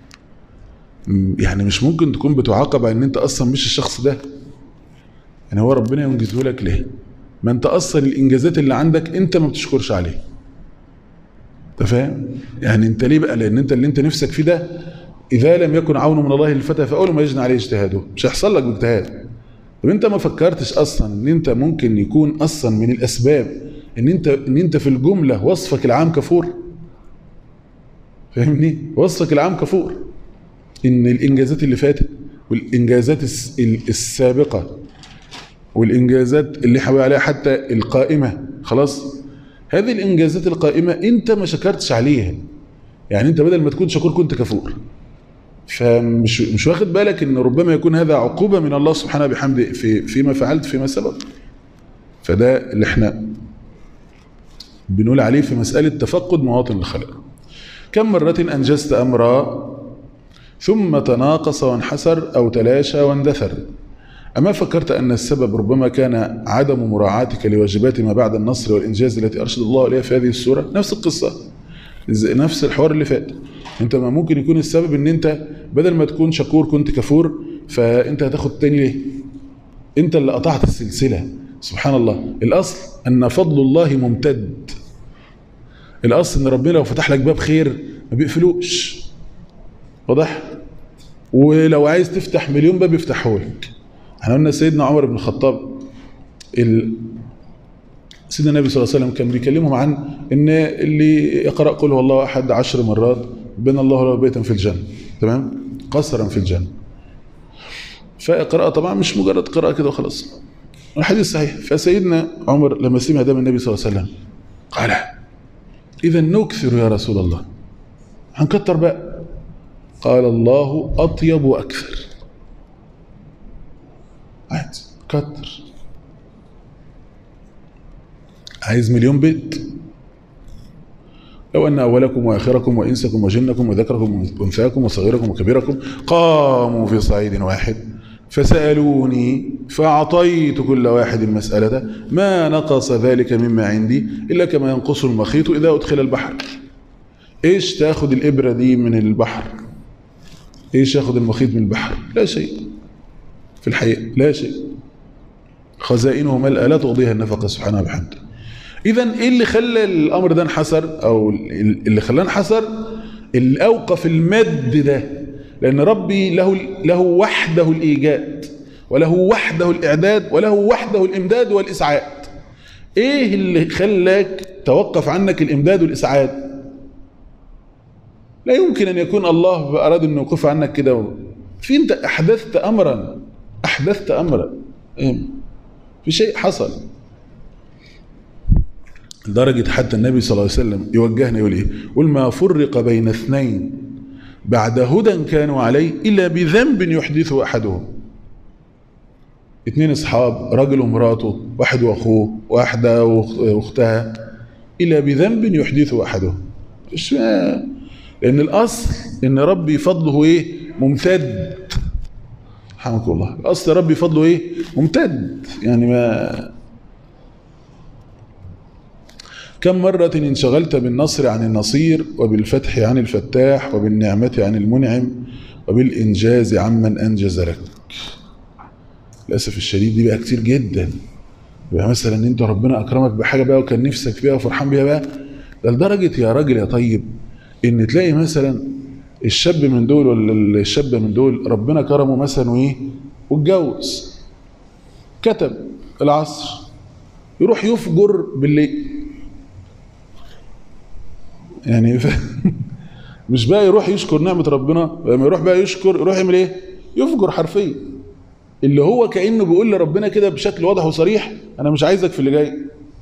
Speaker 2: يعني مش ممكن تكون بتعاقب على ان انت اصلا مش الشخص ده. يعني هو ربنا ينجزه لك ليه؟ ما انت اصلا الانجازات اللي عندك انت ما بتشكرش عليه. انت فاهم؟ يعني انت ليه بقى؟ لان انت اللي انت نفسك فيه ده اذا لم يكن عون من الله للفتى فاول ما يجنى عليه اجتهاده، مش هيحصل لك باجتهاد. طب انت ما فكرتش اصلا ان انت ممكن يكون اصلا من الاسباب ان انت في الجمله وصفك العام كفور؟ فاهمني؟ وصفك العام كفور. ان الانجازات اللي فاتت والانجازات السابقه والإنجازات اللي حوالي عليها حتى القائمة، خلاص هذه الإنجازات القائمة أنت ما شكرتش عليها. يعني أنت بدل ما تكون شكور كنت كفور. فمش واخد بالك أن ربما يكون هذا عقوبة من الله سبحانه بحمده فيما فعلت فيما سبق. فده اللي احنا بنقول عليه في مسألة تفقد مواطن الخلق. كم مرة أنجزت أمرا ثم تناقص وانحسر أو تلاشى واندثر؟ أما فكرت أن السبب ربما كان عدم مراعاتك لواجبات ما بعد النصر والإنجاز التي أرشد الله إليها في هذه السورة؟ نفس القصة، نفس الحوار اللي فات. أنت ما ممكن يكون السبب أن أنت بدل ما تكون شكور كنت كفور، فأنت هتاخد تاني ليه؟ أنت اللي قطعت السلسلة. سبحان الله. الأصل أن فضل الله ممتد. الأصل أن ربنا لو فتح لك باب خير ما بيقفلوش. واضح؟ ولو عايز تفتح مليون باب يفتحه لك. احنا قلنا سيدنا عمر بن الخطاب سيدنا النبي صلى الله عليه وسلم كان بيكلمهم عن ان اللي يقرأ قل هو الله احد 10 مرات بنى الله له بيتا في الجنة، تمام؟ قصرا في الجنة. فقراءة طبعا مش مجرد قراءة كده وخلاص، الحديث صحيح. فسيدنا عمر لما سمع ده من النبي صلى الله عليه وسلم قال إذا نكثر يا رسول الله، هنكتر بقى. قال الله أطيب وأكثر. عادي كتر. عايز مليون بيت؟ لو أن أولكم وآخركم وإنسكم وجنكم وذكركم وأنثاكم وصغيركم وكبيركم قاموا في صعيد واحد فسألوني فأعطيت كل واحد مسألة ما نقص ذلك مما عندي إلا كما ينقص المخيط إذا أدخل البحر. إيش تأخذ الإبرة دي من البحر؟ إيش يأخذ المخيط من البحر؟ لا شيء في الحقيقة، لا شيء. خزائنه ملأ لا تغضيها النفقة سبحانه وبحمده. إذن إيه اللي خلى الأمر ده انحسر، أو اللي خلاه انحسر؟ اللي أوقف المد ده، لأن ربي له وحده الإيجاد وله وحده الإعداد وله وحده الإمداد والإسعاد. إيه اللي خلاك توقف عنك الإمداد والإسعاد؟ لا يمكن أن يكون الله أراد أن يوقف عنك كده. في أنت أحدثت أمرا في شيء حصل، لدرجة حتى النبي صلى الله عليه وسلم يوجهنا يقول إيه؟ قل ما فرق بين اثنين بعد هدى كانوا عليه إلا بذنب يحدثه أحدهم. 2 أصحاب، رجل ومراته، واحد وأخوه، واحدة وأختها، إلا بذنب يحدثه أحدهم. لأن الأصل إن ربي فضله إيه؟ ممتد. حمدك الله. الأصل ربي فضله إيه؟ ممتد. يعني ما كم مرة انشغلت بالنصر عن النصير وبالفتح عن الفتاح وبالنعمة عن المنعم وبالإنجاز عمن أنجز لك. للأسف الشديد دي بقى كتير جدا. يبقى مثلا انت ربنا أكرمك بحاجة بقى وكان نفسك فيها وفرحان بيها بقى، ده لدرجة يا راجل يا طيب ان تلاقي مثلا الشاب من دول ولا الشابة من دول ربنا كرمه مثلا وايه واتجوز، كتب العصر، يروح يفجر بالليل. يعني مش بقى يروح يشكر نعمة ربنا، لما يروح بقى يشكر يروح يعمل ايه؟ يفجر حرفيا. اللي هو كأنه بيقول لربنا كده بشكل واضح وصريح انا مش عايزك في اللي جاي،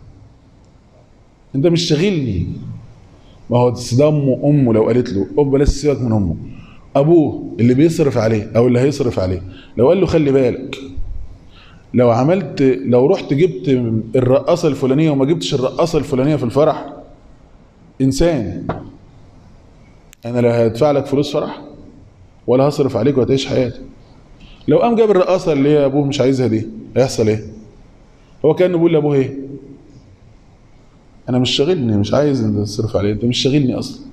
Speaker 2: انت مش شاغلني. ما هو ده امه لو قالت له بلاش سيبك من امه، ابوه اللي بيصرف عليه او اللي هيصرف عليه لو قال له خلي بالك لو رحت جبت الرقاصه الفلانيه وما جبتش الرقاصه الفلانيه في الفرح، انسان انا لا هدفع لك فلوس فرح ولا هصرف عليك وهتعيش حياتك. لو قام جاب الرقاصه اللي هي ابوه مش عايزها دي، هيحصل ايه؟ هو كانه بيقول لابوه ايه؟ انا مش شاغلني، مش عايز انت تصرف عليه، انت مش شاغلني اصلا.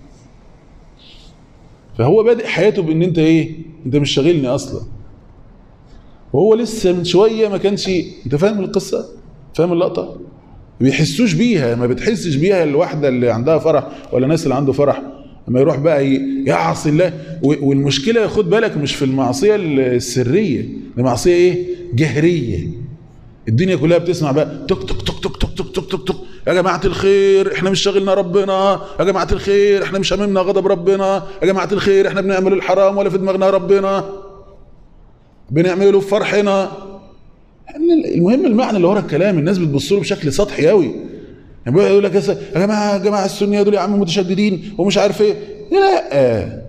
Speaker 2: فهو بادئ حياته بان انت ايه؟ انت مش شاغلني اصلا. وهو لسه من شويه ما كانش. انت فاهم القصه؟ فاهم اللقطه؟ ما بيحسوش بيها، ما بتحسش بيها الواحده اللي عندها فرح ولا الناس اللي عنده فرح لما يروح بقى يعصي الله. والمشكله خد بالك مش في المعصيه السريه، المعصيه ايه؟ جهريه. الدنيا كلها بتسمع بقى تك تك تك تك تك تك تك تك تك. يا جماعه الخير احنا مش شاغلنا ربنا، يا جماعه الخير احنا مش هممنا غضب ربنا، يا جماعه الخير احنا بنعمل الحرام ولا في دماغنا ربنا، بنعمله في فرحنا. المهم المعنى اللي ورا الكلام الناس بتبص له بشكل سطحي قوي. يعني يقول لك يا جماعه السنيه دول يا عم متشددين ومش عارف ايه. لا،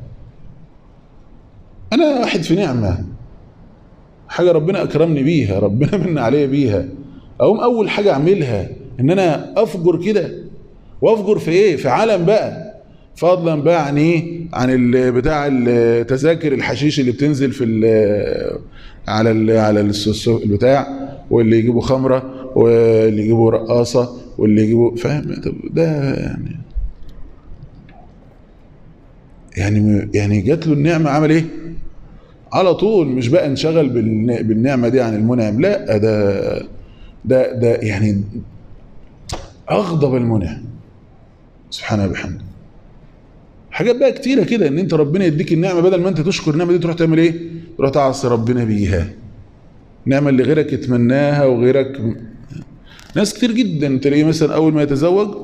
Speaker 2: انا واحد في نعمه، حاجه ربنا اكرمني بيها، ربنا من عليا بيها، اقوم اول حاجه اعملها ان انا افجر كده. وافجر في ايه؟ في عالم بقى، فضلا بقى عن ايه؟ عن بتاع التذاكر الحشيش اللي بتنزل في على البتاع، واللي يجيبوا خمره واللي يجيبوا رقاصه واللي يجيبوا، فاهم؟ ده يعني جات له النعمه عمل ايه؟ على طول مش بقى انشغل بالنعمه دي عن المنعم، لا ده يعني اغضب المنعم سبحانه وبحمده. حاجات بقى كتيره كده، ان انت ربنا يديك النعمه بدل ما انت تشكر النعمه دي تروح تعمل ايه؟ تروح تعصي ربنا بيها. النعمه اللي غيرك يتمناها وغيرك، ناس كتير جدا تلاقيه مثلا اول ما يتزوج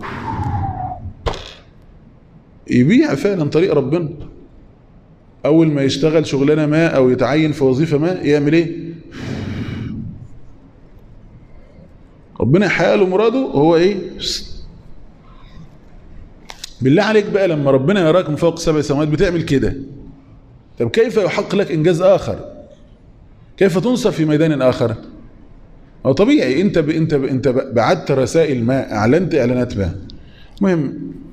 Speaker 2: يبيع فعلا طريق ربنا، اول ما يشتغل شغلانه ما او يتعين في وظيفه ما يعمل ايه؟ ربنا يحقق له مراده هو ايه؟ بالله عليك بقى لما ربنا يراك من فوق 7 سماوات بتعمل كده، طب كيف يحقق لك انجاز اخر؟ كيف تنصر في ميدان اخر؟ هو طبيعي انت بعت رسائل ما، اعلنت اعلانات ما. المهم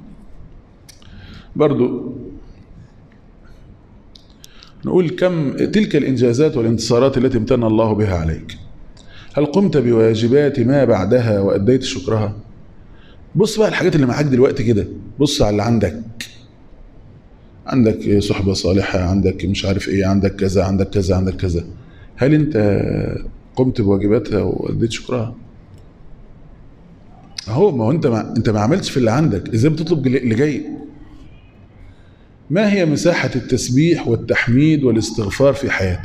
Speaker 2: برضو نقول كم تلك الانجازات والانتصارات التي امتن الله بها عليك، هل قمت بواجبات ما بعدها واديت شكرها؟ بص بقى الحاجات اللي معاك دلوقتي كده، بص على اللي عندك صحبة صالحة، عندك مش عارف ايه، عندك كذا عندك كذا عندك كذا، هل انت قمت بواجباتها واديت شكرها؟ ما هو انت ما عملتش في اللي عندك، ازاي بتطلب اللي جاي؟ ما هي مساحة التسبيح والتحميد والاستغفار في حياتك؟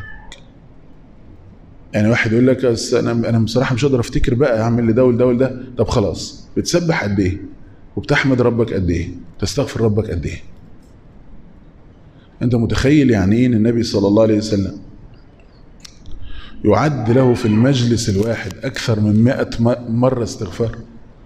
Speaker 2: يعني واحد يقول لك انا بصراحة مش قادر افتكر بقى اعمل لي ده وده وده، طب خلاص بتسبح قد ايه؟ وبتحمد ربك قد ايه؟ تستغفر ربك قد ايه؟ انت متخيل يعني ايه ان النبي صلى الله عليه وسلم يعد له في المجلس الواحد اكثر من 100 مرة استغفار؟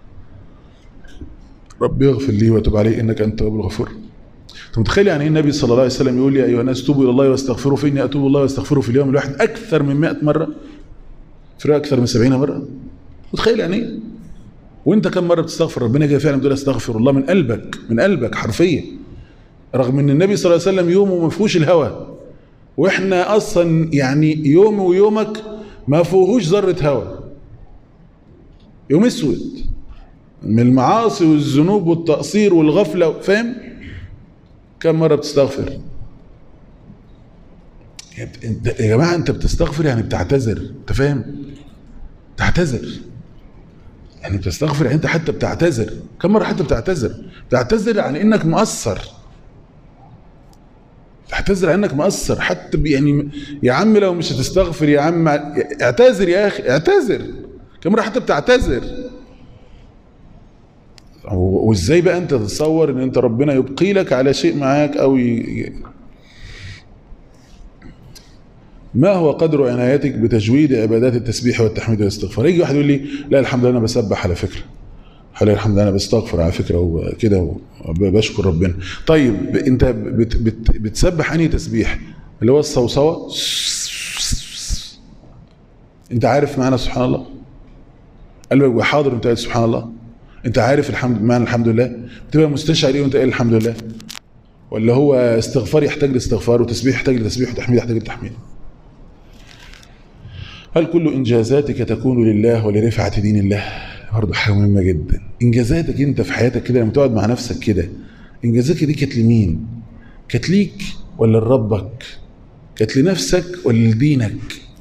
Speaker 2: ربي اغفر لي وتب علي انك انت التواب الغفور. انت متخيل يعني ايه النبي صلى الله عليه وسلم يقول يا ايها الناس توبوا الى الله واستغفروا فاني اتوب الله واستغفره في اليوم الواحد اكثر من 100 مرة، في اكثر من 70 مرة؟ متخيل يعني ايه؟ وانت كم مرة بتستغفر ربنا كده فعلا بتقول استغفر الله من قلبك، من قلبك حرفيا، رغم ان النبي صلى الله عليه وسلم يومه ما فيهوش الهوى، واحنا اصلا يعني يوم ويومك ما فيهوش ذرة هوى، يوم اسود من المعاصي والذنوب والتقصير والغفلة، فاهم؟ كم مرة بتستغفر؟ يا جماعة انت بتستغفر يعني بتعتذر، انت فاهم؟ تعتذر يعني بتستغفر يعني انت حتى بتعتذر. كم مرة حتى بتعتذر عن انك مقصر، تعتذر عن انك مقصر حتى يعني يا عم لو مش هتستغفر يا عم اعتذر يا اخي، اعتذر. كم مرة حتى بتعتذر. وازاي بقى انت تتصور ان انت ربنا يبقي لك على شيء معاك او ما هو قدر عنايتك بتجويد عبادات التسبيح والتحميد والاستغفار؟ يجي واحد يقول لي لا الحمد لله انا بسبح على فكره، حلو الحمد لله انا بستغفر على فكره وكده وبشكر ربنا. طيب انت بتسبح انهي تسبيح؟ اللي هو الصوصوه؟ انت عارف معنى سبحان الله؟ قلبك بحاضر وانت قايل سبحان الله؟ انت عارف معنى الحمد لله؟ بتبقى مستشعر ايه وانت قايل الحمد لله؟ ولا هو استغفار يحتاج لاستغفار وتسبيح يحتاج لتسبيح وتحميد يحتاج لتحميد؟ هل كل إنجازاتك تكون لله ولرفعة دين الله؟ برضه حاجة مهمة جدا. إنجازاتك أنت في حياتك كده لما تقعد مع نفسك كده، إنجازاتك دي كانت لمين؟ كانت ليك ولا لربك؟ كانت لنفسك ولا لدينك؟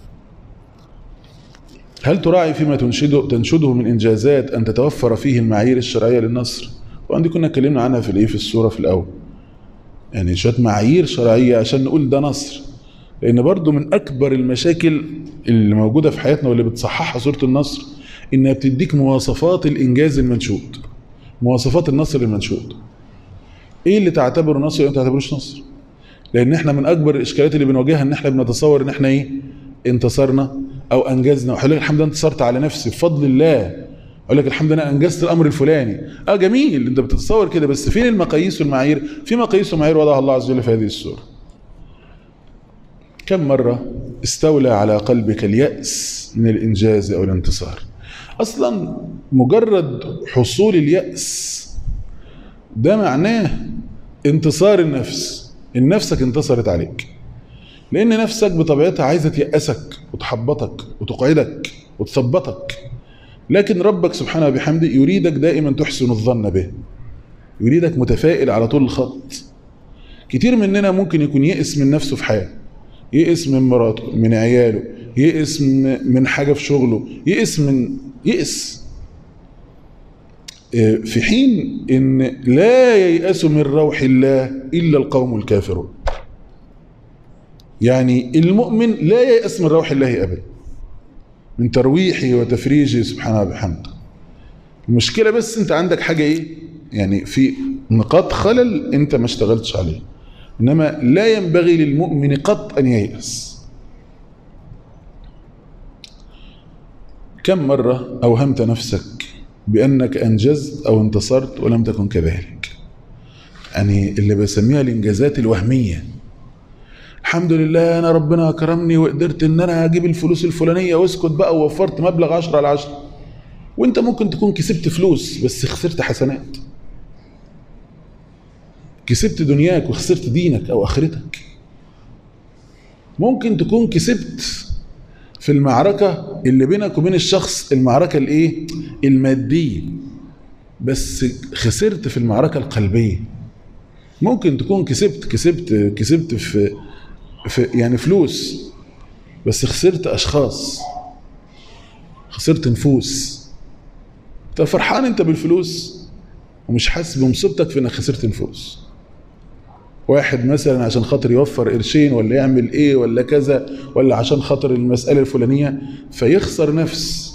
Speaker 2: هل تراعي فيما تنشده من إنجازات أن تتوفر فيه المعايير الشرعية للنصر؟ وعندي كنا اتكلمنا عنها في السورة في الأول، يعني شوية معايير شرعية عشان نقول ده نصر. لأن برضو من أكبر المشاكل اللي موجودة في حياتنا واللي بتصححها سورة النصر إنها بتديك مواصفات الإنجاز المنشود، مواصفات النصر المنشود. إيه اللي تعتبره نصر وإيه اللي ما تعتبروش نصر؟ لأن إحنا من أكبر الإشكالات اللي بنواجهها إن إحنا بنتصور إن إحنا إيه؟ انتصرنا أو أنجزنا، وحلو لك الحمد لله انتصرت على نفسي بفضل الله، أقول لك الحمد لله أنجزت الأمر الفلاني. جميل أنت بتتصور كده، بس فين المقاييس والمعايير؟ في مقاييس ومعايير وضعها الله عز وجل في هذه السورة. كم مرة استولى على قلبك اليأس من الإنجاز أو الانتصار؟ أصلا مجرد حصول اليأس ده معناه انتصار النفس، نفسك انتصرت عليك، لأن نفسك بطبيعتها عايزة تيأسك وتحبطك وتقعدك وتثبطك، لكن ربك سبحانه وبحمده يريدك دائما تحسن الظن به، يريدك متفائل على طول الخط. كتير مننا ممكن يكون يئس من نفسه في حياة، يئس من مراته، من عياله، يئس من حاجة في شغله، يئس في حين إن لا ييأس من روح الله إلا القوم الكافرون. يعني المؤمن لا ييأس من روح الله أبدا، من ترويحه وتفريجه سبحانه وبحمده. المشكلة بس أنت عندك حاجة إيه؟ يعني في نقاط خلل أنت ما اشتغلتش عليه، إنما لا ينبغي للمؤمن قط أن ييأس. كم مرة أوهمت نفسك بأنك أنجزت أو انتصرت ولم تكن كذلك؟ يعني اللي بسميها الإنجازات الوهمية. الحمد لله أنا ربنا أكرمني وقدرت إن أنا أجيب الفلوس الفلانية واسكت بقى ووفرت مبلغ 10/10، وإنت ممكن تكون كسبت فلوس بس خسرت حسنات، كسبت دنياك وخسرت دينك أو آخرتك. ممكن تكون كسبت في المعركة اللي بينك وبين الشخص، المعركة الإيه؟ المادية، بس خسرت في المعركة القلبية. ممكن تكون كسبت في يعني فلوس، بس خسرت أشخاص، خسرت نفوس. انت فرحان انت بالفلوس ومش حاسس بمصيبتك في انك خسرت نفوس. واحد مثلا عشان خاطر يوفر قرشين ولا يعمل ايه ولا كذا، ولا عشان خاطر المسألة الفلانية فيخسر نفس.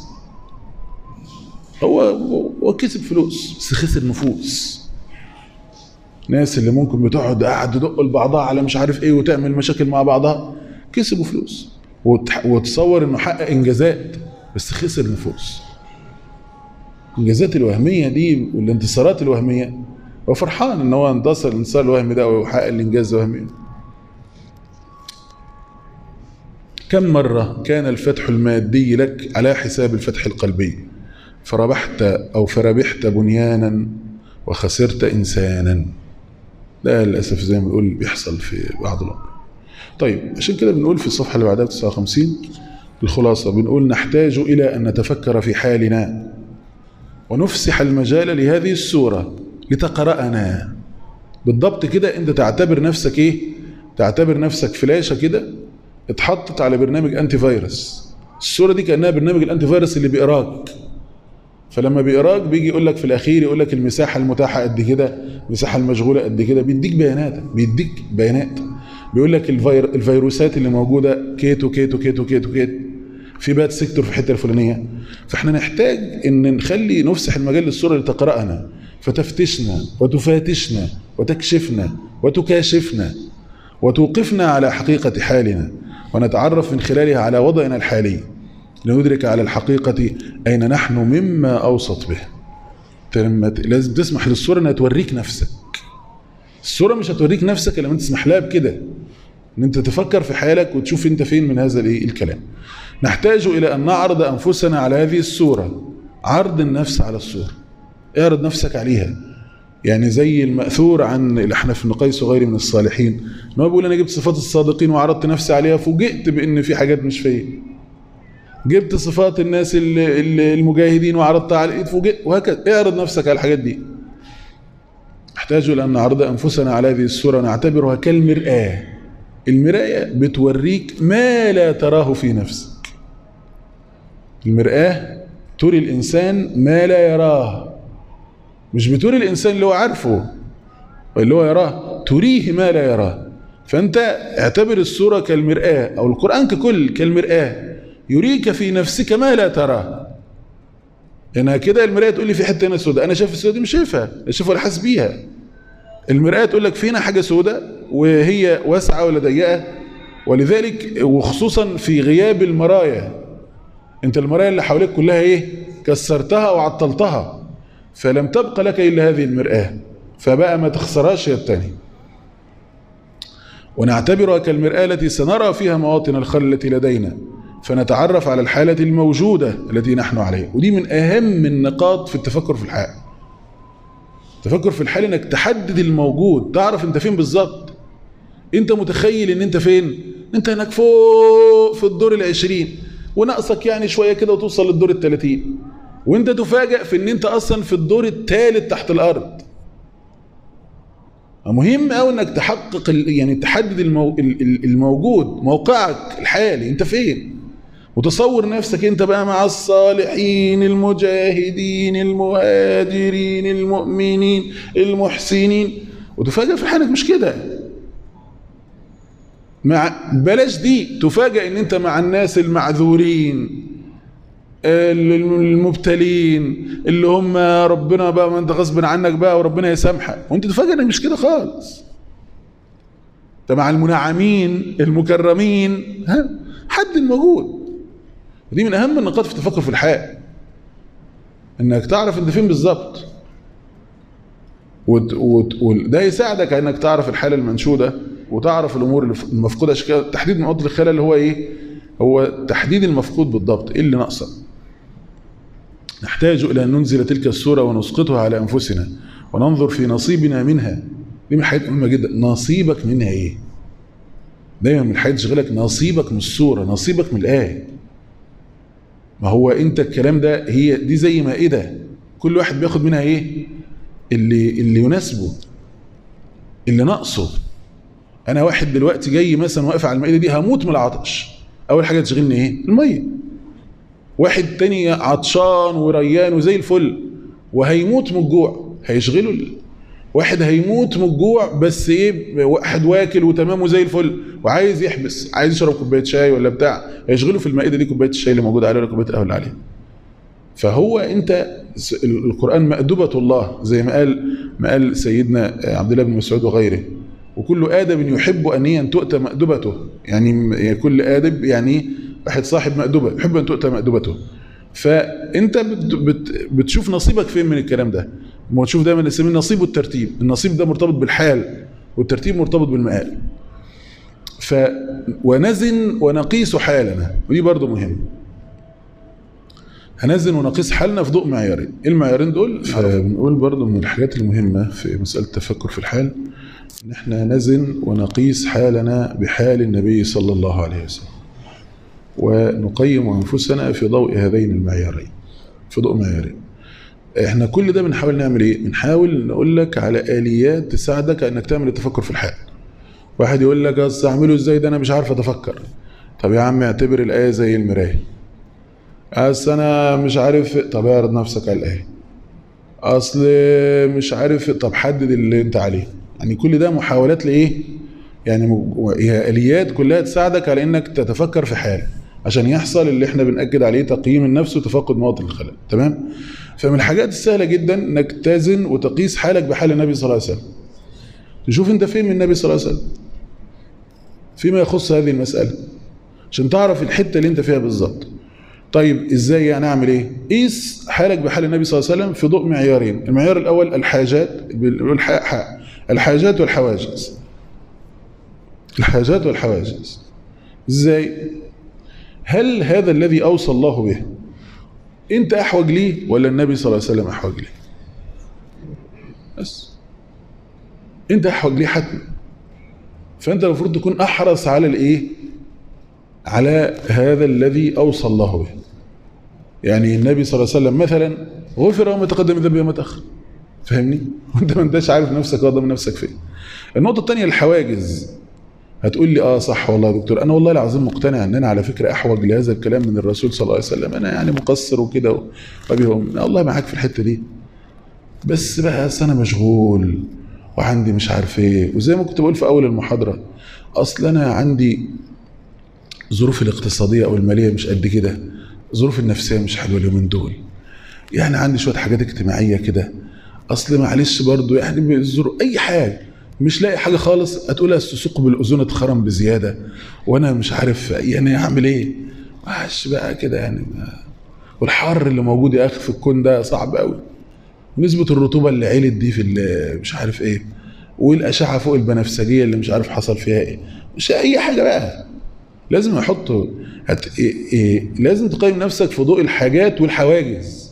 Speaker 2: هو كسب فلوس بس خسر نفوس. ناس اللي ممكن بتقعد تدق لبعضها على مش عارف ايه وتعمل مشاكل مع بعضها، كسبوا فلوس وتصور انه حقق انجازات بس خسر نفوس. الانجازات الوهمية دي والانتصارات الوهمية، هو فرحان ان هو انتصر الانتصار الوهمي ده وحقق الانجاز الوهمي. كم مرة كان الفتح المادي لك على حساب الفتح القلبي، فربحت بنيانا وخسرت إنسانا؟ ده للأسف زي ما بنقول بيحصل في بعض الأمر. طيب عشان كده بنقول في الصفحة اللي بعدها 59 الخلاصة، بنقول نحتاج إلى أن نتفكر في حالنا ونفسح المجال لهذه السورة لتقرأنا. بالضبط كده أنت تعتبر نفسك إيه؟ تعتبر نفسك فلاشة كده اتحطت على برنامج أنتي فيروس. السورة دي كأنها برنامج الأنتي فيروس اللي بيقراك، فلما بيقراك بيجي يقول لك في الأخير، يقول لك المساحة المتاحة قد كده، المساحة المشغولة قد كده، بيديك بيانات، بيقول لك الفيروسات اللي موجودة كيتو كيتو كيتو كيتو كيتو، في باد سيكتور في الحته الفلانيه. فاحنا نحتاج ان نخلي نفسح المجال للسورة لتقرأنا فتفتشنا وتفاتشنا وتكشفنا وتكاشفنا وتوقفنا على حقيقة حالنا، ونتعرف من خلالها على وضعنا الحالي، لندرك على الحقيقة أين نحن مما أوصت به. لازم تسمح للسورة أنها توريك نفسك. السورة مش هتوريك نفسك لما تسمح لها بكده، ان انت تفكر في حالك وتشوف انت فين من هذا الكلام. نحتاج الى ان نعرض انفسنا على هذه السورة، عرض النفس على السورة، اعرض نفسك عليها. يعني زي المأثور عن الأحنف بن قيس وغيره من الصالحين، ان هو بيقول انا جبت صفات الصادقين وعرضت نفسي عليها، فوجئت بان في حاجات مش فيا. جبت صفات الناس المجاهدين وعرضتها على الايد، فوجئت، وهكذا. اعرض نفسك على الحاجات دي. نحتاج الى ان نعرض انفسنا على هذه السورة ونعتبرها كالمرآة. المراية بتوريك ما لا تراه في نفسك. المرآة تري الإنسان ما لا يراه، مش بتري الإنسان اللي هو عارفه اللي هو يراه، تريه ما لا يراه. فأنت اعتبر السورة كالمرآة، أو القرآن ككل كالمرآة، يريك في نفسك ما لا تراه. هنا كده المرآة تقول لي في حتة هنا سوداء، أنا شايف السوداء دي مش شايفها، أنا شايفها ولا حاسس بيها. المرآة تقول لك فينا حاجة سوداء وهي واسعة ولا ضيقة، ولذلك وخصوصا في غياب المرايا، انت المرايا اللي حواليك كلها ايه؟ كسرتها وعطلتها، فلم تبقى لك إلا هذه المرآة، فبقى ما تخسرهاش هي التاني. ونعتبرها كالمرآة التي سنرى فيها مواطن الخلل التي لدينا، فنتعرف على الحالة الموجودة التي نحن عليها. ودي من أهم النقاط في التفكر في الحال. التفكر في الحال انك تحدد الموجود، تعرف انت فين بالظبط. انت متخيل ان انت فين؟ انت هناك فوق في الدور ال20 وناقصك يعني شويه كده وتوصل للدور ال30، وانت تفاجأ في ان انت اصلا في الدور الثالث تحت الارض. مهم قوي انك تحقق يعني تحدد الموجود، موقعك الحالي انت فين، وتصور نفسك انت بقى مع الصالحين المجاهدين المهاجرين المؤمنين المحسنين، وتفاجأ في الحالة مش كده. بلاش دي، تفاجأ ان انت مع الناس المعذورين المبتلين اللي هم ربنا بقى ما انت غصب عنك بقى وربنا يسامحك، وانت تفاجئ انك مش كده خالص. انت مع المنعمين المكرمين، حد الموجود. ودي من اهم النقاط في التفكر في الحال، انك تعرف انت فين بالظبط، وده يساعدك انك تعرف الحاله المنشوده وتعرف الامور المفقوده. تحديد نقاط الخلل اللي هو ايه؟ هو تحديد المفقود بالضبط، ايه اللي ناقصك. نحتاج الى ان ننزل تلك السوره ونسقطها على انفسنا وننظر في نصيبنا منها. دي من الحاجات مهمه جدا. نصيبك منها ايه؟ دايما من الحاجات تشغلك نصيبك من السوره، نصيبك من الايه. ما هو انت الكلام ده هي دي زي مائده، كل واحد بياخد منها ايه؟ اللي يناسبه، اللي ناقصه. انا واحد دلوقتي جاي مثلا واقف على المائده دي هموت من العطش، اول حاجه تشغلني ايه؟ الميه. واحد تاني عطشان وريان وزي الفل وهيموت من الجوع، هيشغله واحد هيموت من الجوع بس ايه؟ واحد واكل وتمام وزي الفل وعايز يحبس، عايز يشرب كوبايه شاي ولا بتاع، هيشغله في المائده دي كوبايه الشاي اللي موجوده عليها ولا كوبايه القهوه اللي عليها. فهو انت القران مأدبة الله زي ما قال سيدنا عبد الله بن مسعود وغيره، وكل آدب يحب أن تؤتى مأدبته. يعني كل آدب يعني واحد صاحب مأدبة يحب أن تؤتى مأدبته. فأنت بتشوف نصيبك فين من الكلام ده. ما تشوف دايما نسميه النصيب والترتيب. النصيب ده مرتبط بالحال والترتيب مرتبط بالمآل. ونزن ونقيس حالنا، ودي برضو مهم. هنزن ونقيس حالنا في ضوء معيارين. المعيارين دول بنقول برضو من الحاجات المهمة في مسألة التفكر في الحال ان احنا نزن ونقيس حالنا بحال النبي صلى الله عليه وسلم، ونقيم انفسنا في ضوء هذين المعيارين، في ضوء معيارين. احنا كل ده بنحاول نعمل ايه؟ بنحاول نقول لك على آليات تساعدك انك تعمل التفكر في الحال. واحد يقول لك اصل اعمله ازاي ده انا مش عارف اتفكر. طب يا عم اعتبر الآية زي المراية. اصل انا مش عارف، طب اعرض نفسك على الآية. اصل مش عارف، طب حدد اللي انت عليه. يعني كل ده محاولات لايه؟ يعني هي آليات كلها تساعدك على انك تتفكر في حال عشان يحصل اللي احنا بنأكد عليه، تقييم النفس وتفقد مواطن الخلل. تمام؟ فمن الحاجات السهلة جدا انك تزن وتقيس حالك بحال النبي صلى الله عليه وسلم. تشوف انت فين من النبي صلى الله عليه وسلم فيما يخص هذه المسألة عشان تعرف الحتة اللي انت فيها بالظبط. طيب ازاي يعني اعمل ايه؟ قيس حالك بحال النبي صلى الله عليه وسلم في ضوء معيارين. المعيار الاول الحاجات الحاجات والحواجز. الحاجات والحواجز ازاي؟ هل هذا الذي اوصى الله به انت احوج ليه ولا النبي صلى الله عليه وسلم احوج ليه؟ بس انت احوج ليه حتما. فانت المفروض تكون احرص على الايه؟ على هذا الذي اوصى الله به. يعني النبي صلى الله عليه وسلم مثلا غفر وما تقدم ذنبه وما تاخر، فاهمني؟ وانت ما انتش عارف نفسك واضح نفسك فين. النقطه الثانيه الحواجز. هتقول لي صح والله يا دكتور، انا والله العظيم مقتنع ان انا على فكره احوج لهذا الكلام من الرسول صلى الله عليه وسلم، انا يعني مقصر وكده وبيهم الله معاك في الحته دي، بس بقى انا مشغول وعندي مش عارف ايه، وزي ما كنت بقول في اول المحاضره اصل انا عندي ظروف الاقتصاديه او الماليه مش قد كده، ظروف النفسيه مش حلوه اليومين دول، يعني عندي شويه حاجات اجتماعيه كده، اصل معلش برضو يعني اي حاجه مش لاقي حاجه خالص، هتقول السوق بالاذون اتخرم بزياده وانا مش عارف يعني اعمل ايه، وحش بقى كده يعني. والحر اللي موجود يا اخي في الكون ده صعب قوي، ونسبه الرطوبه اللي علت دي في مش عارف ايه، والاشعه فوق البنفسجيه اللي مش عارف حصل فيها ايه، مش اي حاجه بقى. لازم احط لازم تقيم نفسك في ضوء الحاجات والحواجز.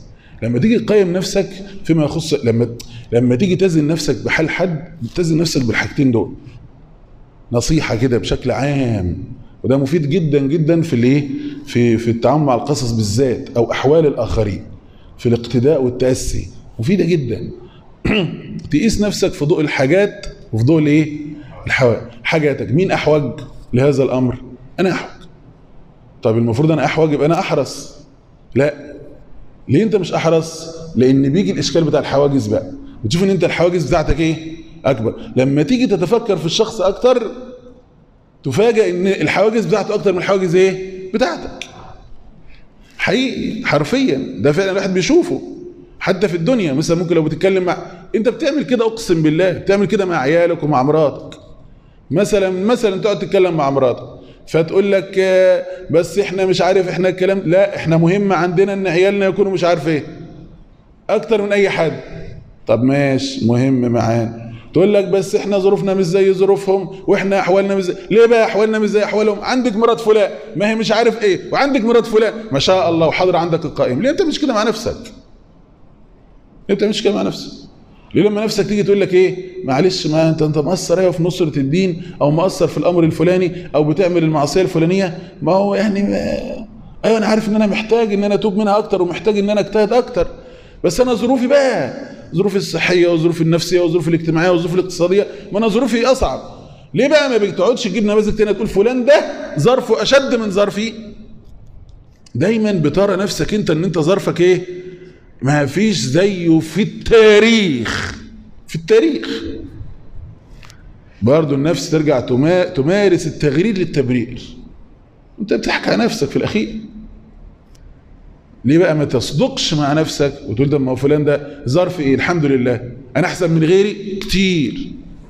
Speaker 2: لما تيجي تقيم نفسك فيما يخص، لما تيجي تزن نفسك بحال حد، تزن نفسك بالحاجتين دول. نصيحة كده بشكل عام، وده مفيد جدا جدا في الايه، في التعامل مع القصص بالذات او احوال الاخرين، في الاقتداء والتأسي، مفيدة جدا. تقيس نفسك في ضوء الحاجات وفي ضوء الايه، الحوال. حاجاتك، مين احوج لهذا الامر؟ انا احوج. طب المفروض انا احوج يبقى انا احرص. لا، ليه انت مش احرص؟ لان بيجي الاشكال بتاع الحواجز بقى، وتشوف ان انت الحواجز بتاعتك ايه اكبر. لما تيجي تتفكر في الشخص اكتر تفاجئ ان الحواجز بتاعته اكتر من الحواجز ايه بتاعتك. حقيقي حرفيا ده فعلا الواحد بيشوفه حتى في الدنيا. مثلا ممكن لو بتتكلم مع، انت بتعمل كده اقسم بالله، بتعمل كده مع عيالك ومع مراتك. مثلا تقعد تتكلم مع مراتك فتقول لك بس احنا مش عارف احنا الكلام، لا احنا مهم عندنا ان عيالنا يكونوا مش عارف ايه اكتر من اي حد. طب ماشي مهم معانا، تقول لك بس احنا ظروفنا مش زي ظروفهم، واحنا احوالنا مش زي. ليه بقى احوالنا مش زي احوالهم؟ عندك مرات فلان ما هي مش عارف ايه، وعندك مرات فلان ما شاء الله وحاضر عندك القائم. ليه انت مش كده مع نفسك؟ ليه انت مش كده مع نفسك؟ ليه لما نفسك تيجي تقول لك ايه معلش، ما انت مقصر ايوه في نصرة الدين، او مقصر في الامر الفلاني، او بتعمل المعصية الفلانية، ما هو يعني ايوه انا عارف ان انا محتاج ان انا اتوب منها اكتر، ومحتاج ان انا اجتهد اكتر، بس انا ظروفي بقى، ظروفي الصحية وظروفي النفسية وظروفي الاجتماعية وظروفي الاقتصادية، ما انا ظروفي اصعب. ليه بقى ما بتقعدش تجيب نماذج تانية تقول فلان ده ظرفه اشد من ظرفي؟ دايما بترى نفسك انت ان انت ظرفك ايه، ما فيش زيه في التاريخ. في التاريخ برضو النفس ترجع تمارس التغرير للتبرير. انت بتحكي على نفسك في الاخير. ليه بقى ما تصدقش مع نفسك وتقول ده ما هو فلان ده ظرف ايه، الحمد لله انا احسن من غيري كتير.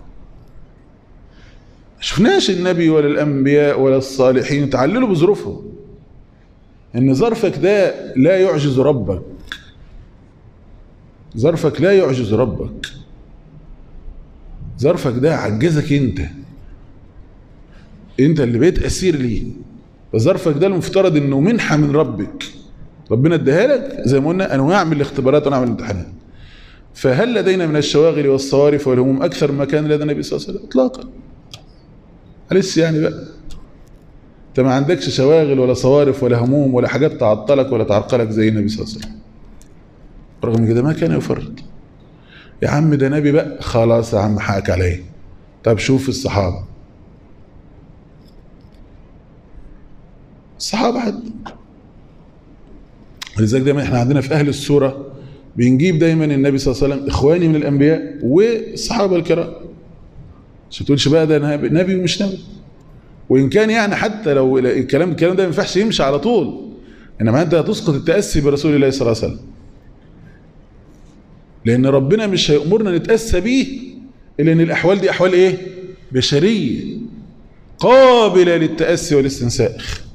Speaker 2: شفناش النبي ولا الانبياء ولا الصالحين تعللوا بظروفهم ان ظرفك ده لا يعجز ربك. ظرفك لا يعجز ربك، ظرفك ده عجزك انت اللي بقيت اسير ليه. فظرفك ده المفترض انه منحة من ربك، ربنا اداها لك زي ما قلنا انواع من الاختبارات ونعمل الامتحانات. فهل لدينا من الشواغل والصوارف والهموم اكثر مما كان لدى النبي صلى الله عليه وسلم؟ اطلاقا. معلش يعني بقى انت ما عندكش شواغل ولا صوارف ولا هموم ولا حاجات تعطلك ولا تعرقلك زي النبي صلى الله عليه وسلم. رغم كده ما كان يفرط. يا عم ده نبي بقى، خلاص يا عم حقك عليه. طب شوف الصحابة حد. ولذلك دايما احنا عندنا في اهل السورة بنجيب دايما النبي صلى الله عليه وسلم اخواني من الانبياء والصحابة الكرام. مش تقولش بقى ده نبي ومش نبي، وان كان يعني حتى لو الكلام ده ما ينفعش يمشي على طول، انما انت هتسقط التأسي برسول الله صلى الله عليه وسلم، لأن ربنا مش هيأمرنا نتأسى بيه إلا أن الأحوال دي أحوال إيه؟ بشرية قابلة للتأسي والاستنساخ.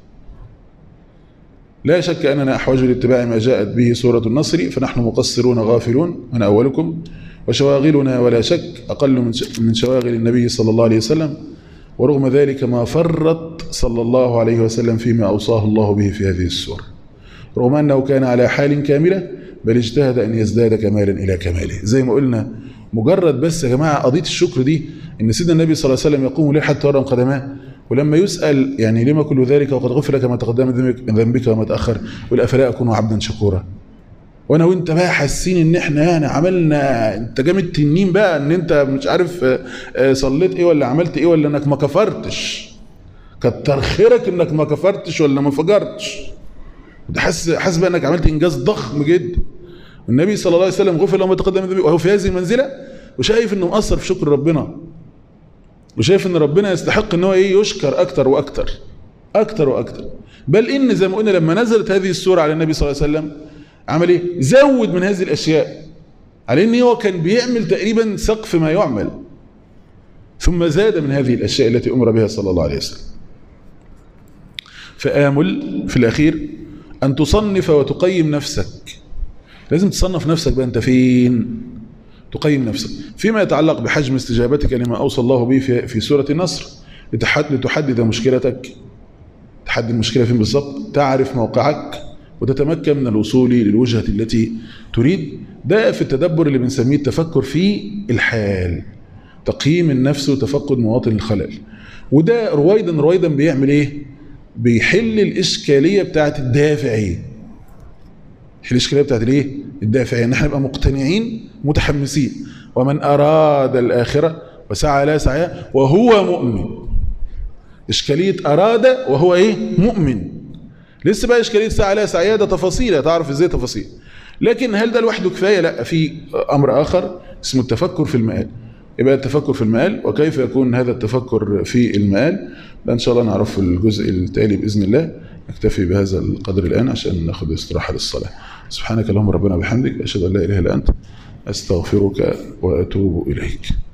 Speaker 2: لا شك أننا أحوج لاتباع ما جاءت به سورة النصر، فنحن مقصرون غافلون من أولكم، وشواغلنا ولا شك أقل من شواغل النبي صلى الله عليه وسلم، ورغم ذلك ما فرط صلى الله عليه وسلم فيما أوصاه الله به في هذه السورة، رغم أنه كان على حال كاملة، بل اجتهد أن يزداد كمالا إلى كماله. زي ما قلنا مجرد بس يا جماعة قضية الشكر دي، إن سيدنا النبي صلى الله عليه وسلم يقوم ليه حتى تورم قدماه، ولما يسأل يعني لما كل ذلك وقد غفر لك ما تقدم من ذنبك وما تأخر، يقول أفلا أكون عبدا شكورا. وأنا وأنت بقى حاسين إن إحنا يعني عملنا، أنت جامد التنين بقى إن أنت مش عارف صليت إيه ولا عملت إيه ولا إنك ما كفرتش. كتر خيرك إنك ما كفرتش ولا ما فجرتش. ده حاسس بقى إنك عملت إنجاز ضخم جدا. والنبي صلى الله عليه وسلم غفر له ما تقدم من ذنبه وهو في هذه المنزلة، وشايف إنه مقصر في شكر ربنا، وشايف إن ربنا يستحق إن هو يشكر أكتر وأكتر أكتر وأكتر. بل إن زي ما قلنا لما نزلت هذه السورة على النبي صلى الله عليه وسلم عمل إيه؟ زود من هذه الأشياء، على إن هو كان بيعمل تقريبا سقف ما يعمل، ثم زاد من هذه الأشياء التي أمر بها صلى الله عليه وسلم. فآمل في الأخير أن تصنف وتقيم نفسك. لازم تصنف نفسك بقى أنت فين، تقيم نفسك فيما يتعلق بحجم استجابتك لما أوصى الله به في سورة النصر، لتحدد مشكلتك، تحدد المشكلة فين بالضبط، تعرف موقعك، وتتمكن من الوصول للوجهة التي تريد. ده في التدبر اللي بنسميه التفكر في الحال، تقييم النفس وتفقد مواطن الخلل. وده رويدا بيعمل ايه؟ بيحل الإشكالية بتاعت الدافعية. يحل الإشكالية بتاعت الايه؟ الدافعية، ان احنا نبقى مقتنعين متحمسين. ومن أراد الآخرة وسعى لها سعيها وهو مؤمن. إشكالية أراد وهو ايه؟ مؤمن. لسه بقى إشكالية سعى لها سعيها ده تفاصيل، هتعرف ازاي تفاصيل. لكن هل ده لوحده كفاية؟ لا، في أمر آخر اسمه التفكر في المآل. يبقى التفكر في المآل، وكيف يكون هذا التفكر في المآل ده إن شاء الله نعرف في الجزء التالي بإذن الله. نكتفي بهذا القدر الآن عشان ناخد استراحة للصلاة. سبحانك اللهم ربنا بحمدك، أشهد أن لا إله إلا أنت، أستغفرك وأتوب إليك.